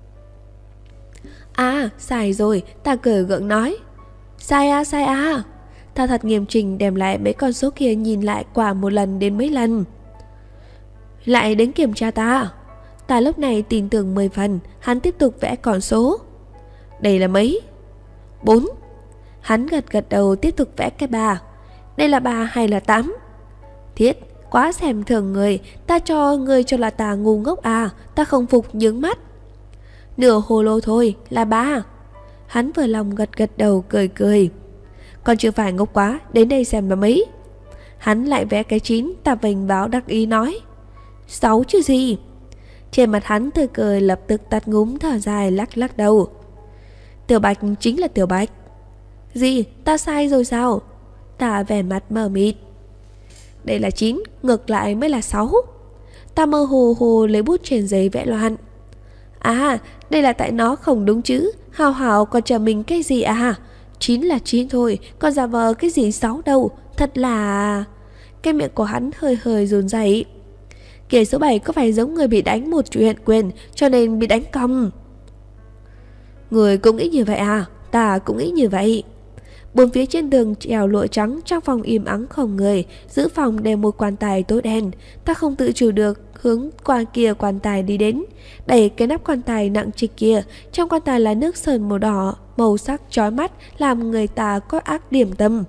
À, sai rồi. Ta cười gượng nói. Sai à, sai à. Ta thật nghiêm chỉnh đem lại mấy con số kia nhìn lại quả một lần đến mấy lần. Lại đến kiểm tra ta. Ta lúc này tin tưởng mười phần. Hắn tiếp tục vẽ con số. Đây là mấy? Bốn. Hắn gật gật đầu tiếp tục vẽ cái ba. Đây là ba hay là tám? Thiết, quá xem thường người. Ta cho người cho là ta ngu ngốc à? Ta không phục nhướng mắt. Nửa hồ lô thôi, là ba. Hắn vừa lòng gật gật đầu cười cười. Còn chưa phải ngốc quá, đến đây xem là mấy. Hắn lại vẽ cái chín. Ta vênh báo đắc ý nói. Sáu chứ gì. Trên mặt hắn tươi cười lập tức tắt ngúm thở dài lắc lắc đầu. Tiểu Bạch chính là Tiểu Bạch. Gì, ta sai rồi sao? Ta vẻ mặt mờ mịt. Đây là chín, ngược lại mới là sáu. Ta mơ hồ hồ lấy bút trên giấy vẽ loạn. À, đây là tại nó không đúng chữ. Hào hào còn chờ mình cái gì à? Chín là chín thôi, còn giả vờ cái gì sáu đâu. Thật là... Cái miệng của hắn hơi hơi run rẩy. Kể số bảy có phải giống người bị đánh một chuyện quyền cho nên bị đánh cong? Người cũng nghĩ như vậy à? Ta cũng nghĩ như vậy. Bốn phía trên đường treo lụa trắng, trong phòng im ắng không người, giữ phòng để một quan tài tối đen. Ta không tự chủ được hướng qua kia quan tài đi đến, đẩy cái nắp quan tài nặng trịch kia. Trong quan tài là nước sơn màu đỏ, màu sắc chói mắt làm người ta có ác điểm tâm.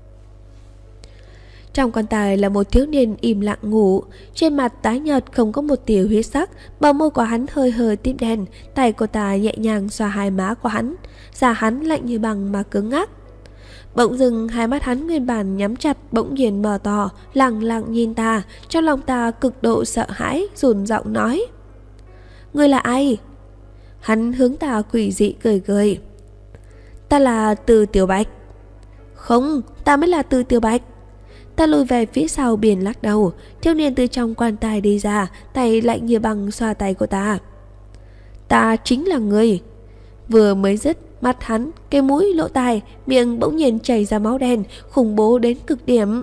Trong quan tài là một thiếu niên im lặng ngủ, trên mặt tái nhợt không có một tia huyết sắc, bờ môi của hắn hơi hơi tím đen, tay của ta nhẹ nhàng xoa hai má của hắn, da hắn lạnh như băng mà cứng ngắc. Bỗng dưng hai mắt hắn nguyên bản nhắm chặt bỗng nhiên mở to, lặng lặng nhìn ta, trong lòng ta cực độ sợ hãi, run giọng nói. Ngươi là ai? Hắn hướng ta quỷ dị cười cười. Ta là Từ Tiểu Bạch. Không, ta mới là Từ Tiểu Bạch. Ta lùi về phía sau biển lắc đầu. Thiếu niên từ trong quan tài đi ra, tay lạnh như băng xoa tay của ta. Ta chính là người. Vừa mới dứt, mắt hắn, cái mũi, lỗ tai, miệng bỗng nhiên chảy ra máu đen, khủng bố đến cực điểm.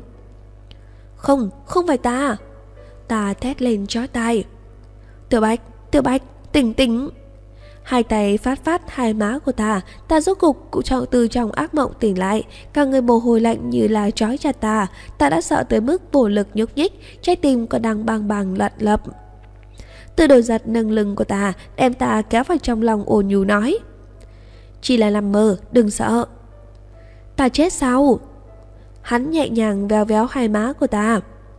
Không, không phải ta. Ta thét lên chói tai. Tiểu Bạch, Tiểu Bạch, tỉnh tỉnh. Hai tay phát phát hai má của ta. Ta rốt cục cũng trọng từ trong ác mộng tỉnh lại. Cả người mồ hôi lạnh như là trói chặt ta. Ta đã sợ tới mức vô lực nhúc nhích, trái tim còn đang bàng bàng loạn lập. Từ đôi giật nâng lưng của ta, đem ta kéo vào trong lòng ồn nhu nói. Chỉ là nằm mơ, đừng sợ. Ta chết sao? Hắn nhẹ nhàng véo véo hai má của ta.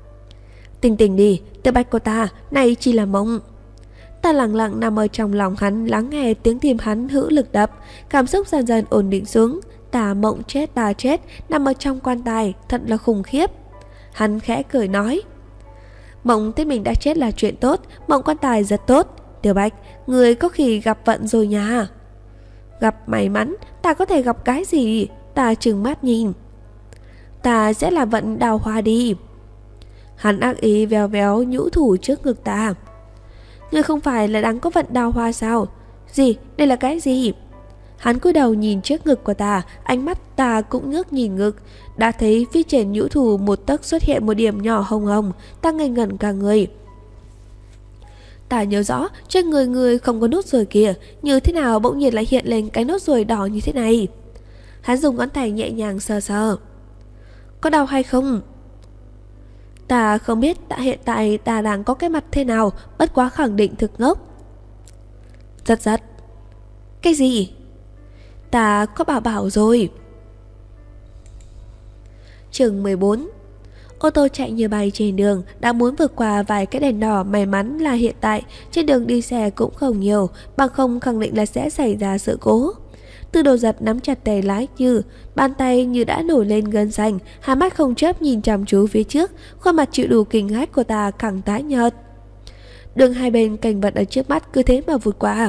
Tỉnh tỉnh đi, Tiểu Bạch của ta, này chỉ là mộng. Ta lặng lặng nằm ở trong lòng hắn, lắng nghe tiếng tim hắn hữu lực đập, cảm xúc dần dần ổn định xuống. Ta mộng chết ta chết, nằm ở trong quan tài, thật là khủng khiếp. Hắn khẽ cười nói. Mộng thấy mình đã chết là chuyện tốt, mộng quan tài rất tốt. Tiểu Bạch, người có khi gặp vận rồi nha. Gặp may mắn, ta có thể gặp cái gì? Ta trừng mắt nhìn. Ta sẽ là vận đào hoa đi. Hắn ác ý véo véo nhũ thủ trước ngực ta. Ngươi không phải là đang có vận đào hoa sao? Gì? Đây là cái gì? Hắn cúi đầu nhìn trước ngực của ta, ánh mắt ta cũng ngước nhìn ngực. Đã thấy phía trên nhũ thủ một tấc xuất hiện một điểm nhỏ hồng hồng. Ta ngây ngẩn cả người. Ta nhớ rõ trên người người không có nốt ruồi kìa, như thế nào bỗng nhiên lại hiện lên cái nốt ruồi đỏ như thế này? Hắn dùng ngón tay nhẹ nhàng sờ sờ. Có đau hay không? Ta không biết tại hiện tại ta đang có cái mặt thế nào, bất quá khẳng định thực ngốc. Giật giật. Cái gì? Ta có bảo bảo rồi. Chương mười bốn. Ô tô chạy như bay trên đường, đã muốn vượt qua vài cái đèn đỏ. May mắn là hiện tại trên đường đi xe cũng không nhiều, bằng không khẳng định là sẽ xảy ra sự cố. Tư Đồ Giật nắm chặt tay lái Như, bàn tay như đã nổi lên gân xanh, hai mắt không chớp nhìn chăm chú phía trước, khuôn mặt chịu đủ kinh hãi của ta càng tái nhợt. Đường hai bên cảnh vật ở trước mắt cứ thế mà vụt qua.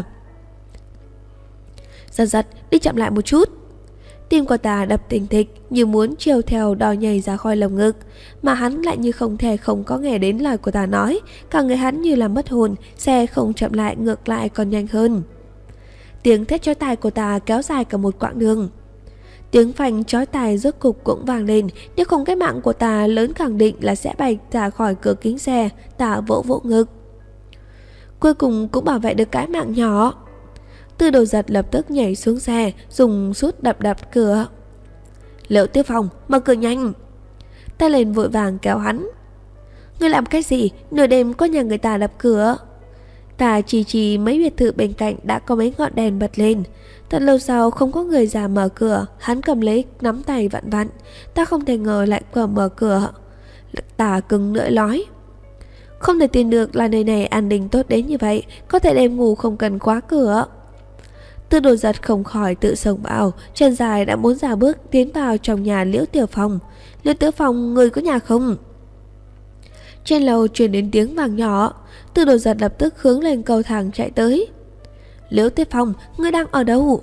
Giật Giật, đi chậm lại một chút. Tim của ta đập thình thịch như muốn chiều theo đòi nhảy ra khỏi lồng ngực, mà hắn lại như không thể không có nghe đến lời của ta nói. Cả người hắn như là mất hồn, xe không chậm lại ngược lại còn nhanh hơn. Tiếng thét chói tai của ta kéo dài cả một quãng đường. Tiếng phanh chói tai rốt cục cũng vang lên. Nếu không cái mạng của ta lớn khẳng định là sẽ bay ra khỏi cửa kính xe. Ta vỗ vỗ ngực. Cuối cùng cũng bảo vệ được cái mạng nhỏ. Tư Đồ Giật lập tức nhảy xuống xe, dùng sút đập đập cửa. Liễu Tiêu Phong, mở cửa nhanh. Ta lên vội vàng kéo hắn. Ngươi làm cái gì? Nửa đêm có nhà người ta đập cửa. Ta chỉ chỉ mấy biệt thự bên cạnh đã có mấy ngọn đèn bật lên. Thật lâu sau không có người ra mở cửa. Hắn cầm lấy nắm tay vặn vặn. Ta không thể ngờ lại vừa mở cửa. Ta cứng lưỡi nói. Không thể tin được là nơi này an ninh tốt đến như vậy. Có thể đêm ngủ không cần khóa cửa. Tư Đồ Giật không khỏi tự sông vào, chân dài đã muốn ra bước tiến vào trong nhà Liễu Tiểu Phong. Liễu Tiểu Phong, người có nhà không? Trên lầu truyền đến tiếng vàng nhỏ. Tư Đồ Giật lập tức hướng lên cầu thang chạy tới. Liễu Tiểu Phong, ngươi đang ở đâu?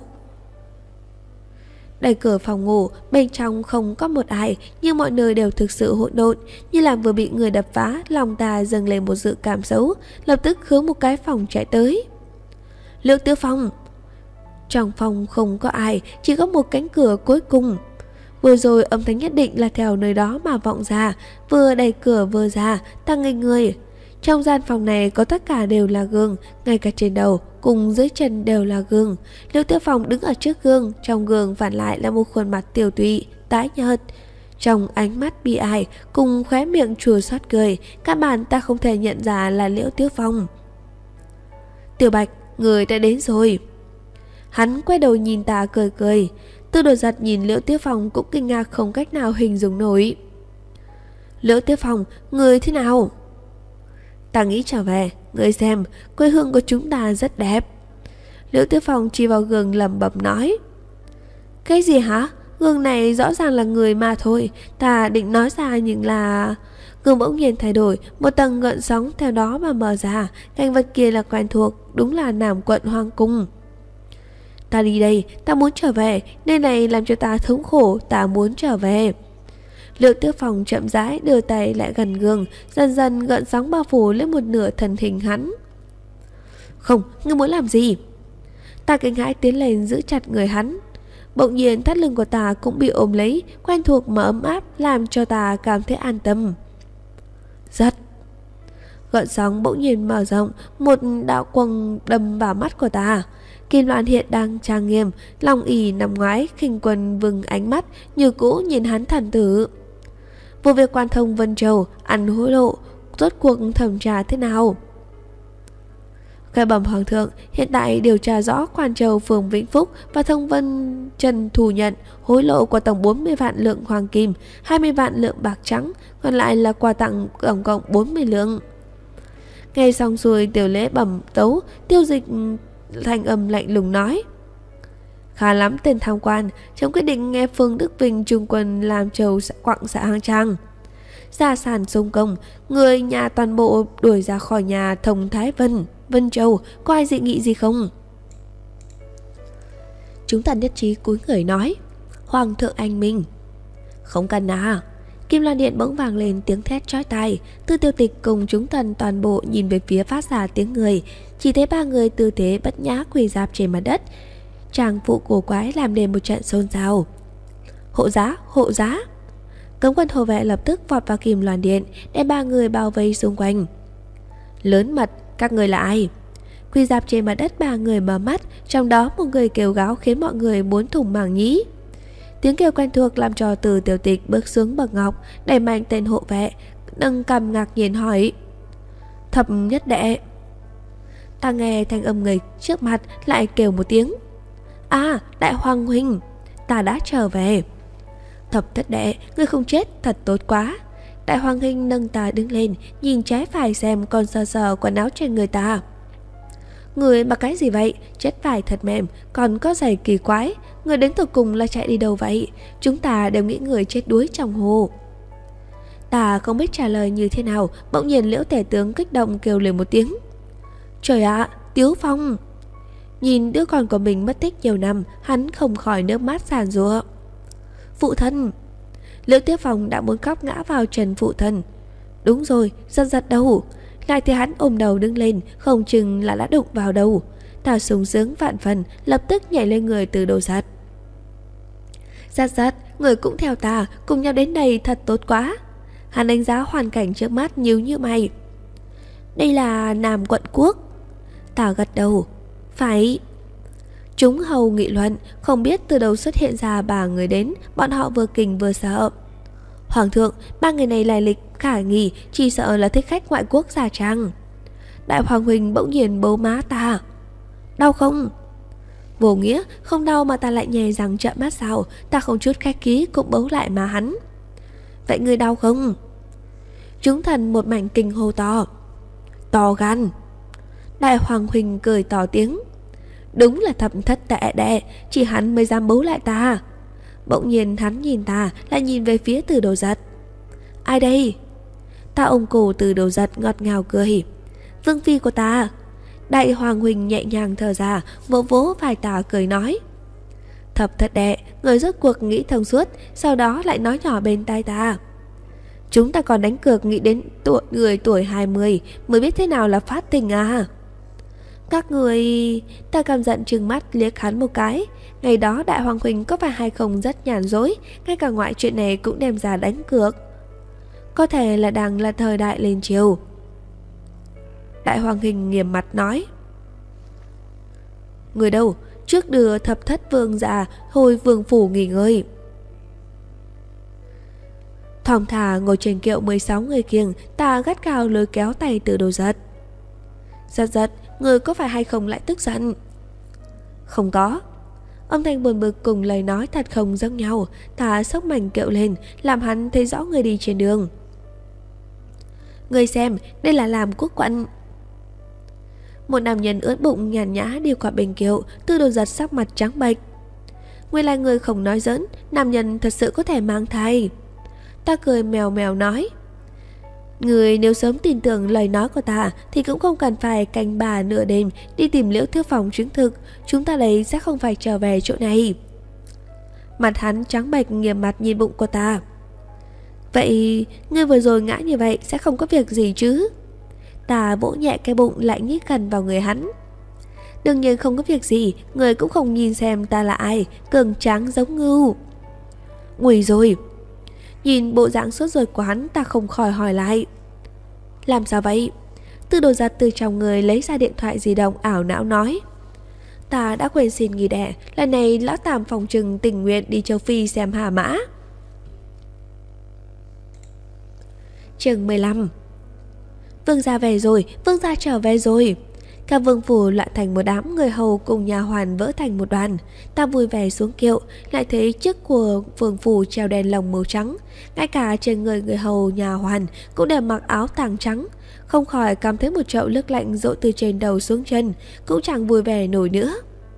Đẩy cửa phòng ngủ, bên trong không có một ai, nhưng mọi nơi đều thực sự hỗn độn, như là vừa bị người đập phá. Lòng ta dâng lên một dự cảm xấu, lập tức hướng một cái phòng chạy tới. Liễu Tiểu Phong. Trong phòng không có ai, chỉ có một cánh cửa cuối cùng. Vừa rồi âm thanh nhất định là theo nơi đó mà vọng ra. Vừa đẩy cửa vừa ra, ta ngây người. Trong gian phòng này có tất cả đều là gương, ngay cả trên đầu cùng dưới chân đều là gương. Liễu Tiểu Phong đứng ở trước gương, trong gương phản lại là một khuôn mặt tiều tụy, tái nhợt. Trong ánh mắt bi ai cùng khóe miệng chua xót cười, các bạn ta không thể nhận ra là Liễu Tiểu Phong. Tiểu Bạch, người đã đến rồi. Hắn quay đầu nhìn ta cười cười. Tư Đồ Giật nhìn Liễu Tiểu Phong cũng kinh ngạc không cách nào hình dung nổi. Liễu Tiểu Phong, người thế nào? Ta nghĩ trở về, người xem, quê hương của chúng ta rất đẹp. Liễu Tiểu Phong chỉ vào gương lẩm bẩm nói. Cái gì hả? Gương này rõ ràng là người mà thôi. Ta định nói ra nhưng là... Gương bỗng nhiên thay đổi, một tầng gợn sóng theo đó mà mở ra. Cảnh vật kia là quen thuộc, đúng là Nam quận Hoàng cung. Ta đi đây, ta muốn trở về. Nơi này làm cho ta thống khổ, ta muốn trở về. Liễu Tiểu Phong chậm rãi đưa tay lại gần gương, dần dần gợn sóng bao phủ lên một nửa thân hình hắn. Không, ngươi muốn làm gì? Ta kinh hãi tiến lên giữ chặt người hắn. Bỗng nhiên thắt lưng của ta cũng bị ôm lấy, quen thuộc mà ấm áp, làm cho ta cảm thấy an tâm. Giật. Gợn sóng bỗng nhiên mở rộng, một đạo quang đâm vào mắt của ta. Kim Loan hiện đang trang nghiêm, Long ỉ nằm ngoái, khinh Quân vừng ánh mắt như cũ nhìn hắn thần tử. Vụ việc quan thông Vân Châu ăn hối lộ rốt cuộc thẩm tra thế nào? Khai bẩm Hoàng thượng, hiện tại điều tra rõ Quan Châu phường Vĩnh Phúc và Thông Vân Trần thủ nhận hối lộ của tổng bốn mươi vạn lượng hoàng kim, hai mươi vạn lượng bạc trắng, còn lại là quà tặng tổng cộng bốn mươi lượng. Nghe xong xuôi, Tiểu Lễ bẩm tấu, Tiêu Dịch thanh âm lạnh lùng nói. Khá lắm tên tham quan, trong quyết định nghe Phương Đức Vinh trung quân làm Châu quặng xã Hang Trang. Gia sản sông công, người nhà toàn bộ đuổi ra khỏi nhà Thông Thái Vân, Vân Châu, có ai dị nghị gì không? Chúng ta nhất trí cúi người nói. Hoàng thượng anh minh. Không cần à. Kim Loan Điện bỗng vang lên tiếng thét chói tai. Tư Tiêu Tịch cùng chúng thần toàn bộ nhìn về phía phát ra tiếng người. Chỉ thấy ba người tư thế bất nhã quỳ rạp trên mặt đất. Tràng phụ cổ quái làm nên một trận xôn xao. Hộ giá, hộ giá. Cấm quân hộ vệ lập tức vọt vào Kim Loan Điện, đem ba người bao vây xung quanh. Lớn mật, các người là ai? Quỳ rạp trên mặt đất ba người mở mắt, trong đó một người kêu gào khiến mọi người muốn thủng màng nhĩ. Tiếng kêu quen thuộc làm cho Từ Tiểu Tịch bước xuống bậc ngọc, đẩy mạnh tên hộ vệ, nâng cằm ngạc nhiên hỏi. Thập nhất đệ. Ta nghe thanh âm người trước mặt lại kêu một tiếng. À, đại hoàng huynh, ta đã trở về. Thập thất đệ, ngươi không chết, thật tốt quá. Đại hoàng huynh nâng ta đứng lên, nhìn trái phải xem còn sờ sờ quần áo trên người ta. Người mặc cái gì vậy? Chất vải thật mềm, còn có giày kỳ quái. Người đến tột cùng là chạy đi đâu vậy? Chúng ta đều nghĩ người chết đuối trong hồ. Ta không biết trả lời như thế nào, bỗng nhiên Liễu Tể Tướng kích động kêu lên một tiếng. Trời ạ, Tiếu Phong! Nhìn đứa con của mình mất tích nhiều năm, hắn không khỏi nước mắt giàn giụa. Phụ thân! Liễu Tiếu Phong đã muốn khóc ngã vào chân phụ thân. Đúng rồi, Giật Giật đâu? Lại thì hắn ôm đầu đứng lên, không chừng là đã đụng vào đầu. Ta sung sướng vạn phần, lập tức nhảy lên người Từ Đồ Giật. Giật Giật, người cũng theo ta, cùng nhau đến đây thật tốt quá. Hắn đánh giá hoàn cảnh trước mắt nhíu như mày. Đây là Nam Quận Quốc. Ta gật đầu. Phải. Chúng hầu nghị luận, không biết từ đâu xuất hiện ra ba người đến, bọn họ vừa kinh vừa sợ. Hoàng thượng, ba người này lai lịch khả nghi, chỉ sợ là thích khách ngoại quốc già trang. Đại hoàng huynh bỗng nhiên bấu má ta. Đau không? Vô nghĩa, không đau mà ta lại nhè răng trợn mắt sao? Ta không chút khách khí cũng bấu lại má hắn. Vậy người đau không? Chúng thần một mảnh kinh hô to. To gan. Đại hoàng huynh cười to tiếng. Đúng là thẩm thất tệ đệ, chỉ hắn mới dám bấu lại ta. Bỗng nhiên hắn nhìn ta, lại nhìn về phía Từ Đồ Giật. Ai đây? Ta ôm cổ Từ Đồ Giật ngọt ngào cười. Vương phi của ta. Đại hoàng huynh nhẹ nhàng thở ra, vỗ vỗ vai ta cười nói. Thập thất đệ, người rốt cuộc nghĩ thông suốt, sau đó lại nói nhỏ bên tai ta. Chúng ta còn đánh cược nghĩ đến tuổi người tuổi hai mươi mới biết thế nào là phát tình à. Các người... Ta căm giận trừng mắt liếc hắn một cái. Ngày đó đại hoàng huynh có phải hay không rất nhàn dối, ngay cả ngoại chuyện này cũng đem ra đánh cược. Có thể là đang là thời đại lên triều. Đại hoàng huynh nghiêm mặt nói. Người đâu? Trước đưa thập thất vương già hồi vương phủ nghỉ ngơi. Thong thả ngồi trên kiệu mười sáu người kiêng, ta gắt gao lôi kéo tay Từ Đồ Giật. Giật Giật, người có phải hay không lại tức giận? Không có. Âm thanh buồn bực cùng lời nói thật không giống nhau. Ta xốc mảnh kiệu lên, làm hắn thấy rõ người đi trên đường. Người xem, đây là Làm Quốc Quận. Một nam nhân ướt bụng nhàn nhã đi qua bên kiệu. Từ Đồ Giật sắc mặt trắng bệch. Nguyên lai người không nói giỡn, nam nhân thật sự có thể mang thai. Ta cười mèo mèo nói. Người nếu sớm tin tưởng lời nói của ta thì cũng không cần phải canh bà nửa đêm đi tìm Liễu Thiếu Phòng chứng thực. Chúng ta lấy sẽ không phải trở về chỗ này. Mặt hắn trắng bệch nghiêm mặt nhìn bụng của ta. Vậy ngươi vừa rồi ngã như vậy sẽ không có việc gì chứ? Ta vỗ nhẹ cái bụng lại nhích gần vào người hắn. Đương nhiên không có việc gì. Người cũng không nhìn xem ta là ai, cường tráng giống ngưu. Nguy rồi. Nhìn bộ dạng sốt ruột của hắn, ta không khỏi hỏi lại. Làm sao vậy? Từ Đồ Giật từ trong người lấy ra điện thoại di động ảo não nói. Ta đã quên xin nghỉ đẻ, lần này lão Tam phòng trừng tình nguyện đi châu Phi xem Hà Mã. Chương mười lăm. Vương gia về rồi, vương gia trở về rồi. Cả vương phủ loạn thành một đám người hầu cùng nhà hoàn vỡ thành một đoàn. Ta vui vẻ xuống kiệu, lại thấy chiếc của vương phủ treo đèn lồng màu trắng. Ngay cả trên người người hầu nhà hoàn cũng đều mặc áo tàng trắng. Không khỏi cảm thấy một chậu nước lạnh dội từ trên đầu xuống chân, cũng chẳng vui vẻ nổi nữa.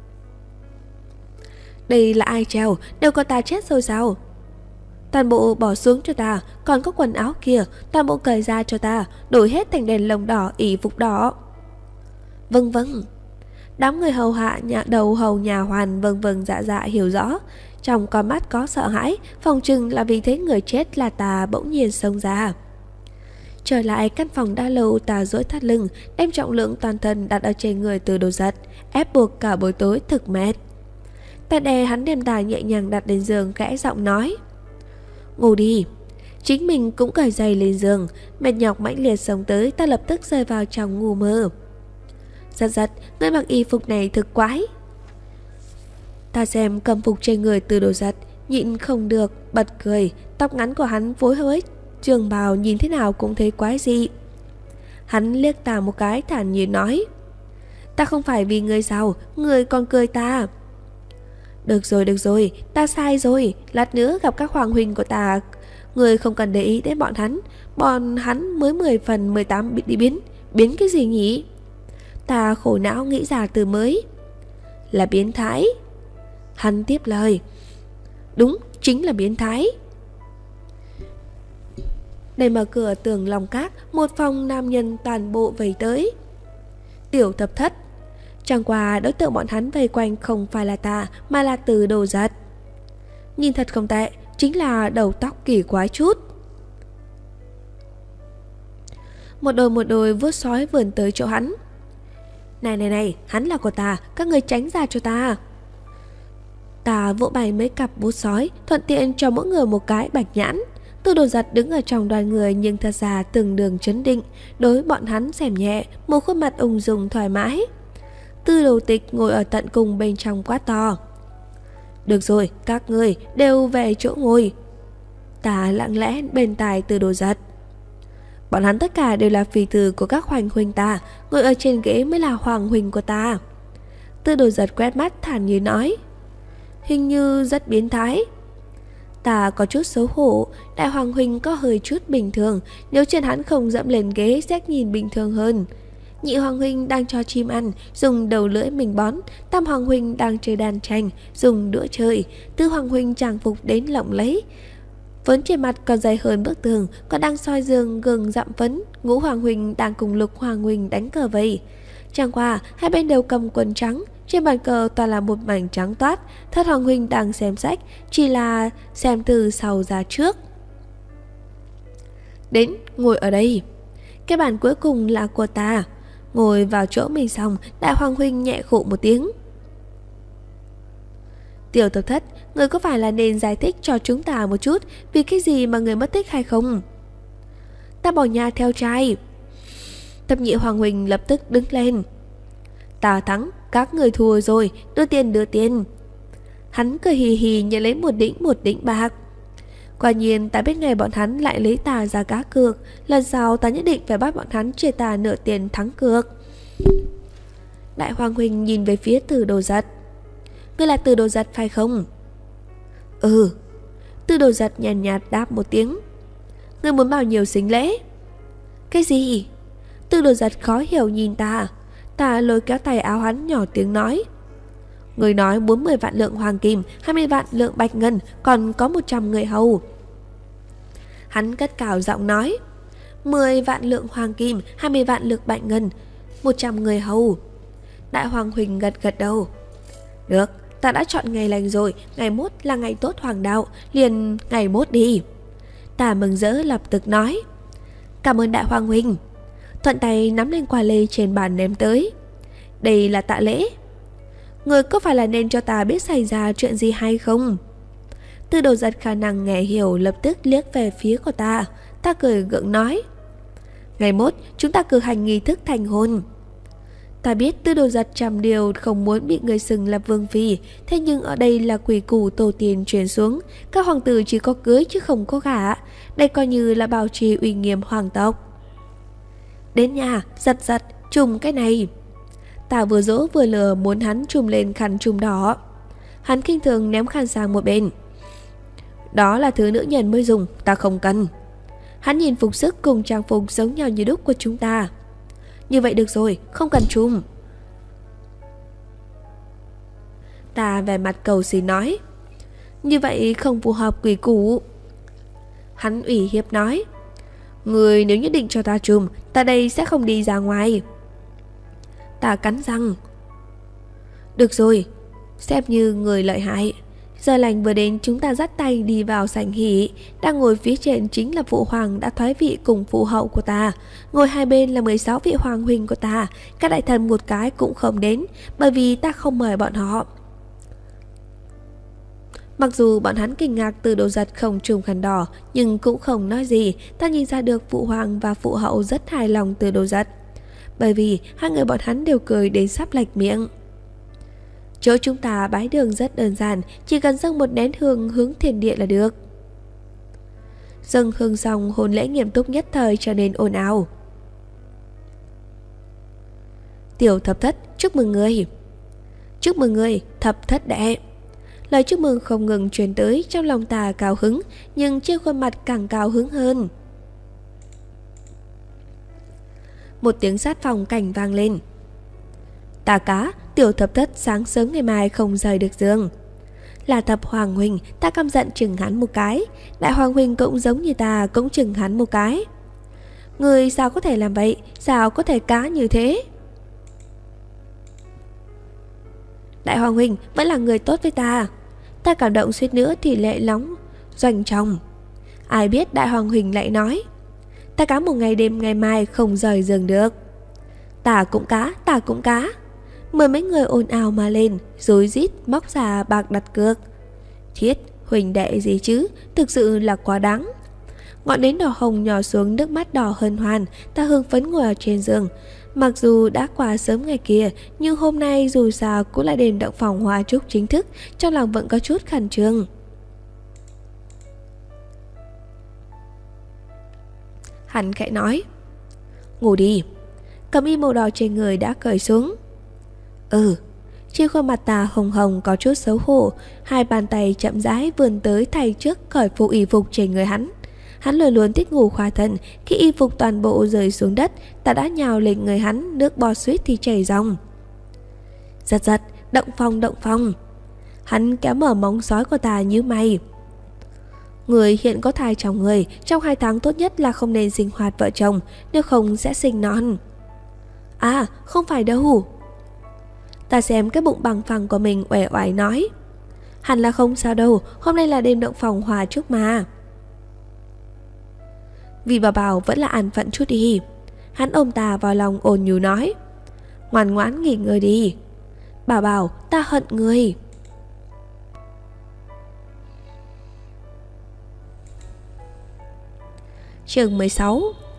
Đây là ai treo, đều có ta chết rồi sao? Toàn bộ bỏ xuống cho ta, còn có quần áo kia, toàn bộ cởi ra cho ta, đổi hết thành đèn lồng đỏ, ỷ phục đỏ. Vâng vâng. Đám người hầu hạ nhà đầu hầu nhà hoàn vâng vâng dạ dạ hiểu rõ. Trong con mắt có sợ hãi, phòng chừng là vì thế người chết là ta bỗng nhiên xông ra. Trở lại căn phòng đã lâu, ta duỗi thắt lưng, đem trọng lượng toàn thân đặt ở trên người Từ Đồ Giật, ép buộc cả buổi tối thực mệt. Ta đè hắn đem ta nhẹ nhàng đặt lên giường, khẽ giọng nói. Ngủ đi. Chính mình cũng cởi giày lên giường, mệt nhọc mãnh liệt sống tới, ta lập tức rơi vào trong ngủ mơ. Giật Giật, ngươi mặc y phục này thực quái. Ta xem cầm phục trên người Từ Đồ Giật, nhịn không được, bật cười. Tóc ngắn của hắn phối với trường bào nhìn thế nào cũng thấy quái dị. Hắn liếc ta một cái thản nhiên nói. Ta không phải vì ngươi sao, ngươi còn cười ta. Được rồi, được rồi, ta sai rồi. Lát nữa gặp các hoàng huynh của ta, ngươi không cần để ý đến bọn hắn. Bọn hắn mới mười phần mười tám bị đi biến. Biến cái gì nhỉ? Ta khổ não nghĩ ra từ mới. Là biến thái. Hắn tiếp lời. Đúng, chính là biến thái. Để mở cửa tường Long Các, một phòng nam nhân toàn bộ vây tới. Tiểu Thập Thất. Chẳng qua đối tượng bọn hắn vây quanh không phải là ta, mà là Từ Đồ Giật. Nhìn thật không tệ, chính là đầu tóc kỳ quái chút. Một đôi một đôi vuốt sói vườn tới chỗ hắn. Này này này, hắn là của ta, các người tránh ra cho ta. Ta vỗ bay mấy cặp bút sói, thuận tiện cho mỗi người một cái bạch nhãn. Từ Đồ Giật đứng ở trong đoàn người nhưng thật ra từng đường chấn định, đối bọn hắn xem nhẹ, một khuôn mặt ung dung thoải mái. Từ Đồ Tịch ngồi ở tận cùng bên trong quát to. Được rồi, các người đều về chỗ ngồi. Ta lặng lẽ bên tai Từ Đồ Giật. Bọn hắn tất cả đều là phi tử của các hoành huynh ta, ngồi ở trên ghế mới là hoàng huynh của ta. Từ Đồ Giật quét mắt thản nhiên nói. Hình như rất biến thái. Ta có chút xấu hổ, đại hoàng huynh có hơi chút bình thường, nếu chân hắn không dẫm lên ghế sẽ nhìn bình thường hơn. Nhị hoàng huynh đang cho chim ăn, dùng đầu lưỡi mình bón. Tam hoàng huynh đang chơi đàn tranh, dùng đũa chơi. Tứ hoàng huynh trang phục đến lộng lẫy, phấn trên mặt còn dày hơn bức tường, còn đang soi giường gừng dặm phấn. Ngũ hoàng huynh đang cùng Lục hoàng huynh đánh cờ vây. Chẳng qua hai bên đều cầm quần trắng, trên bàn cờ toàn là một mảnh trắng toát. Thất hoàng huynh đang xem sách, chỉ là xem từ sau ra trước. Đến, ngồi ở đây. Cái bàn cuối cùng là của ta. Ngồi vào chỗ mình xong, đại hoàng huynh nhẹ khụ một tiếng. Tiểu Thập Thất, người có phải là nên giải thích cho chúng ta một chút vì cái gì mà người mất tích hay không? Ta bỏ nhà theo trai. Thập nhị hoàng huynh lập tức đứng lên. Ta thắng, các người thua rồi, đưa tiền đưa tiền. Hắn cười hì hì nhận lấy một đĩnh một đĩnh bạc. Quả nhiên ta biết ngày bọn hắn lại lấy ta ra cá cược, lần sau ta nhất định phải bắt bọn hắn chia ta nửa tiền thắng cược. Đại hoàng huynh nhìn về phía Từ Đồ Giật. Ngươi là Từ Đồ Giật phải không? Ừ. Từ Đồ Giật nhàn nhạt, nhạt đáp một tiếng. Ngươi muốn bao nhiêu xính lễ? Cái gì? Từ Đồ Giật khó hiểu nhìn ta. Ta lôi kéo tay áo hắn nhỏ tiếng nói. Người nói muốn mười vạn lượng hoàng kim, hai mươi vạn lượng bạch ngân, còn có một trăm người hầu. Hắn cất cao giọng nói. Mười vạn lượng hoàng kim, hai mươi vạn lượng bạch ngân, một trăm người hầu. Đại hoàng huynh gật gật đầu. Được, ta đã chọn ngày lành rồi, ngày mốt là ngày tốt hoàng đạo, liền ngày mốt đi. Ta mừng rỡ lập tức nói. Cảm ơn đại hoàng huynh. Thuận tay nắm lên quả lê trên bàn ném tới. Đây là tạ lễ. Người có phải là nên cho ta biết xảy ra chuyện gì hay không? Từ Đồ Giật khả năng nghe hiểu lập tức liếc về phía của ta. Ta cười gượng nói. Ngày mốt chúng ta cử hành nghi thức thành hôn. Ta biết Từ Đồ Giật trăm điều không muốn bị người xưng là vương phi, thế nhưng ở đây là quy củ tổ tiên truyền xuống, các hoàng tử chỉ có cưới chứ không có gả. Đây coi như là bảo trì uy nghiêm hoàng tộc. Đến nhà, giật giật, trùm cái này. Ta vừa dỗ vừa lừa muốn hắn trùm lên khăn trùm đỏ. Hắn khinh thường ném khăn sang một bên. Đó là thứ nữ nhân mới dùng, ta không cần. Hắn nhìn phục sức cùng trang phục giống nhau như đúc của chúng ta. Như vậy được rồi, không cần trùm. Ta về mặt cầu xin nói. Như vậy không phù hợp quy củ. Hắn ủy hiếp nói. Người nếu nhất định cho ta trùm, ta đây sẽ không đi ra ngoài. Ta cắn răng. Được rồi, xem như người lợi hại. Giờ lành vừa đến, chúng ta dắt tay đi vào sảnh hỉ. Đang ngồi phía trên chính là phụ hoàng đã thoái vị cùng phụ hậu của ta. Ngồi hai bên là mười sáu vị hoàng huynh của ta. Các đại thần một cái cũng không đến, bởi vì ta không mời bọn họ. Mặc dù bọn hắn kinh ngạc Từ Đồ Giật không trùm khăn đỏ, nhưng cũng không nói gì. Ta nhìn ra được phụ hoàng và phụ hậu rất hài lòng Từ Đồ Giật, bởi vì hai người bọn hắn đều cười đến sắp lệch miệng. Chỗ chúng ta bái đường rất đơn giản, chỉ cần dâng một nén hương hướng thiên địa là được. Dâng hương xong, hôn lễ nghiêm túc nhất thời trở nên ồn ào. Tiểu Thập Thất, chúc mừng người. Chúc mừng người, Thập Thất đệ. Lời chúc mừng không ngừng truyền tới, trong lòng ta cao hứng, nhưng trên khuôn mặt càng cao hứng hơn. Một tiếng sát phòng cảnh vang lên. Ta cá, tiểu thập thất sáng sớm ngày mai không rời được giường. Là thập hoàng huynh, ta căm giận chừng hắn một cái. Đại hoàng huynh cũng giống như ta, cũng chừng hắn một cái. Người sao có thể làm vậy, sao có thể cá như thế? Đại hoàng huynh vẫn là người tốt với ta. Ta cảm động suýt nữa thì lệ nóng doanh trọng. Ai biết đại hoàng huynh lại nói, ta cá một ngày đêm ngày mai không rời giường được. Ta cũng cá, ta cũng cá. Mười mấy người ồn ào mà lên, rối rít móc ra bạc đặt cược. Thiết, huỳnh đệ gì chứ, thực sự là quá đáng. Ngọn nến đỏ hồng nhỏ xuống, nước mắt đỏ hân hoan. Ta hưng phấn ngồi ở trên giường. Mặc dù đã qua sớm ngày kia, nhưng hôm nay dù sao cũng là đêm động phòng hoa trúc chính thức, trong lòng vẫn có chút khẩn trương. Hắn khẽ nói, ngủ đi. Cẩm y màu đỏ trên người đã cởi xuống. Ừ. Trên khuôn mặt ta hồng hồng có chút xấu hổ. Hai bàn tay chậm rãi vươn tới thay trước cởi phụ y phục trên người hắn. Hắn luôn luôn thích ngủ khỏa thân. Khi y phục toàn bộ rơi xuống đất, ta đã nhào lên người hắn, nước bọt suýt thì chảy ròng. Giật giật, động phòng động phòng. Hắn kéo mở móng sói của ta như mày. Người hiện có thai trong người, trong hai tháng tốt nhất là không nên sinh hoạt vợ chồng, nếu không sẽ sinh non. À, không phải đâu. Ta xem cái bụng bằng phẳng của mình uể oải nói, hẳn là không sao đâu, hôm nay là đêm động phòng hòa chúc mà. Vì bà bảo vẫn là an phận chút đi. Hắn ôm ta vào lòng ôn nhu nói, ngoan ngoãn nghỉ ngơi đi. Bà bảo ta hận người. Chương mười sáu.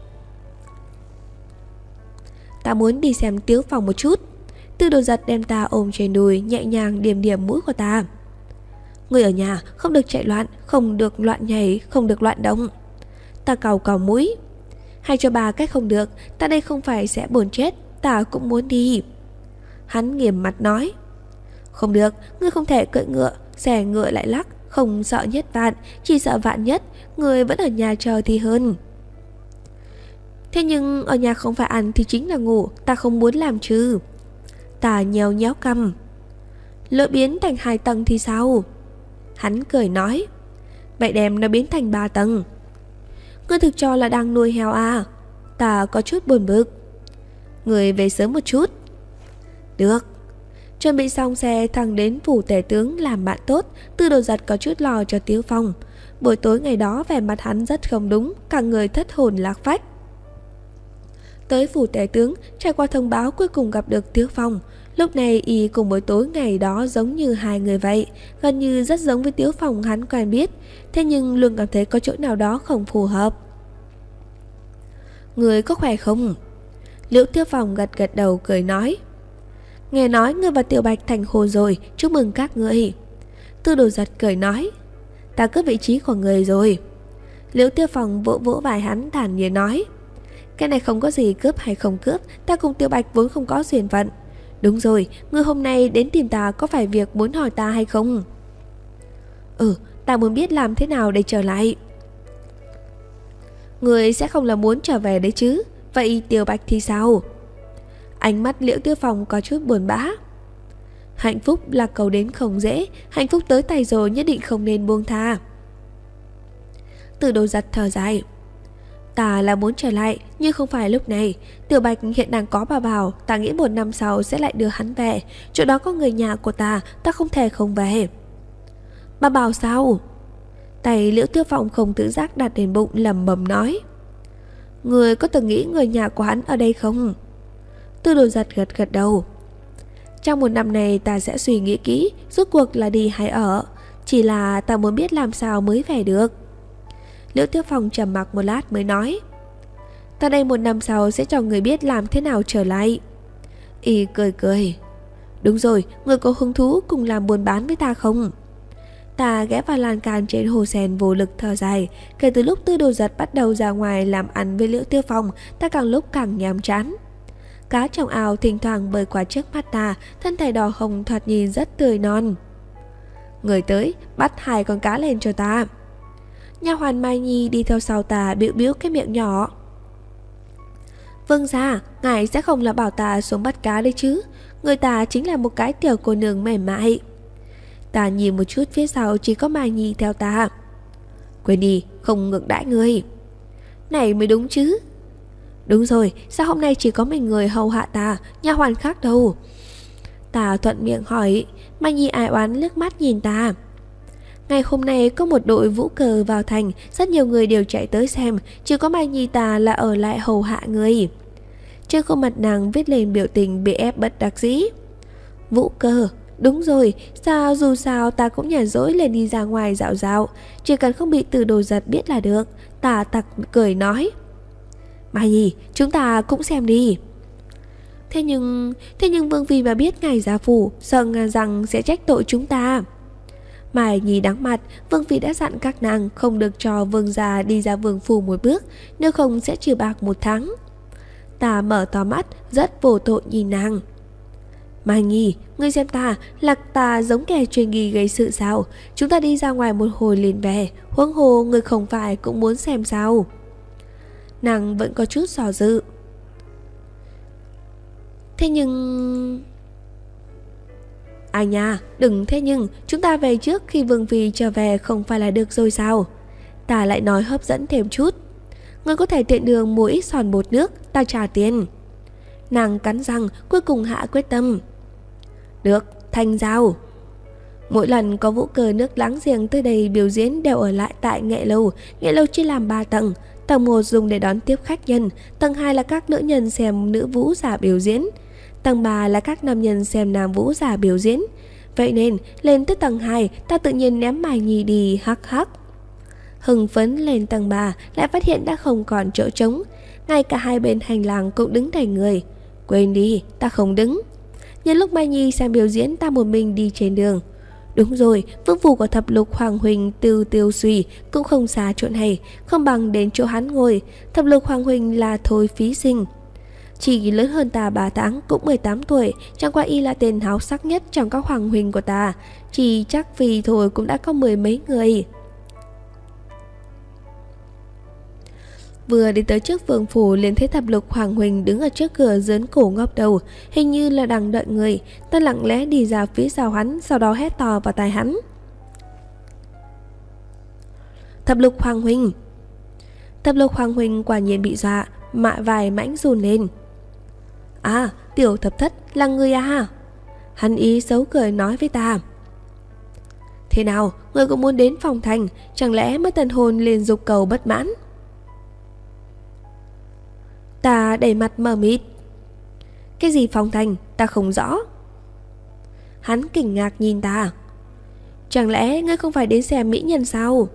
Ta muốn đi xem Tiếu Phong một chút. Tư Đồ Giật đem ta ôm trên đùi, nhẹ nhàng điểm điểm mũi của ta. Người ở nhà không được chạy loạn, không được loạn nhảy, không được loạn động. Ta cào cào mũi. Hay cho bà cách không được, ta đây không phải sẽ buồn chết, ta cũng muốn đi. Hắn nghiêm mặt nói, không được, ngươi không thể cưỡi ngựa, xe ngựa lại lắc, không sợ nhất vạn, chỉ sợ vạn nhất, ngươi vẫn ở nhà chờ thì hơn. Thế nhưng ở nhà không phải ăn thì chính là ngủ, ta không muốn làm chứ. Ta nhéo nhéo cằm. Lỡ biến thành hai tầng thì sao? Hắn cười nói, vậy đem nó biến thành ba tầng. Ngươi thực cho là đang nuôi heo à? Ta có chút buồn bực. Người về sớm một chút. Được. Chuẩn bị xong xe thẳng đến phủ tể tướng làm bạn tốt. Tư Đồ Giật có chút lo cho Tiếu Phong. Buổi tối ngày đó vẻ mặt hắn rất không đúng, cả người thất hồn lạc phách. Tới phủ tể tướng, trải qua thông báo cuối cùng gặp được Tiếu Phong. Lúc này y cùng buổi tối ngày đó giống như hai người vậy, gần như rất giống với Tiếu Phong hắn quen biết. Thế nhưng luôn cảm thấy có chỗ nào đó không phù hợp. Người có khỏe không? Liễu Tiếu Phong gật gật đầu cười nói, nghe nói ngươi và Tiểu Bạch thành hôn rồi, chúc mừng các ngươi. Tư Đồ Giật cười nói, ta cướp vị trí của người rồi. Liễu Tiếu Phong vỗ vỗ vai hắn thản nhiên nói, cái này không có gì cướp hay không cướp, ta cùng Tiểu Bạch vốn không có duyên phận. Đúng rồi, ngươi hôm nay đến tìm ta có phải việc muốn hỏi ta hay không? Ừ, ta muốn biết làm thế nào để trở lại. Ngươi sẽ không là muốn trở về đấy chứ? Vậy Tiểu Bạch thì sao? Ánh mắt Liễu Tiêu Phong có chút buồn bã. Hạnh phúc là cầu đến không dễ, hạnh phúc tới tay rồi nhất định không nên buông tha. Từ Đồ Giật thở dài, ta là muốn trở lại, nhưng không phải lúc này. Tiểu Bạch hiện đang có bà Bảo, ta nghĩ một năm sau sẽ lại đưa hắn về. Chỗ đó có người nhà của ta, ta không thể không về. Bà Bảo sao? Tay Liễu Tiêu Phong không tự giác đặt lên bụng lẩm bẩm nói, người có từng nghĩ người nhà của hắn ở đây không? Tư Đồ Giật gật gật đầu. Trong một năm này ta sẽ suy nghĩ kỹ, rốt cuộc là đi hay ở. Chỉ là ta muốn biết làm sao mới về được. Liễu Tiêu Phong trầm mặc một lát mới nói, ta đây một năm sau sẽ cho người biết làm thế nào trở lại. Y cười cười, đúng rồi, người có hứng thú cùng làm buôn bán với ta không? Ta ghé vào lan can trên hồ sen vô lực thở dài. Kể từ lúc Tư Đồ Giật bắt đầu ra ngoài làm ăn với Liễu Tiêu Phong, ta càng lúc càng nhàm chán. Cá trong ao thỉnh thoảng bơi qua trước mắt ta, thân thể đỏ hồng thoạt nhìn rất tươi non. Người tới, bắt hai con cá lên cho ta. Nha hoàn Mai Nhi đi theo sau ta bĩu bĩu cái miệng nhỏ. Vâng ra, ngài sẽ không là bảo ta xuống bắt cá đấy chứ. Người ta chính là một cái tiểu cô nương mềm mại. Ta nhìn một chút phía sau chỉ có Mai Nhi theo ta. Quên đi, không ngược đãi người. Này mới đúng chứ. Đúng rồi, sao hôm nay chỉ có mình người hầu hạ ta, nha hoàn khác đâu? Ta thuận miệng hỏi. Mai Nhi ai oán liếc mắt nhìn ta. Ngày hôm nay có một đội vũ cờ vào thành, rất nhiều người đều chạy tới xem, chỉ có Mai Nhi ta là ở lại hầu hạ người. Trên khuôn mặt nàng viết lên biểu tình bị ép bất đắc dĩ. Vũ cờ, đúng rồi, sao dù sao ta cũng nhàn rỗi lên đi ra ngoài dạo dạo, chỉ cần không bị Từ Đồ Giật biết là được. Ta tặc cười nói. Mai Nhi, chúng ta cũng xem đi. Thế nhưng, thế nhưng Vương Phi mà biết ngài gia phủ, sợ rằng sẽ trách tội chúng ta. Mai Nhi đắng mặt, Vương Phi đã dặn các nàng không được cho vương gia đi ra vương phủ một bước, nếu không sẽ trừ bạc một tháng. Ta mở to mắt, rất vô tội nhìn nàng. Mai Nhi, ngươi xem ta, lạc ta giống kẻ truyền nghi gây sự sao? Chúng ta đi ra ngoài một hồi liền về, huống hồ ngươi không phải cũng muốn xem sao? Nàng vẫn có chút xò dự. Thế nhưng... À nha, đừng thế nhưng, chúng ta về trước khi Vương Phi trở về không phải là được rồi sao? Ta lại nói hấp dẫn thêm chút. Ngươi có thể tiện đường mua ít sòn bột nước, ta trả tiền. Nàng cắn răng, cuối cùng hạ quyết tâm. Được, thành giao. Mỗi lần có vũ cờ nước láng giềng tới đây biểu diễn đều ở lại tại Nghệ Lâu. Nghệ Lâu chia làm ba tầng. Tầng một dùng để đón tiếp khách nhân, tầng hai là các nữ nhân xem nữ vũ giả biểu diễn, tầng ba là các nam nhân xem nam vũ giả biểu diễn. Vậy nên lên tới tầng hai, ta tự nhiên ném Mai Nhi đi hắc hắc. Hưng phấn lên tầng ba, lại phát hiện đã không còn chỗ trống. Ngay cả hai bên hành lang cũng đứng đầy người. Quên đi, ta không đứng. Nhân lúc Mai Nhi xem biểu diễn, ta một mình đi trên đường. Đúng rồi, vương phủ của thập lục hoàng huynh Tiêu Tiêu Suy cũng không xa chỗ này, không bằng đến chỗ hắn ngồi. Thập lục hoàng huynh là Thôi Phí Sinh, chỉ lớn hơn ta ba tháng, cũng mười tám tuổi. Chẳng qua y là tên háo sắc nhất trong các hoàng huynh của ta. Chỉ chắc vì thôi cũng đã có mười mấy người. Vừa đi tới trước vương phủ liền thấy thập lục hoàng huynh đứng ở trước cửa dướn cổ ngóc đầu, hình như là đang đợi người. Ta lặng lẽ đi ra phía sau hắn, sau đó hét to vào tai hắn. Thập lục hoàng huynh. Thập lục hoàng huynh quả nhiên bị dọa, mạ vài mãnh run lên. À, tiểu thập thất là người à? Hắn ý xấu cười nói với ta. Thế nào, người cũng muốn đến phòng thành, chẳng lẽ mới tân hôn liền dục cầu bất mãn? Ta đầy mặt mờ mịt. Cái gì phòng thành, ta không rõ. Hắn kinh ngạc nhìn ta. Chẳng lẽ ngươi không phải đến xem mỹ nhân sao?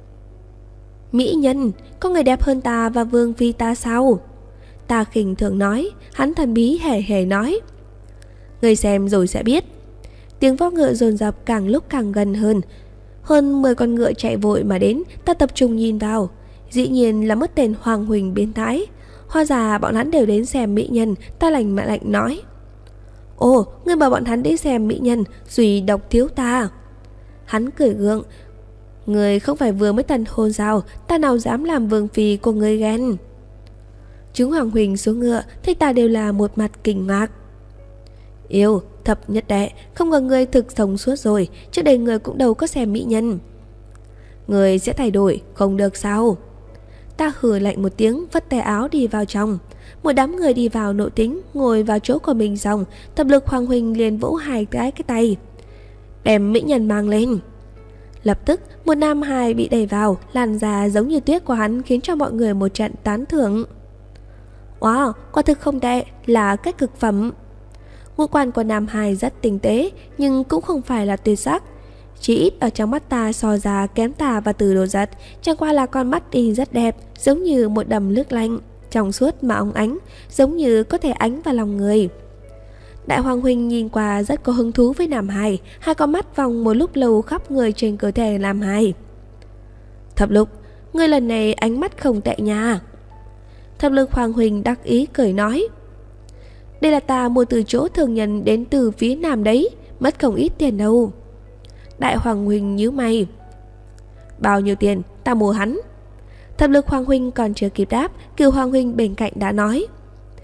Mỹ nhân, có người đẹp hơn ta và Vương Phi ta sao? Ta khinh thường nói. Hắn thần bí hề hề nói. Ngươi xem rồi sẽ biết. Tiếng vó ngựa dồn dập càng lúc càng gần hơn. Hơn mười con ngựa chạy vội mà đến. Ta tập trung nhìn vào. Dĩ nhiên là mất tên Hoàng Huỳnh biến thái. Hóa ra bọn hắn đều đến xem mỹ nhân. Ta lạnh mà lạnh nói. Ồ, ngươi bảo bọn hắn đến xem mỹ nhân, duy độc thiếu ta. Hắn cười gượng. Người không phải vừa mới tân hôn sao? Ta nào dám làm vương phi của người ghen. Chúng Hoàng Huỳnh xuống ngựa, thấy ta đều là một mặt kinh ngạc. Yêu, thập nhất đệ, không ngờ người thực sống suốt rồi. Trước đây người cũng đâu có xem mỹ nhân. Người sẽ thay đổi, không được sao? Ta hừ lạnh một tiếng, vất tay áo đi vào trong. Một đám người đi vào nội tính, ngồi vào chỗ của mình xong, thập lực Hoàng Huỳnh liền vỗ hai cái cái tay. Đem mỹ nhân mang lên. Lập tức, một nam hài bị đẩy vào, làn da giống như tuyết của hắn khiến cho mọi người một trận tán thưởng. Wow, quả thực không tệ, là cái cực phẩm. Ngũ quan của nam hài rất tinh tế, nhưng cũng không phải là tuyệt sắc. Chỉ ít ở trong mắt ta so ra kém ta và Từ Đồ Giật, chẳng qua là con mắt y rất đẹp, giống như một đầm nước lạnh, trong suốt mà óng ánh, giống như có thể ánh vào lòng người. Đại Hoàng Huynh nhìn qua rất có hứng thú với nam hài, hai con mắt vòng một lúc lâu khắp người trên cơ thể nam hài. Thập lục, người lần này ánh mắt không tệ nha. Thập lực Hoàng Huỳnh đắc ý cười nói. Đây là ta mua từ chỗ thường nhân đến từ phía nam đấy, mất không ít tiền đâu. Đại Hoàng Huỳnh nhíu mày. Bao nhiêu tiền, ta mua hắn. Thập lực Hoàng Huỳnh còn chưa kịp đáp, Cửu Hoàng Huỳnh bên cạnh đã nói.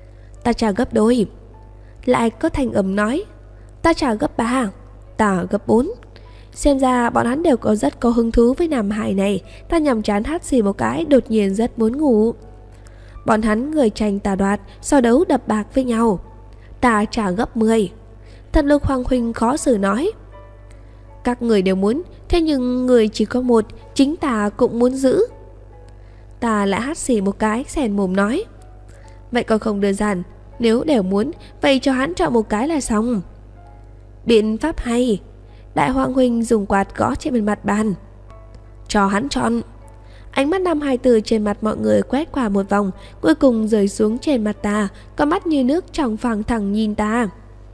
Ta trả gấp đôi. Lại có thanh âm nói. Ta trả gấp ba. Ta gấp bốn. Xem ra bọn hắn đều có rất có hứng thú với Nam Hải này. Ta nhằm chán hắt xì một cái, đột nhiên rất muốn ngủ. Bọn hắn người tranh tà đoạt, so đấu đập bạc với nhau. Ta trả gấp mười. Thật Lục Hoàng huynh khó xử nói. Các người đều muốn, thế nhưng người chỉ có một, chính ta cũng muốn giữ. Ta lại hắt xì một cái, xèn mồm nói. Vậy còn không đơn giản, nếu đều muốn, vậy cho hắn chọn một cái là xong. Biện pháp hay. Đại Hoàng huynh dùng quạt gõ trên mặt bàn. Cho hắn chọn. Ánh mắt năm hai từ trên mặt mọi người quét qua một vòng, cuối cùng rơi xuống trên mặt ta, có mắt như nước trong phẳng thẳng nhìn ta.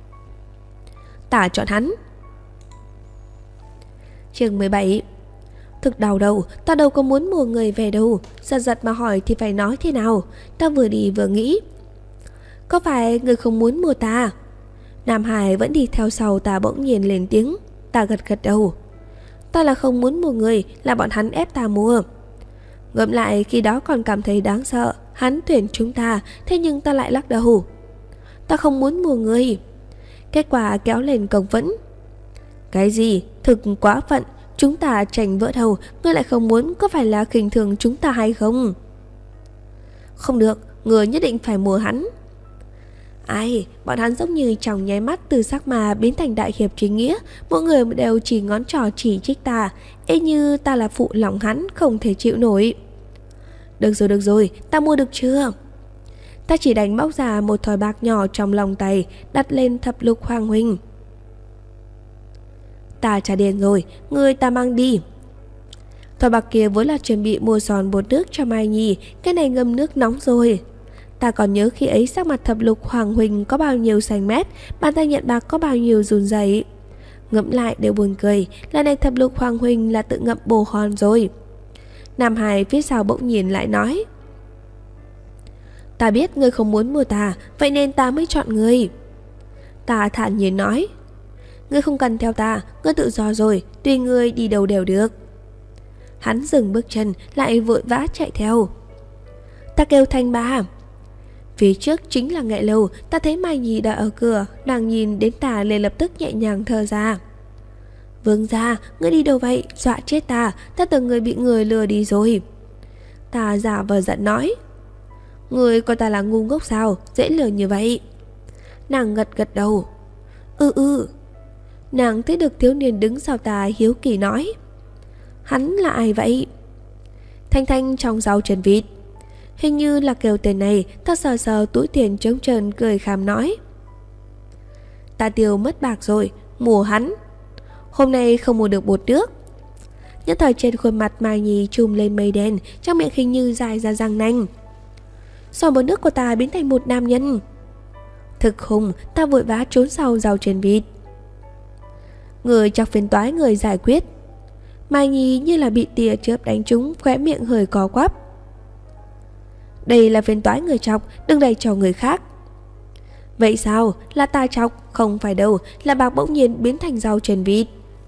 Ta chọn hắn. Chương mười bảy. Thực đau đầu, ta đâu có muốn mua người về đâu. Giật giật mà hỏi thì phải nói thế nào. Ta vừa đi vừa nghĩ. Có phải người không muốn mua ta? Nam Hải vẫn đi theo sau ta bỗng nhiên lên tiếng. Ta gật gật đầu. Ta là không muốn mua người, là bọn hắn ép ta mua. Ngẫm lại khi đó còn cảm thấy đáng sợ. Hắn tuyển chúng ta, thế nhưng ta lại lắc đầu. Ta không muốn mua người. Kết quả kéo lên công vẫn. Cái gì? Thực quá phận. Chúng ta tranh vỡ đầu, ngươi lại không muốn, có phải là khinh thường chúng ta hay không? Không được, ngươi nhất định phải mua hắn. Ai, bọn hắn giống như trong nháy mắt từ sắc mà biến thành đại hiệp chính nghĩa. Mỗi người đều chỉ ngón trỏ chỉ trích ta, y như ta là phụ lòng hắn, không thể chịu nổi. Được rồi, được rồi, ta mua được chưa? Ta chỉ đánh móc ra một thỏi bạc nhỏ trong lòng tay, đặt lên Thập Lục Hoàng huynh. Ta trả tiền rồi, người ta mang đi. Thỏi bạc kia vốn là chuẩn bị mua giòn bột nước cho Mai Nhi, cái này ngâm nước nóng rồi. Ta còn nhớ khi ấy sắc mặt Thập Lục Hoàng huynh có bao nhiêu xanh mét, bàn tay nhận bạc có bao nhiêu run rẩy. Ngẫm lại đều buồn cười, lần này Thập Lục Hoàng huynh là tự ngậm bồ hòn rồi. Nam Hải phía sau bỗng nhiên lại nói. Ta biết ngươi không muốn mua ta, vậy nên ta mới chọn ngươi. Ta thản nhiên nói. Ngươi không cần theo ta, ngươi tự do rồi, tùy ngươi đi đâu đều được. Hắn dừng bước chân, lại vội vã chạy theo. Ta kêu Thanh Ba. Phía trước chính là Nghệ Lầu. Ta thấy Mai Nhi đợi ở cửa, nàng nhìn đến ta liền lập tức nhẹ nhàng thở ra. Vương gia, ngươi đi đâu vậy? Dọa chết ta, ta tưởng người bị người lừa đi rồi. Ta giả vờ giận nói. Ngươi coi ta là ngu ngốc sao, dễ lừa như vậy? Nàng gật gật đầu. Ừ ừ. Nàng thấy được thiếu niên đứng sau ta hiếu kỳ nói. Hắn là ai vậy? Thanh Thanh trong rau chân vịt. Hình như là kêu tên này. Ta sờ sờ túi tiền trống trơn cười khàm nói. Ta tiêu mất bạc rồi, mua hắn. Hôm nay không mua được bột nước. Nhất thời trên khuôn mặt Mai Nhi trùm lên mây đen, trong miệng hình như dài ra răng nanh. Giò bột nước của ta biến thành một nam nhân. Thực hùng, ta vội vã trốn sau rau chân vịt. Người chọc phiền toái người giải quyết. Mai Nhi như là bị tia chớp đánh trúng, khóe miệng hơi có quắp. Đây là phiền toái người chọc, đừng đẩy cho người khác. Vậy sao? Là ta chọc? Không phải đâu, là bạc bỗng nhiên biến thành rau chân vịt.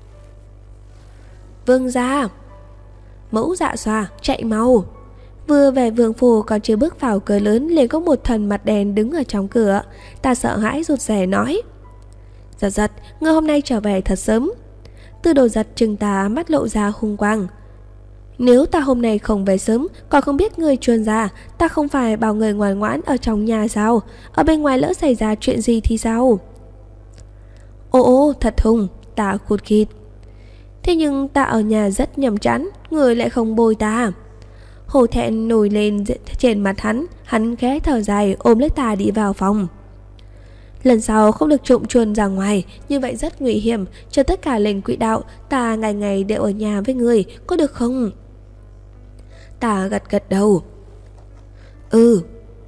Vương gia. Mẫu Dạ Xoa, chạy mau. Vừa về vương phủ còn chưa bước vào cửa lớn, liền có một thần mặt đen đứng ở trong cửa. Ta sợ hãi rụt rè nói. Giật giật, ngươi hôm nay trở về thật sớm. Tư Đồ Giật trừng ta, mắt lộ ra hung quang. Nếu ta hôm nay không về sớm, còn không biết ngươi chuồn ra. Ta không phải bảo người ngoan ngoãn ở trong nhà sao? Ở bên ngoài lỡ xảy ra chuyện gì thì sao? Ô ô, thật hùng. Ta khụt khịt. Thế nhưng ta ở nhà rất nhàm chán, người lại không bồi ta. Hổ thẹn nổi lên trên mặt hắn. Hắn khẽ thở dài ôm lấy ta đi vào phòng. Lần sau không được trộm chuồn ra ngoài, như vậy rất nguy hiểm. Cho tất cả lên quỹ đạo, ta ngày ngày đều ở nhà với người, có được không? Ta gật gật đầu. Ừ.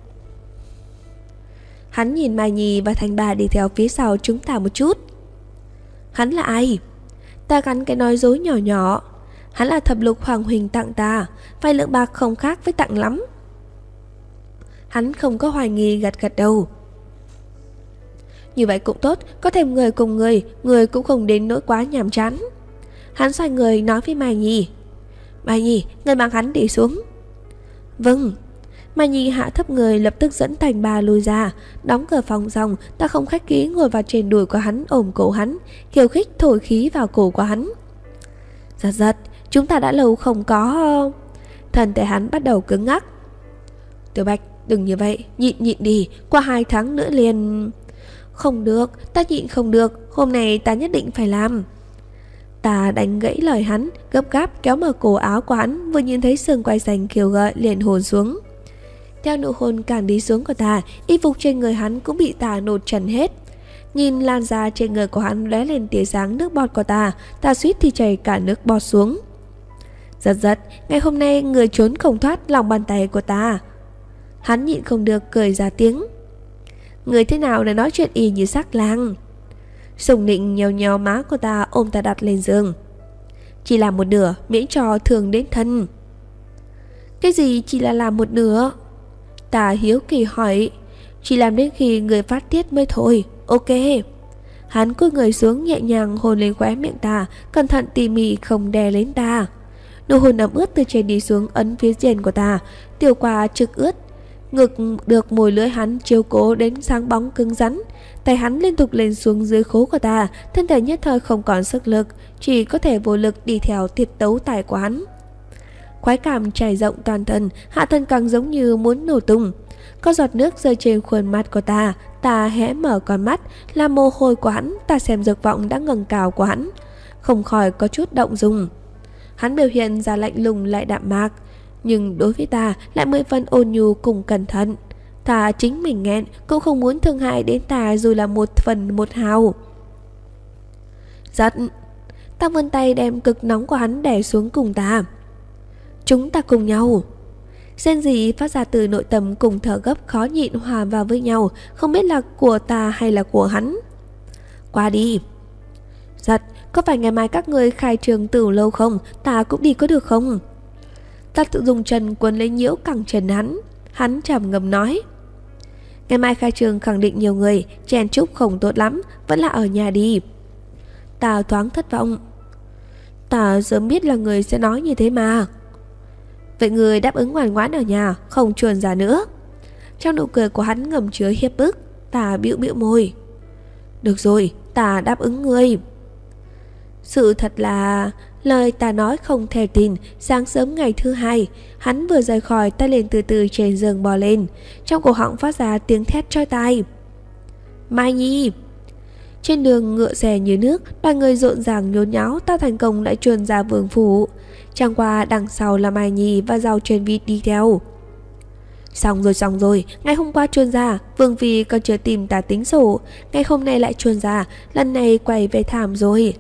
Hắn nhìn Mai Nhi và Thanh Ba đi theo phía sau chúng ta một chút. Hắn là ai? Ta gắn cái nói dối nhỏ nhỏ. Hắn là Thập Lục Hoàng huynh tặng ta, vài lượng bạc không khác với tặng lắm. Hắn không có hoài nghi, gật gật đầu. Như vậy cũng tốt, có thêm người cùng người, người cũng không đến nỗi quá nhàm chán. Hắn xoay người nói với Mai Nhi. Mai Nhi, người mang hắn đi xuống. Vâng. Mai Nhi hạ thấp người, lập tức dẫn Thành Ba lui ra. Đóng cửa phòng xong, ta không khách khí ngồi vào trên đùi của hắn, ôm cổ hắn, khiêu khích thổi khí vào cổ của hắn. Giật giật, chúng ta đã lâu không có... Thân thể hắn bắt đầu cứng ngắc. Tiểu Bạch, đừng như vậy, nhịn nhịn đi, qua hai tháng nữa liền... Không được, ta nhịn không được, hôm nay ta nhất định phải làm. Ta đánh gãy lời hắn, gấp gáp kéo mở cổ áo của hắn, vừa nhìn thấy xương quai xanh khiêu gợi liền hồn xuống. Theo nụ hôn càng đi xuống của ta, y phục trên người hắn cũng bị ta nột trần hết. Nhìn lan da trên người của hắn lóe lên tia sáng nước bọt của ta, ta suýt thì chảy cả nước bọt xuống. Giật giật, ngày hôm nay người trốn không thoát lòng bàn tay của ta. Hắn nhịn không được cười ra tiếng. Người thế nào để nói chuyện y như sắc lang. Sùng Nịnh nhéo nhéo má của ta, ôm ta đặt lên giường. Chỉ làm một nửa, miễn cho thường đến thân. Cái gì chỉ là làm một nửa? Ta hiếu kỳ hỏi. Chỉ làm đến khi người phát tiết mới thôi. Ok. Hắn cúi người xuống nhẹ nhàng hôn lên khóe miệng ta, cẩn thận tỉ mỉ không đè lên ta. Nụ hôn ẩm ướt từ trên đi xuống ấn phía trên của ta, tiểu quả trực ướt. Ngực được môi lưỡi hắn chiếu cố đến sáng bóng cứng rắn. Tay hắn liên tục lên xuống dưới khố của ta, thân thể nhất thời không còn sức lực, chỉ có thể vô lực đi theo tiết tấu tài của hắn. Khoái cảm trải rộng toàn thân, hạ thân càng giống như muốn nổ tung. Có giọt nước rơi trên khuôn mặt của ta, ta hé mở con mắt, là mồ hôi của hắn, ta xem dục vọng đã ngẩng cao của hắn, không khỏi có chút động dung. Hắn biểu hiện ra lạnh lùng lại đạm mạc, nhưng đối với ta lại mười phần ôn nhu cùng cẩn thận. Ta chính mình nghẹn cũng không muốn thương hại đến ta dù là một phần một hào. Giật. Ta vươn tay đem cực nóng của hắn đè xuống cùng ta. Chúng ta cùng nhau. Rên rỉ phát ra từ nội tâm cùng thở gấp khó nhịn hòa vào với nhau, không biết là của ta hay là của hắn. Qua đi. Giật. Có phải ngày mai các người khai trường Tửu Lâu không? Ta cũng đi có được không? Ta tự dùng chân quấn lấy nhiễu cẳng chân hắn. Hắn trầm ngâm nói. Ngày mai khai trường khẳng định nhiều người, chen chúc không tốt lắm, vẫn là ở nhà đi. Ta thoáng thất vọng. Ta sớm biết là người sẽ nói như thế mà. Vậy người đáp ứng ngoan ngoãn ở nhà, không chuồn ra nữa. Trong nụ cười của hắn ngầm chứa hiếp bức. Ta bĩu bĩu môi. Được rồi, ta đáp ứng ngươi. Sự thật là lời ta nói không thể tin. Sáng sớm ngày thứ hai, hắn vừa rời khỏi, ta liền từ từ trên giường bò lên. Trong cổ họng phát ra tiếng thét chói tai. Mai Nhi. Trên đường ngựa xe như nước, đoàn người rộn ràng nhốn nháo. Ta thành công lại chuồn ra vương phủ. Chẳng qua đằng sau là Mai Nhi và Giàu Truyền Vịt đi theo. Xong rồi xong rồi, ngày hôm qua chuồn ra, Vương Phi còn chưa tìm ta tính sổ. Ngày hôm nay lại chuồn ra, lần này quay về thảm rồi.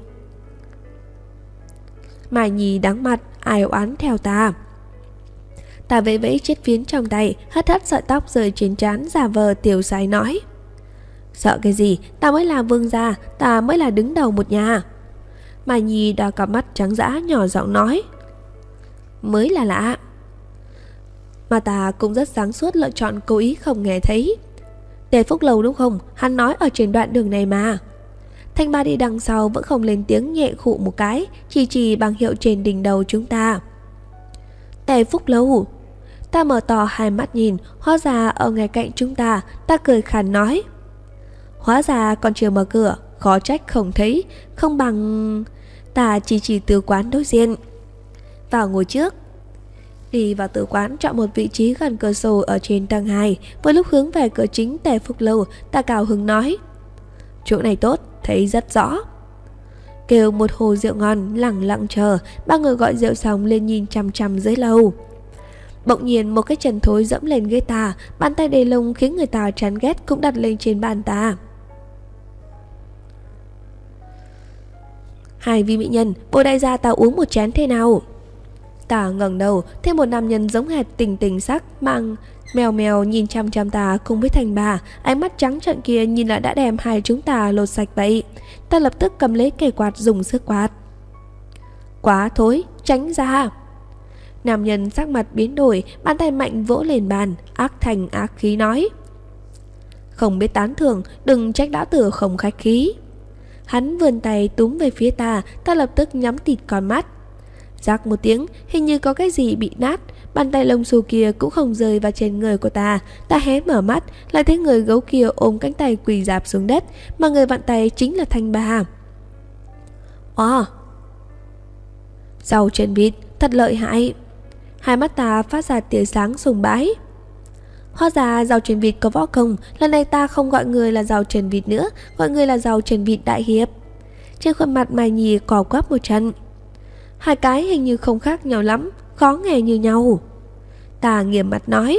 Mai Nhi đắng mặt, ai oán theo ta. Ta vẫy vẫy chiếc phiến trong tay, hất hất sợi tóc rơi trên trán, giả vờ tiểu sái nói. Sợ cái gì, ta mới là vương gia, ta mới là đứng đầu một nhà. Mai Nhi đỏ cặp mắt trắng dã, nhỏ giọng nói. Mới là lạ. Mà ta cũng rất sáng suốt lựa chọn cố ý không nghe thấy. Tề Phúc Lâu đúng không? Hắn nói ở trên đoạn đường này mà. Thanh Ba đi đằng sau vẫn không lên tiếng, nhẹ khụ một cái, chỉ chỉ bằng hiệu trên đỉnh đầu chúng ta. Tề Phúc Lâu. Ta mở to hai mắt nhìn, hóa ra ở ngay cạnh chúng ta. Ta cười khàn nói. Hóa ra còn chưa mở cửa, khó trách không thấy, không bằng... Ta chỉ chỉ từ quán đối diện. Vào ngồi trước. Đi vào tử quán, chọn một vị trí gần cửa sổ ở trên tầng hai. Với lúc hướng về cửa chính Tề Phúc Lâu, ta cao hứng nói. Chỗ này tốt, thấy rất rõ. Kêu một hồ rượu ngon, lặng lặng chờ. Ba người gọi rượu xong lên nhìn chằm chằm dưới lầu. Bỗng nhiên một cái chân thối dẫm lên ghế ta. Bàn tay đầy lông khiến người ta chán ghét cũng đặt lên trên bàn ta. Hai vị mỹ nhân, bồ đại gia tao uống một chén thế nào? Ta ngẩng đầu, thêm một nam nhân giống hệt tình tình sắc, mang mèo mèo nhìn chăm chăm ta cùng với Thành Bà. Ánh mắt trắng trợn kia nhìn là đã đem hai chúng ta lột sạch vậy. Ta lập tức cầm lấy cây quạt dùng sức quạt. Quá thối, tránh ra. Nam nhân sắc mặt biến đổi, bàn tay mạnh vỗ lên bàn, ác thành ác khí nói. Không biết tán thưởng, đừng trách lão tử không khách khí. Hắn vươn tay túm về phía ta, ta lập tức nhắm tịt con mắt. Rắc một tiếng, hình như có cái gì bị nát, Bàn tay lông xù kia cũng không rơi vào trên người của ta. Ta hé mở mắt, lại thấy người gấu kia ôm cánh tay quỳ rạp xuống đất, mà người vặn tay chính là Thanh Bà. Ồ, rau chân vịt, thật lợi hại. Hai mắt ta phát ra tia sáng sùng bái. Hóa ra rau chân vịt có võ công. Lần này ta không gọi người là rau chân vịt nữa, gọi người là rau chân vịt đại hiệp. Trên khuôn mặt Mai Nhi cò quắp một trận. Hai cái hình như không khác nhau lắm, khó nghe như nhau. Ta nghiêm mặt nói.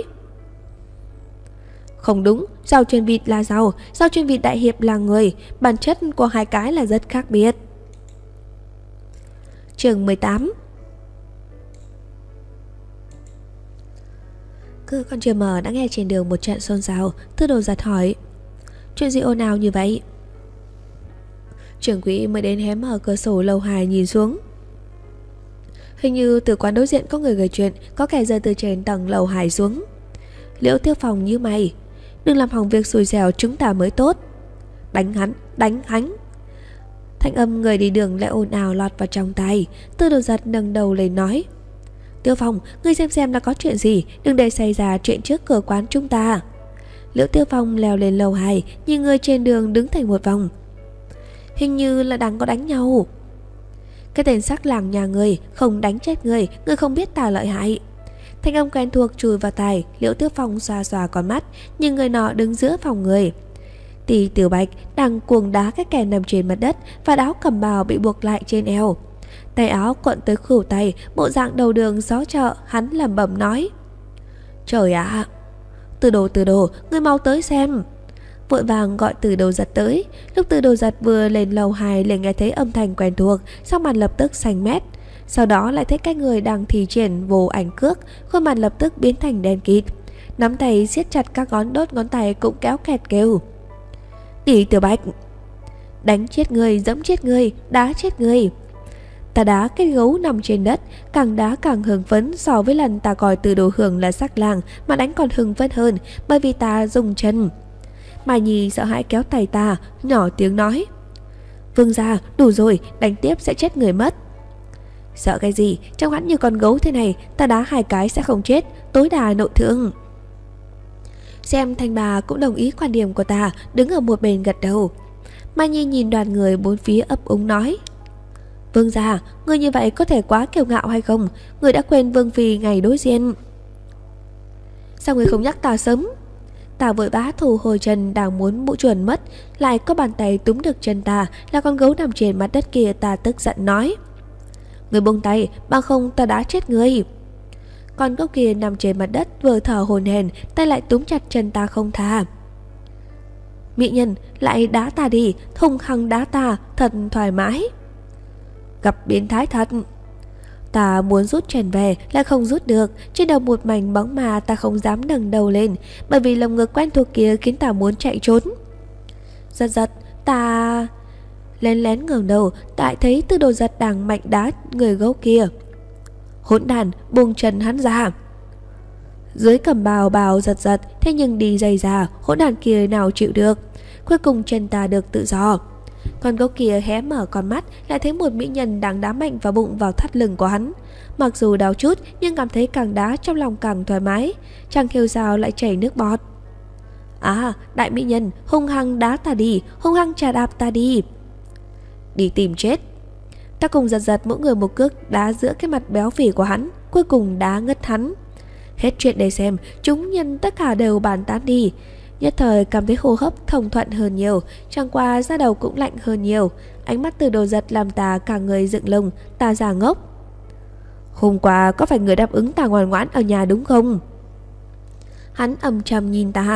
Không đúng, rau chân vịt là rau, rau chân vịt đại hiệp là người. Bản chất của hai cái là rất khác biệt. Chương mười tám. Cứ con chưa mờ đã nghe trên đường một trận xôn xao. Tư Đồ Giật hỏi, chuyện gì ồn ào như vậy? Trưởng quỹ mới đến hé mở cửa sổ lầu hai nhìn xuống. Hình như từ quán đối diện có người gây chuyện, có kẻ rơi từ trên tầng lầu hai xuống. Liễu Tiêu Phong như mày, đừng làm hỏng việc xui xẻo chúng ta mới tốt. Đánh hắn, đánh hắn. Thanh âm người đi đường lại ồn ào lọt vào trong tai. Tư Đồ Giật nâng đầu lên nói, Tiêu Phong, ngươi xem xem đã có chuyện gì, đừng để xảy ra chuyện trước cửa quán chúng ta. Liễu Tiêu Phong leo lên lầu hai, nhìn người trên đường đứng thành một vòng. Hình như là đang có đánh nhau. Cái tên sắc làng nhà người, không đánh chết người, người không biết ta lợi hại. Thanh âm quen thuộc chùi vào tai. Liễu Tiêu Phong xoa xoa con mắt, nhưng người nọ đứng giữa phòng người. Tỷ Tiểu Bạch đang cuồng đá cái kẻ nằm trên mặt đất, và áo cẩm bào bị buộc lại trên eo. Tay áo cuộn tới khuỷu tay, bộ dạng đầu đường xó chợ. Hắn lẩm bẩm nói, trời ạ, à, Từ Đồ Từ Đồ, ngươi mau tới xem. Vội vàng gọi Từ Đồ Giật tới. Lúc Từ Đồ Giật vừa lên lầu hai liền nghe thấy âm thanh quen thuộc, sắc mặt lập tức xanh mét. Sau đó lại thấy cái người đang thi triển vô ảnh cước, khuôn mặt lập tức biến thành đen kịt, nắm tay siết chặt các ngón đốt ngón tay cũng kéo kẹt kêu, Tỷ Tiểu Bạch, đánh chết người, dẫm chết người, đá chết người. Ta đá cái gấu nằm trên đất, càng đá càng hưng phấn. So với lần ta coi Từ Đồ Hưởng là sắc lang, mà đánh còn hưng phấn hơn, bởi vì ta dùng chân. Mai Nhi sợ hãi kéo tay ta, nhỏ tiếng nói, Vương gia, đủ rồi, đánh tiếp sẽ chết người mất. Sợ cái gì, trong hắn như con gấu thế này, ta đá hai cái sẽ không chết, tối đa nội thương. Xem Thanh Bà cũng đồng ý quan điểm của ta, đứng ở một bên gật đầu. Mai Nhi nhìn đoàn người bốn phía ấp úng nói, Vương gia, người như vậy có thể quá kiêu ngạo hay không? Người đã quên Vương Phi ngày đối diện. Sao người không nhắc ta sớm? Ta vội vã thu hồi chân đang muốn mũ chuẩn mất, lại có bàn tay túm được chân ta, là con gấu nằm trên mặt đất kia. Ta tức giận nói, người buông tay, bằng không ta đã chết người. Con gấu kia nằm trên mặt đất vừa thở hổn hển, tay lại túm chặt chân ta không tha. Mỹ nhân, lại đá ta đi, hung hăng đá ta, thật thoải mái. Gặp biến thái thật. Ta muốn rút chân về, lại không rút được. Trên đầu một mảnh bóng mà ta không dám ngẩng đầu lên, bởi vì lồng ngực quen thuộc kia khiến ta muốn chạy trốn. Giật giật, ta lén lén ngẩng đầu, tại thấy Tư Đồ Giật đang mạnh đá người gấu kia. Hỗn đàn, buông chân hắn ra. Dưới cầm bào bào giật giật, thế nhưng đi dày ra, hỗn đàn kia nào chịu được. Cuối cùng chân ta được tự do. Con gấu kia hé mở con mắt, lại thấy một mỹ nhân đang đá mạnh vào bụng vào thắt lưng của hắn. Mặc dù đau chút, nhưng cảm thấy càng đá trong lòng càng thoải mái. Chẳng hiểu sao lại chảy nước bọt. À, đại mỹ nhân, hung hăng đá ta đi, hung hăng trà đạp ta đi. Đi tìm chết. Ta cùng giật giật mỗi người một cước đá giữa cái mặt béo phì của hắn, cuối cùng đá ngất hắn. Hết chuyện để xem, chúng nhân tất cả đều bàn tán đi. Nhất thời cảm thấy hô hấp thông thuận hơn nhiều, chẳng qua da đầu cũng lạnh hơn nhiều. Ánh mắt Từ Đồ Giật làm ta cả người dựng lông, ta già ngốc. Hôm qua có phải người đáp ứng ta ngoan ngoãn ở nhà đúng không? Hắn âm trầm nhìn ta.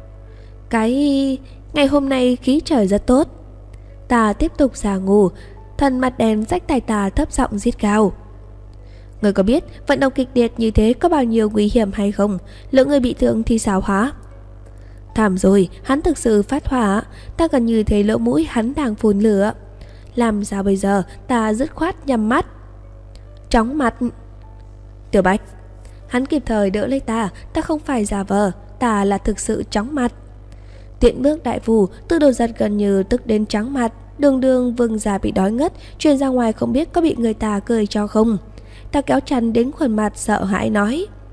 Cái... ngày hôm nay khí trời rất tốt. Ta tiếp tục giả ngủ, thân mặt đen rách tay ta thấp giọng rít gào. Người có biết vận động kịch liệt như thế có bao nhiêu nguy hiểm hay không? Lỡ người bị thương thì sao hả? Thảm rồi, hắn thực sự phát hỏa. Ta gần như thấy lỗ mũi hắn đang phun lửa. Làm sao bây giờ? Ta dứt khoát nhắm mắt. Chóng mặt. Tiểu Bạch. Hắn kịp thời đỡ lấy ta. Ta không phải giả vờ, ta là thực sự chóng mặt. Tiện bước đại phù, Tư Đồ Giật gần như tức đến trắng mặt. Đường đường Vương già bị đói ngất, truyền ra ngoài không biết có bị người ta cười cho không. Ta kéo chăn đến khuôn mặt sợ hãi nói,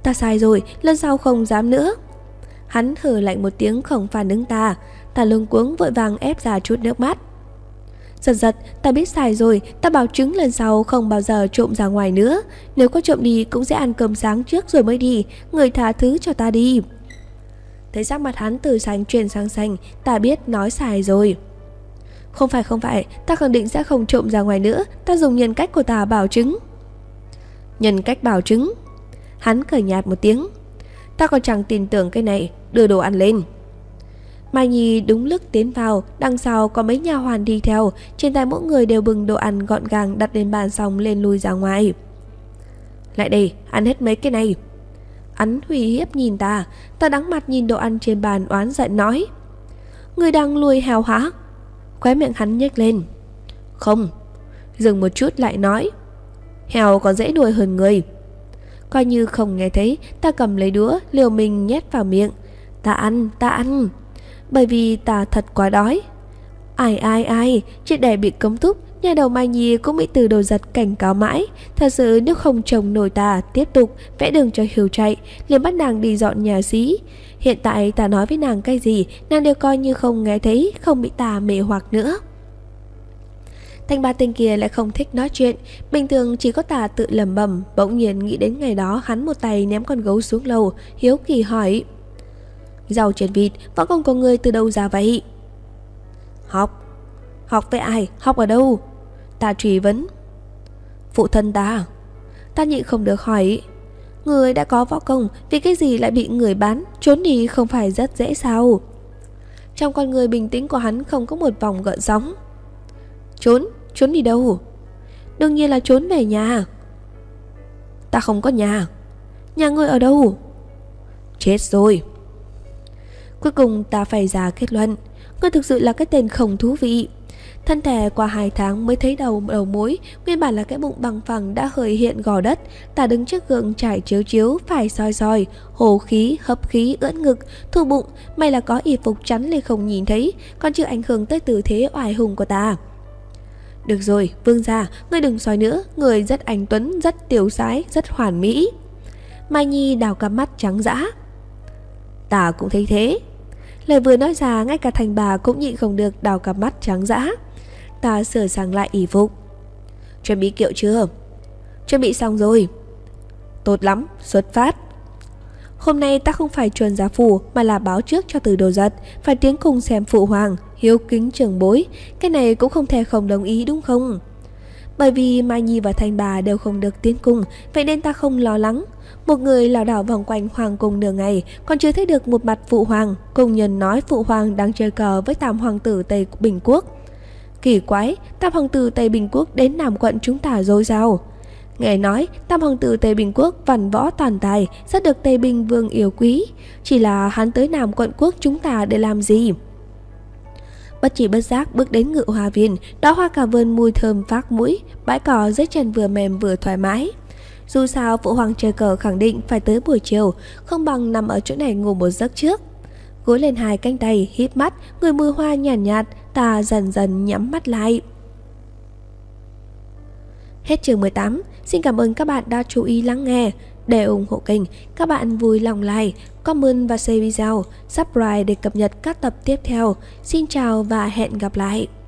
Ta sai rồi, lần sau không dám nữa. Hắn hừ lạnh một tiếng không phản ứng ta. Ta luống cuống vội vàng ép ra chút nước mắt. Giật giật, ta biết sai rồi, ta bảo chứng lần sau không bao giờ trộm ra ngoài nữa. Nếu có trộm đi cũng sẽ ăn cơm sáng trước rồi mới đi. Người tha thứ cho ta đi. Thấy sắc mặt hắn từ xanh chuyển sang xanh, ta biết nói sai rồi. Không phải không phải, ta khẳng định sẽ không trộm ra ngoài nữa. Ta dùng nhân cách của ta bảo chứng. Nhân cách bảo chứng? Hắn cười nhạt một tiếng. Ta còn chẳng tin tưởng cái này. Đưa đồ ăn lên. Mai Nhi đúng lúc tiến vào, đằng sau có mấy nha hoàn đi theo, trên tay mỗi người đều bưng đồ ăn gọn gàng đặt lên bàn xong lên lui ra ngoài. Lại đây, ăn hết mấy cái này. Hắn uy hiếp nhìn ta. Ta đắng mặt nhìn đồ ăn trên bàn oán giận nói: Người đang nuôi heo hả? Khóe miệng hắn nhếch lên. Không. Dừng một chút lại nói: Heo còn dễ nuôi hơn người. Coi như không nghe thấy, ta cầm lấy đũa liều mình nhét vào miệng. Ta ăn, ta ăn. Bởi vì ta thật quá đói. Ai ai ai, triệt để bị cấm túc. Nhà đầu Mai Nhi cũng bị Từ Đồ Giật cảnh cáo mãi. Thật sự nếu không chồng nổi ta tiếp tục vẽ đường cho Hiếu chạy, liền bắt nàng đi dọn nhà xí. Hiện tại ta nói với nàng cái gì, nàng đều coi như không nghe thấy, không bị ta mê hoặc nữa. Thanh ba tên kia lại không thích nói chuyện. Bình thường chỉ có ta tự lẩm bẩm. Bỗng nhiên nghĩ đến ngày đó hắn một tay ném con gấu xuống lầu, hiếu kỳ hỏi: Rau trên vịt, võ công của người từ đâu ra vậy? Học. Học với ai? Học ở đâu? Ta truy vấn. Phụ thân ta. Ta nhịn không được hỏi: Người đã có võ công, vì cái gì lại bị người bán? Trốn đi không phải rất dễ sao? Trong con người bình tĩnh của hắn không có một vòng gợn sóng. Trốn? Trốn đi đâu? Đương nhiên là trốn về nhà. Ta không có nhà. Nhà ngươi ở đâu? Chết rồi. Cuối cùng ta phải ra kết luận: Ngươi thực sự là cái tên không thú vị. Thân thể qua hai tháng mới thấy đầu đầu mối. Nguyên bản là cái bụng bằng phẳng đã hơi hiện gò đất. Ta đứng trước gương trải chiếu chiếu, phải soi soi, hồ khí, hấp khí, ưỡn ngực, thu bụng. May là có y phục chắn lên không nhìn thấy, còn chưa ảnh hưởng tới tư thế oai hùng của ta. Được rồi, vương gia, ngươi đừng soi nữa. Người rất anh tuấn, rất tiểu sái, rất hoàn mỹ. Mai Nhi đào cặp mắt trắng dã. Ta cũng thấy thế. Lời vừa nói ra, ngay cả thành bà cũng nhịn không được đào cặp mắt trắng dã. Ta sửa sang lại y phục. Chuẩn bị kiệu chưa? Chuẩn bị xong rồi. Tốt lắm, xuất phát. Hôm nay ta không phải truyền giá phủ, mà là báo trước cho Từ Đồ Giật, phải tiến cùng xem phụ hoàng, hiếu kính trưởng bối. Cái này cũng không thể không đồng ý đúng không? Bởi vì Mai Nhi và Thanh Bà đều không được tiến cùng, vậy nên ta không lo lắng. Một người lảo đảo vòng quanh hoàng cung nửa ngày, còn chưa thấy được một mặt phụ hoàng. Công nhân nói phụ hoàng đang chơi cờ với tam hoàng tử Tây Bình Quốc. Kỳ quái, tam hoàng tử Tây Bình Quốc đến Nam quận chúng ta rồi sao? Nghe nói tam hoàng tử Tây Bình Quốc văn võ toàn tài, rất được Tây Bình vương yêu quý. Chỉ là hắn tới Nam quận quốc chúng ta để làm gì? Bất chỉ bất giác bước đến Ngự Hoa Viên, đóa hoa cả vườn mùi thơm phác mũi, bãi cỏ dưới chân vừa mềm vừa thoải mái. Dù sao phụ hoàng chơi cờ khẳng định phải tới buổi chiều, không bằng nằm ở chỗ này ngủ một giấc trước. Gối lên hai cánh tay, híp mắt, người mùi hoa nhàn nhạt, nhạt, ta dần dần nhắm mắt lại. Hết chương mười tám. Xin cảm ơn các bạn đã chú ý lắng nghe. Để ủng hộ kênh, các bạn vui lòng like, comment và share video, subscribe để cập nhật các tập tiếp theo. Xin chào và hẹn gặp lại.